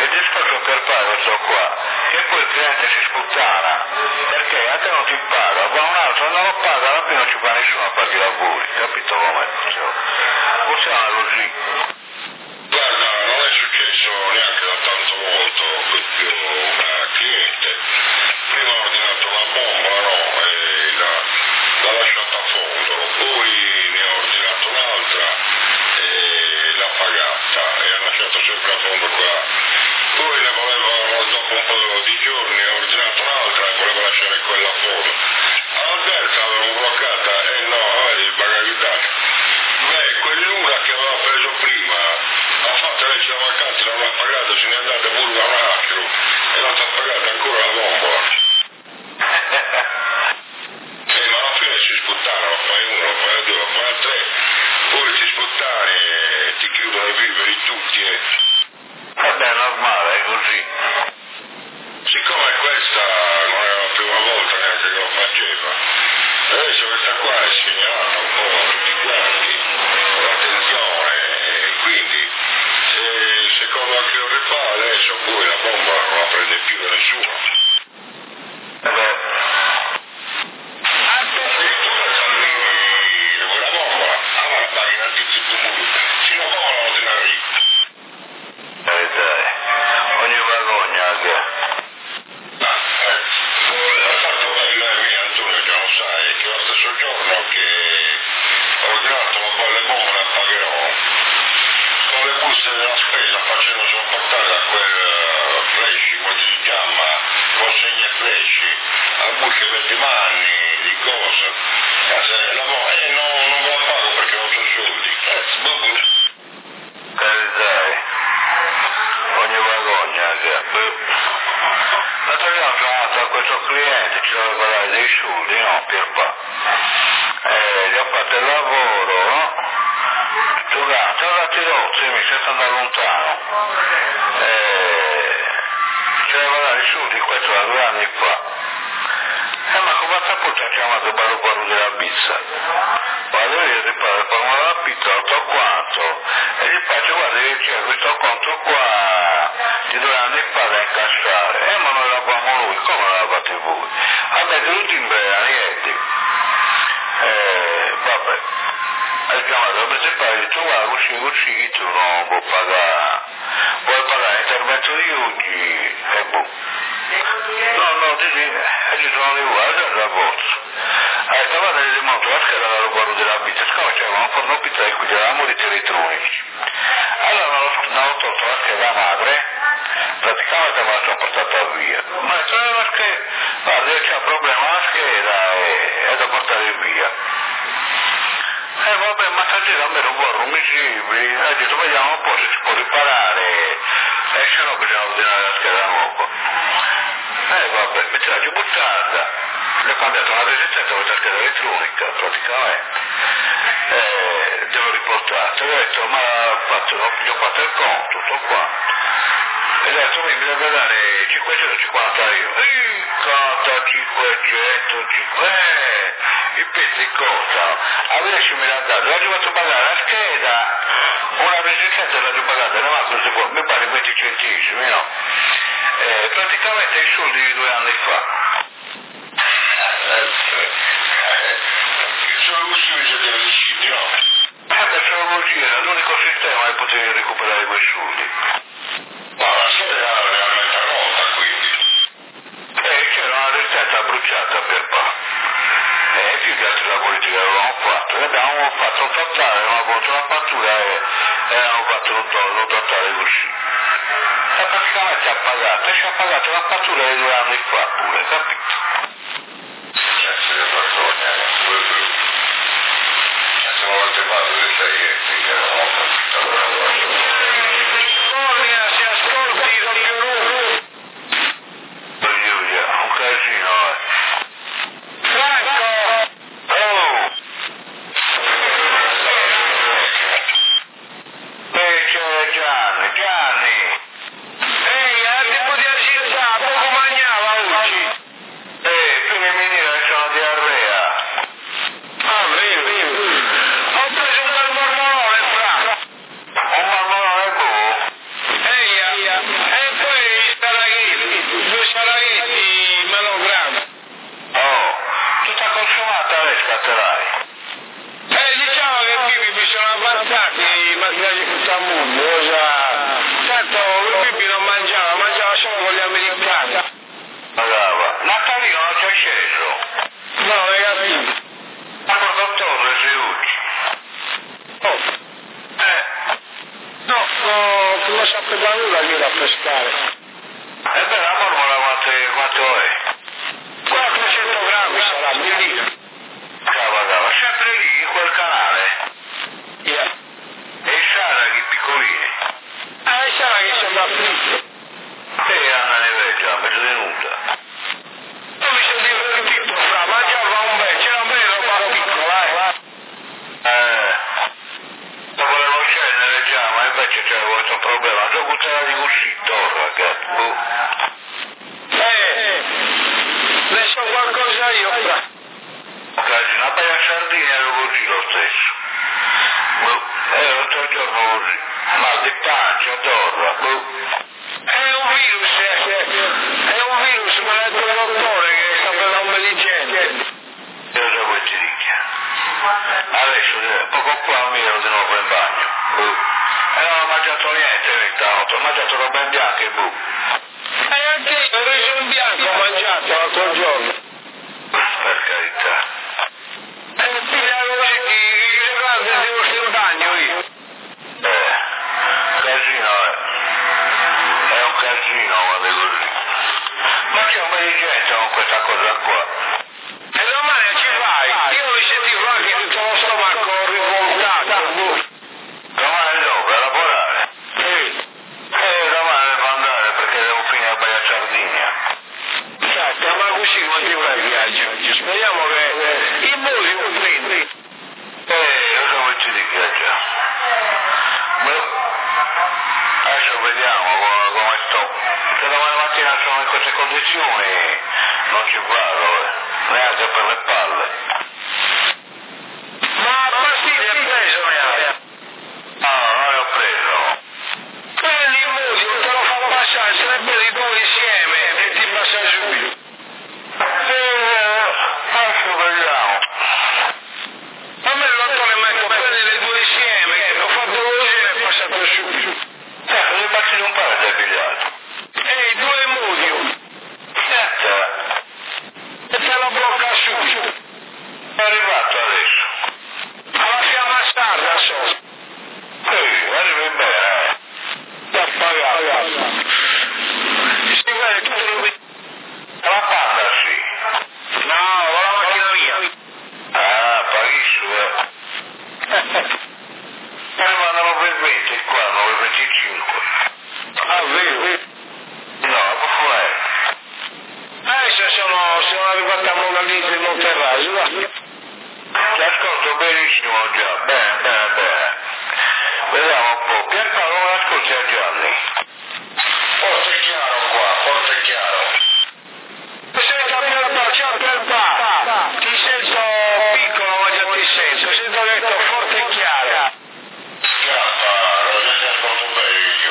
A: cliente si sputtana, perché a te non ti paga, ma un altro non lo paga, alla fine non ci fa nessuno a fare i lavori, capito come funziona? Funziona così.
C: Guarda, non è successo neanche da tanto molto, perché una cliente prima ha ordinato una bombola, no, e l'ha, l'ha lasciata a fondo, poi ne ha ordinato un'altra e l'ha pagata e ha lasciato sempre a fondo quella, poi ne voleva, dopo un po' di giorni ha ordinato un'altra e voleva lasciare quella a fondo, alla terza l'avevano bloccata e no, vedi il bagaglio dato. Beh, quell'una che aveva preso prima ha fatto legge la vacanza, non l'ha pagato, se n'è andata pure da un altro e non ti ha pagato ancora la bombola. Eh, ma alla fine si sputtana, lo fai uno, lo fai due, lo fai tre, poi ti sputtani e ti chiudono i viveri tutti. Eh.
A: Vabbè, è normale, è così.
C: Siccome questa non è la prima volta neanche che lo faceva, adesso questa qua è segnalata un po' a tutti quanti, attenzione, e quindi se secondo anche ore fa adesso poi la bomba non la prende più da nessuno.
A: Vabbè.
C: Vuoi la bombola? Ah, la paghi in anticipo subito, se la bombola non te ne arriva.
A: Eh dai, ogni vergogna che...
C: Ha fatto bello e mio Antonio, già lo sai, che lo stesso giorno che ho ordinato un po' le bombe la pagherò, con le buste della spesa facendo sopportare da quel uh, flash, come si chiama, consegne flash, a buche venti mani, di cose, eh, la bomba, eh no, non me la pago perché non ho soldi, cazzo, bubu.
A: Eh dai, ogni vergogna che... L'altro giorno ho chiamato a questo cliente, ci doveva pagare dei soldi, no, Pierpa? Eh, gli ho fatto il lavoro, no? Giocate, ora ti do, sì, mi sei andato lontano. Eh, ci doveva pagare i soldi, questo da due anni fa. Eh, ma come saputo ci ha chiamato il ballo ballo della pizza? Vado io, ti parlo, parlo della pizza, tutto quanto. E gli faccio, guarda che c'è questo conto qua di due anni fa da incassare. Eh, ma noi l'abbiamo lui, come non l'avete voi? Vabbè, tutti in bene, niente. Eh, vabbè. Hai chiamato la principale e detto, guarda, così così tu non puoi pagare. Vuoi pagare l'intervento di oggi? E boh. No, no, ti dico, e ci sono le guardie da borsa. Ha detto, guarda, gli monto la scheda dalla guardia della pizza, siccome c'era un forno pizza e qui c'erano moriti elettronici. Allora non ho tolto la scheda madre, praticamente me la sono portata via. Ma ha detto, ma che, guarda, c'è un problema la scheda e è da portare via. Eh vabbè, ma sta gira a me non guardo omicidi, ha detto, vediamo un po' se si può riparare, e se no bisogna ordinare la scheda nuova. Eh vabbè, mi c'era giù buttata, le ho cambiato una resistenza per la scheda elettronica praticamente, eh, devo riportare, ho detto ma faccio, gli ho fatto il conto, tutto quanto, e ho detto mi deve dare cinquecentocinquanta euro, ehi conta cinquecentocinquanta, eh, i pezzi contano, adesso me l'ha dato, l'ho fatto pagare la scheda, una resistenza l'ho pagata, non va, mi pare venti centesimi, no? Eh, praticamente i soldi di due anni fa.
C: Sono così delle riusciti, no?
A: Eh beh, sono così, era l'unico sistema che potevi recuperare quei soldi.
C: Ma la sede era realmente rotta, quindi.
A: Eh, c'era una resistenza bruciata per pa. E più che altri lavori che avevamo fatto. E abbiamo fatto un totale, abbiamo avuto una fattura e, e abbiamo fatto un, un totale così. E praticamente ha pagato, e ci ha pagato una fattura di due anni fa pure, capito?
C: Cazzo di vergogna, cazzo non avete fatto le sei che non
E: Vergogna, si ascolti, doppio ruolo.
A: Giulia, un casino, eh.
E: Franco!
A: Oh! E c'è Gianni, Gianni!
E: Ehi, a tipo di acirità, poco mangiava oggi.
A: Eh, tu mi venire c'è una diarrea.
E: Ah, vero? Ho preso un bel mormone. non sapeva nulla lì da pescare.
A: E beh, la mormola quanto, quanto è?
E: quattrocento grammi sarà, mi dica.
A: Cava, cava, sempre lì, in quel canale.
E: Yeah.
A: E i saraghi piccolini.
E: Ah, sarà che sembra afflitto.
A: E Anna Neveggia, mezzo tenuta.
E: Io mi sono divertito, fra, mangiava un bel, c'era un bel roba piccola, eh.
A: Eh, dopo le vocelle già, ma invece c'è questo problema. Sono buttati così, torna, cazzo.
E: Eh, ne so qualcosa io, fra.
A: Quasi una bella sardina ero così lo stesso. Boh, ero tutto il giorno così. Mal di pancia, torna, boh.
E: È un virus, eh. È un virus, ma è il dottore che sapeva un beligente.
A: Io so che ti dica. Adesso, eh, poco qua mi ero di nuovo in bagno. Boh. E non ho mangiato niente questa notte, ho mangiato roba in bianco e boh.
E: E anche io ho reso in bianco, ho mangiato l'altro giorno.
A: Per carità.
E: E piglia così, le cose devo stare in bagno io.
A: Eh, casino è. È un casino quando è così. Ma c'è un po' di gente con questa cosa qua.
E: E domani ci vai? Io mi sentivo anche tutto lo stomaco rivoltato.
A: Domani dopo, a lavorare.
E: Sì.
A: Eh, domani devo andare perché devo finire a Baia Sardinia.
E: Certo, ma così non ti vai in viaggio. Speriamo che il musico prendi.
A: Eh, lo so che ci dica già. Boh. Adesso vediamo come, come sto. Se domani mattina sono in queste condizioni non ci vado, eh. Neanche per le palle.
E: Ma pastiglie hai preso, neanche?
A: No, non le ho preso.
E: Prendi il musico, te lo fa passare, se ne prendi due insieme e ti passa subito.
A: Eh, adesso vediamo.
E: A me il dottore mi ha detto prendi le due insieme, che ho fatto così e è passato subito.
A: Eh, le faccio di un paio del biglietto.
E: Ehi, due musico.
A: Senta,
E: E te lo blocca subito.
A: è arrivato adesso.
E: Alla fiamma sarda, so.
A: Sì, arrivi bene, eh.
E: Da pagare. Si vede tutto lo
A: La panda sì.
E: No, la macchina mia.
A: Ah, paghissimo, eh. Mi mandano per venti qua, non per venticinque.
E: Ah, vero?
A: No, può è.
E: Adesso sono, sono arrivato a Monalito in Monterraso, va.
A: Ti ascolto benissimo già, bene, bene, bene. Vediamo un po'. Pierpaolo, non ascolti a Gianni.
C: Forte e chiaro qua, forte e chiaro.
E: Senta Pierpa, ciao Pierpa. Ti sento piccolo, ma già ti sento. Sento che sto forte e chiaro.
C: Chiappa, non si ascolto bene io.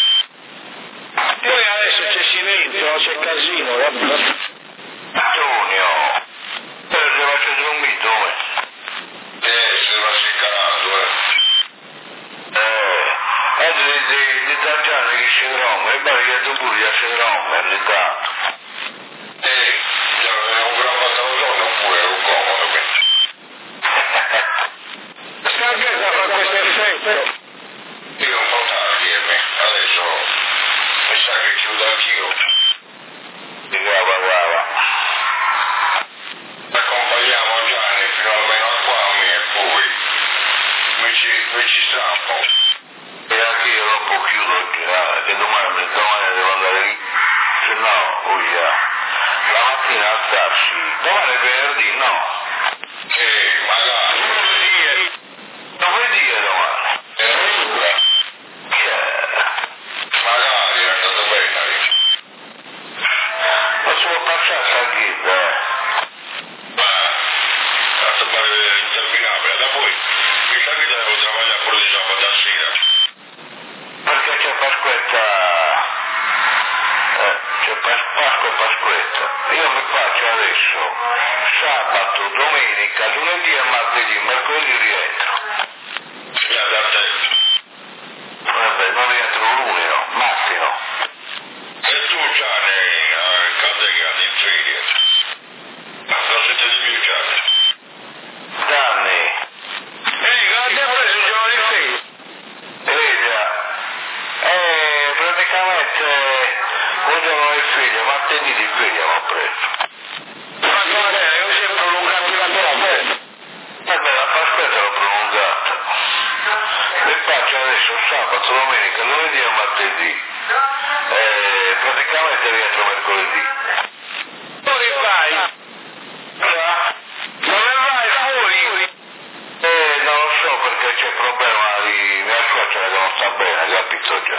E: Poi adesso c'è silenzio, c'è casino, va bene.
A: Antonio, per se faccio dormito, eh.
C: Eh, se va seccato, eh.
A: Eh, è di, di, di Targiani che si tromba, e pare che tu pure si tromba, ogni tanto.
C: Eh, già è un gran pantalone oppure è un comodo, quindi.
E: Stanchezza fa questo effetto.
C: Io un po' tardi, eh, adesso mi sa che chiudo anch'io.
A: Brava, brava.
C: Accompagniamo Gianni fino almeno a Quammi e poi mi ci, mi ci strappo.
A: E anche io dopo chiudo oggi, eh, che domani, domani devo andare lì, se no, oh yeah. La mattina alzarsi, domani è venerdì, no?
C: Eh, magari.
A: Dove dire domani?
C: È sicura.
A: Che...
C: Magari è andato bene lì.
A: Ma si può passare a Ghida, eh?
C: Ma, tanto pare interminabile. Da poi, mi sa che devo lavorare pure di sabato sera.
A: Perché c'è Pasquetta, eh, c'è Pas- Pasqua e Pasquetta. Io mi faccio adesso sabato, ferie, martedì di ferie mi ho preso.
E: Ma come è? Io si è prolungato la notte.
A: E beh, la Pasquetta l'ho prolungata. E faccio adesso sabato, domenica, lunedì e martedì. E praticamente rientro mercoledì.
E: Dove vai? Dove vai? Fuori?
A: Eh, non lo so perché c'è il problema di mia suocera che non sta bene, capito già.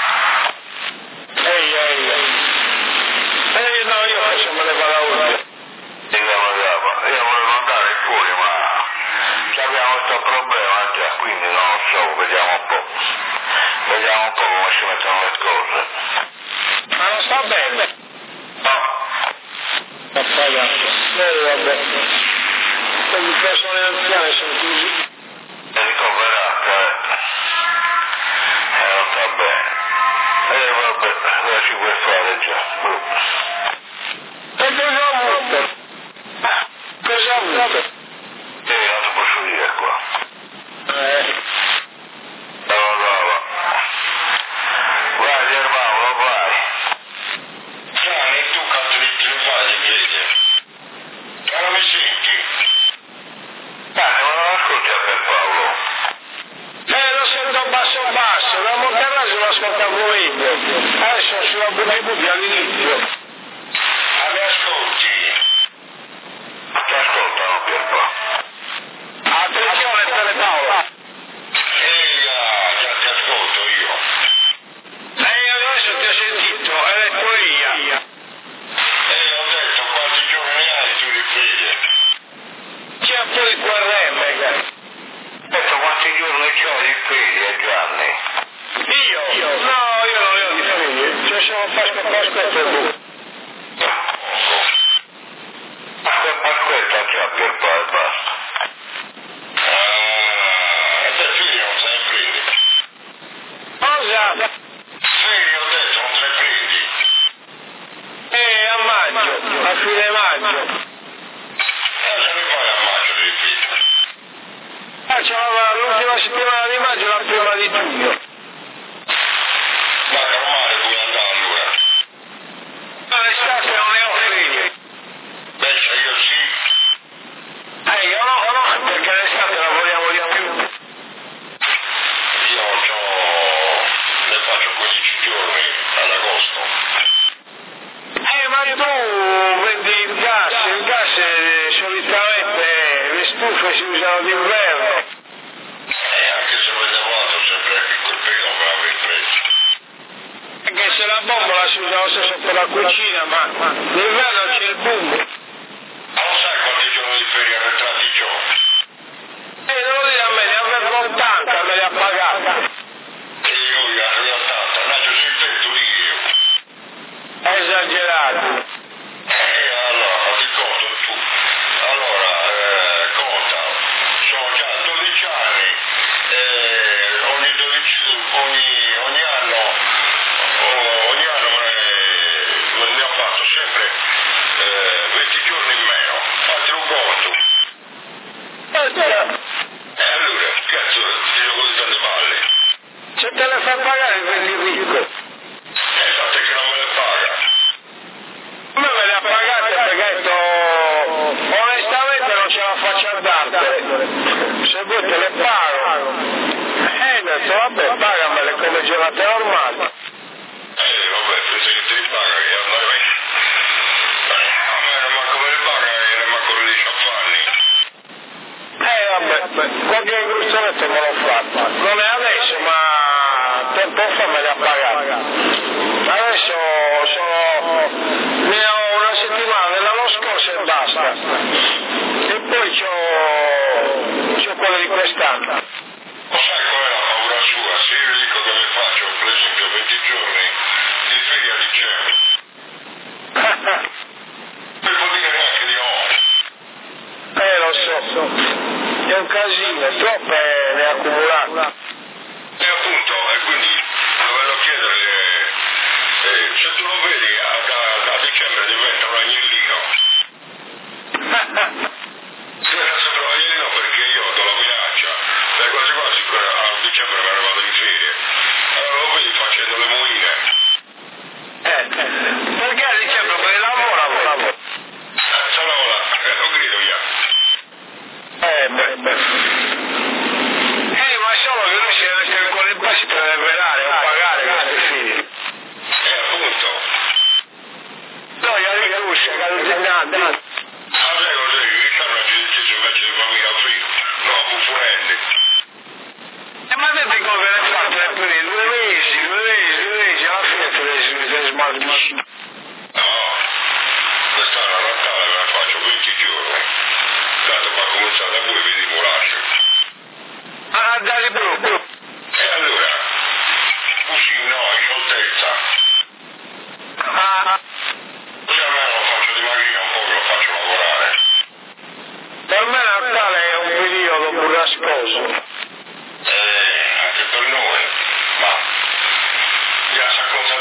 E: Ehi, ehi, ehi. Eh, no, io faccio me ne vado a uno.
A: Io volevo andare fuori ma abbiamo questo problema già, quindi non lo so, vediamo un po'. Vediamo un po' come si mettono le cose.
E: Ma non sta bene?
A: No.
E: Ma pagato. Eh, vabbè. Quelle persone anziane sono così.
A: È ricoverata, eh. Eh, non sta bene. Eh, vabbè, cosa ci puoi fare già?
E: E cosa ha avuto? Cosa ha avuto?
A: Eh, non ti posso dire qua.
E: Eh.
A: No, no, no. Vai, Germano, vai.
C: Gianni, tu cazzo di tre fai invece? Ma non mi senti?
A: Dai, ma non ascolti a per Paolo.
E: Eh, lo sento basso basso, da Monterrey lo ascoltavo meglio. Adesso sulla butti all'inizio.
C: Ma mi ascolti?
A: Ti ascoltano, Pierpaolo.
E: Attenzione, Telepaolo.
C: Ehi, ah, già ti ascolto io.
E: Eh, io adesso ti ho sentito, hai detto io.
C: E ho detto quanti giorni ne hai tu di ferie?
E: C'è un po' di querremme.
A: Detto quanti giorni c'ho di ferie, Gianni?
E: Io? No, io non ne ho di ferie. C'è solo Pasqua, Pasqua e tu.
A: Pasqua, Pasquetta c'ha Pierpaolo e basta.
C: Ah, e te ferie non te ne prendi?
E: Cosa?
C: Ferie ho detto non te ne prendi?
E: Eh, a maggio, a fine maggio.
C: Cosa ne fai a maggio di ferie?
E: Ah, c'è l'ultima settimana di maggio e la prima di giugno.
C: Ma normale vuoi andare allora?
E: Ma l'estate non ne ho ferie.
C: Beh, se io sì.
E: Eh, io no, no, perché l'estate lavoriamo di più.
C: Io c'ho... ne faccio quindici giorni ad agosto.
E: Eh, ma tu vendi il gas, il gas eh, solitamente le stufe si usano d'inverno.
C: E anche se mi lavorato sempre in quel periodo me l'avrei preso.
E: Anche se la bombola si usa lo stesso per la cucina, ma d'inverno c'è il boom.
C: Ma lo sai quanti giorni di ferie arretrati c'ho?
E: Eh, non lo dire a me, ne avevo ottanta, me li ha pagati.
C: E io gli arrivo a tanta, naggio sul vento lì io.
E: È esagerato.
C: E allora, ti conto tu. Allora, eh, conta, sono già dodici anni, eh, ogni dodici, ogni, ogni anno, oh, ogni anno me ne, ne ho fatto sempre eh, venti giorni in meno, fatti un conto. E allora, cazzo, ti gioco di tante palle.
E: Se te le fa pagare vedi ricco.
C: E infatti che non me le paga.
E: A me me le ha pagate perché ho detto onestamente non ce la faccio a dartele. Se vuoi te le pago. E ho detto vabbè pagamele come giornate normali.
C: Eh, vabbè, penso che ti ripaga che andai. A me non manco me le paga e ne manco le dieci anni.
E: Eh vabbè, qualche incrustamento me l'ho fatto. Non è adesso ma tempo fa me le ha pagate. Adesso sono... ne ho una settimana dell'anno scorso e basta. E poi c'ho... c'ho quello di quest'anno.
C: Lo sai qual è la paura sua? Se io dico che mi faccio per esempio venti giorni di ferie a dicembre, per vuol dire neanche di no.
E: Eh lo so, è un casino, troppe ne ha accumulate.
C: E appunto, e quindi volevo chiedere, eh, se tu lo vedi a, da, da dicembre diventa un agnellino. Diventa sempre un agnellino perché io do la minaccia, e quasi quasi a dicembre me ne vado in ferie. Allora lo vedi facendo le moine.
E: Eh, perché capisci?
C: No, quest'anno a Natale me la faccio venti giorni. Tanto per cominciare a voi vi dimorasce.
E: Ah, dai, bro.
C: E allora? Così no, in scioltezza.
E: Ah,
C: Così almeno lo faccio dimagrire un po' che lo faccio lavorare.
E: per me Natale è un periodo burrascoso.
C: Eh, anche per noi. Ma già sa cosa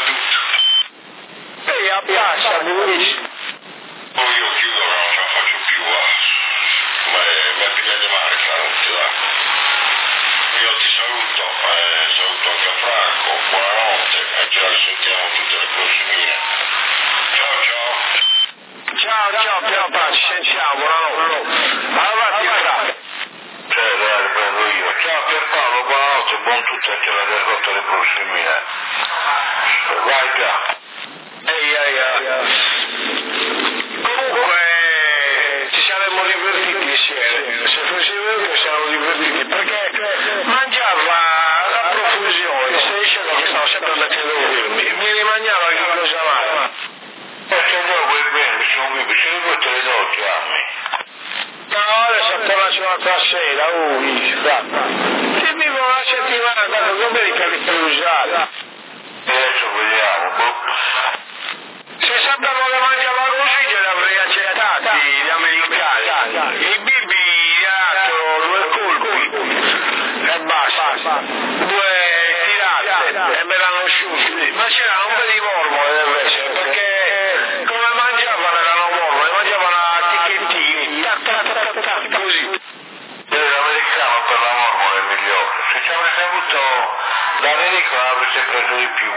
C: tutto.
E: E a passa, buonissimo.
C: Poi io chiudo che non ce la faccio più. Ma mi piglia di mare stanotte, dai. Io ti saluto, eh, saluto anche Franco, buonanotte e ci risentiamo tutte le prossimine. Ciao ciao.
E: Ciao, ciao, ciao, ciao, ci sentiamo, buonanotte. Avanti, Franco.
A: Cioè, dai, riprendo io. Ciao Pierpaolo, buonanotte, buon tutto e ce la derrota le prossime. Vai già.
E: Ehi, ehi, ehi. Comunque, ci saremmo divertiti ieri. Se fosse vero che siamo divertiti, perché mangiava la profusione, si diceva che stavo sempre mettendo firmi, mi rimangiava che cosa male.
A: E se no, vuoi bene, sono qui, se ne tutte le notti, anni.
E: No, adesso appena ci vado a sera, ui, guarda. Ti vivo una settimana, tanto non vedi che li puoi usare.
A: E adesso vediamo, boh.
E: Se sapevamo che mangiava così ce l'avrei accettati gli americani. I bibi dato due colpi e basta. Due tirate e me l'hanno asciutti. Ma c'erano un po' di mormore deve essere, perché come mangiavano erano mormore, mangiavano a ticchettini, tac tac tac tac, così.
A: Io l'americano per la mormore è migliore. Se ci avrei saputo l'americano avreste preso di più.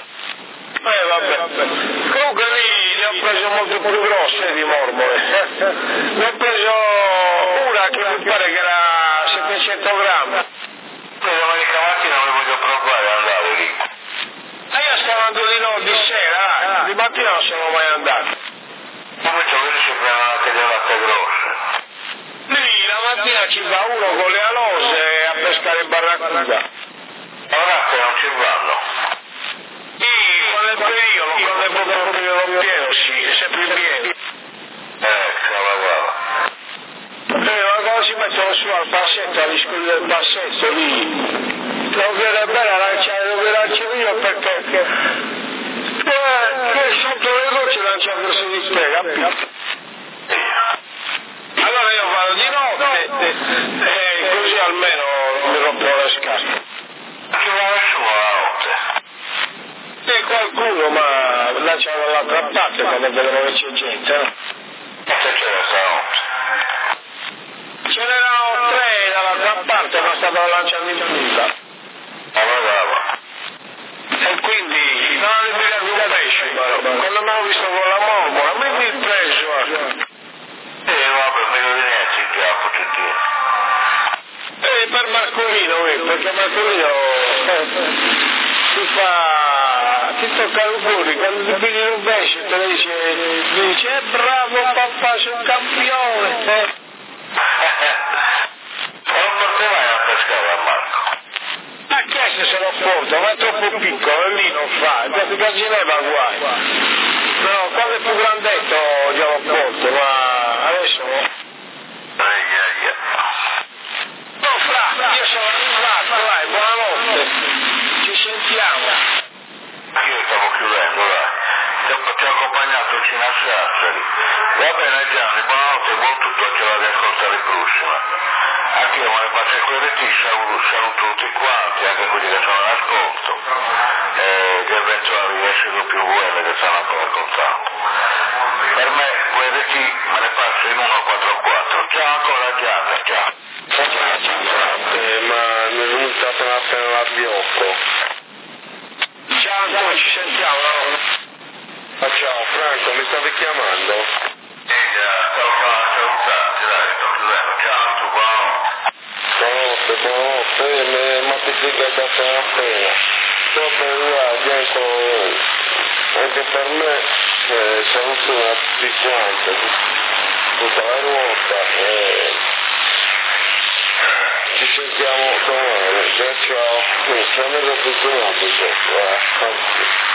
E: Eh vabbè, comunque lì ne ho preso molto più grosse di mormore, ne ho preso una che mi pare che era settecento grammi.
A: Poi domenica mattina mi voglio provare ad andare lì.
E: E io stavo andando di no, di sera, di mattina non sono mai andato.
A: Come ci quelli si prendono anche delle latte grosse.
E: Lì la mattina ci va uno con le alose a pescare barracuda.
A: Ora che non ci vanno.
E: Sì, quando è il periodo, quando è proprio il periodo pieno, sì, è sempre pieno.
A: Eh, cavolo.
E: Eh, ma quando si mettono su al passetto, agli scudi del passetto, lì, non viene bene a lanciare dove lancio io perché eh, che sotto le gocce lancia verso di te, capito? Allora io vado di notte e così almeno mi rompo le scarpe.
A: Chi va nessuno la notte?
E: E qualcuno, ma lancia dall'altra parte quando vedono che c'è gente, no?
A: E che c'era stanotte?
E: Ce n'erano tre dall'altra parte, ma stavano lanciando in punta.
A: Ma va brava.
E: E quindi non hanno preso un pesce, però. Quando mi hanno visto con la mormora, mi mi preso.
A: Eh, vabbè, meglio di niente il capo, ti dico.
E: E per Marcolino, eh, perché Marcolino eh, ti fa, ti tocca il cuore, quando ti pigli un pesce te lo dice, mi dice, bravo papà, sei un campione. Eh.
A: Non porterai a pescare a Marco?
E: Ma che se lo porto, ma è troppo piccolo e lì non fa, perché a Ginevra guai. No, quando è più grandetto glielo porto, ma adesso no.
A: Ehi, ehi.
E: No, Fra, io sono arrivato, dai, buonanotte. Ci sentiamo.
A: Io stavo chiudendo, dai. Dopo ti ho accompagnato fino a Sassari. Va bene Gianni, buonanotte, buon tutto e ce la riascoltare la prossima. Anche io me ne faccio quelle ti saluto, saluto tutti quanti, anche quelli che sono all'ascolto. E gli eventuali S W L che stanno ancora raccontando. Per me quelle T me ne passo in uno quattro quattro. Ciao ancora Gianni, ciao.
F: Ciao, ciao. Eh, ma mi è venuta appena appena l'abbiocco.
E: Ciao Antonio, ci sentiamo, no?
F: Ah, ciao Franco, mi stavi chiamando?
A: Ehi, stavo salutati, dai, sto chiudendo. Ciao, tu, buonanotte.
F: Buonanotte, buonanotte, eh, ma ti dico da appena appena. Sto per arrivare, Bianco, anche per me, eh, saluto a tutti quanti, tutta la ruota, eh, ci sentiamo domani, ciao ciao, sono andato tutto un altro,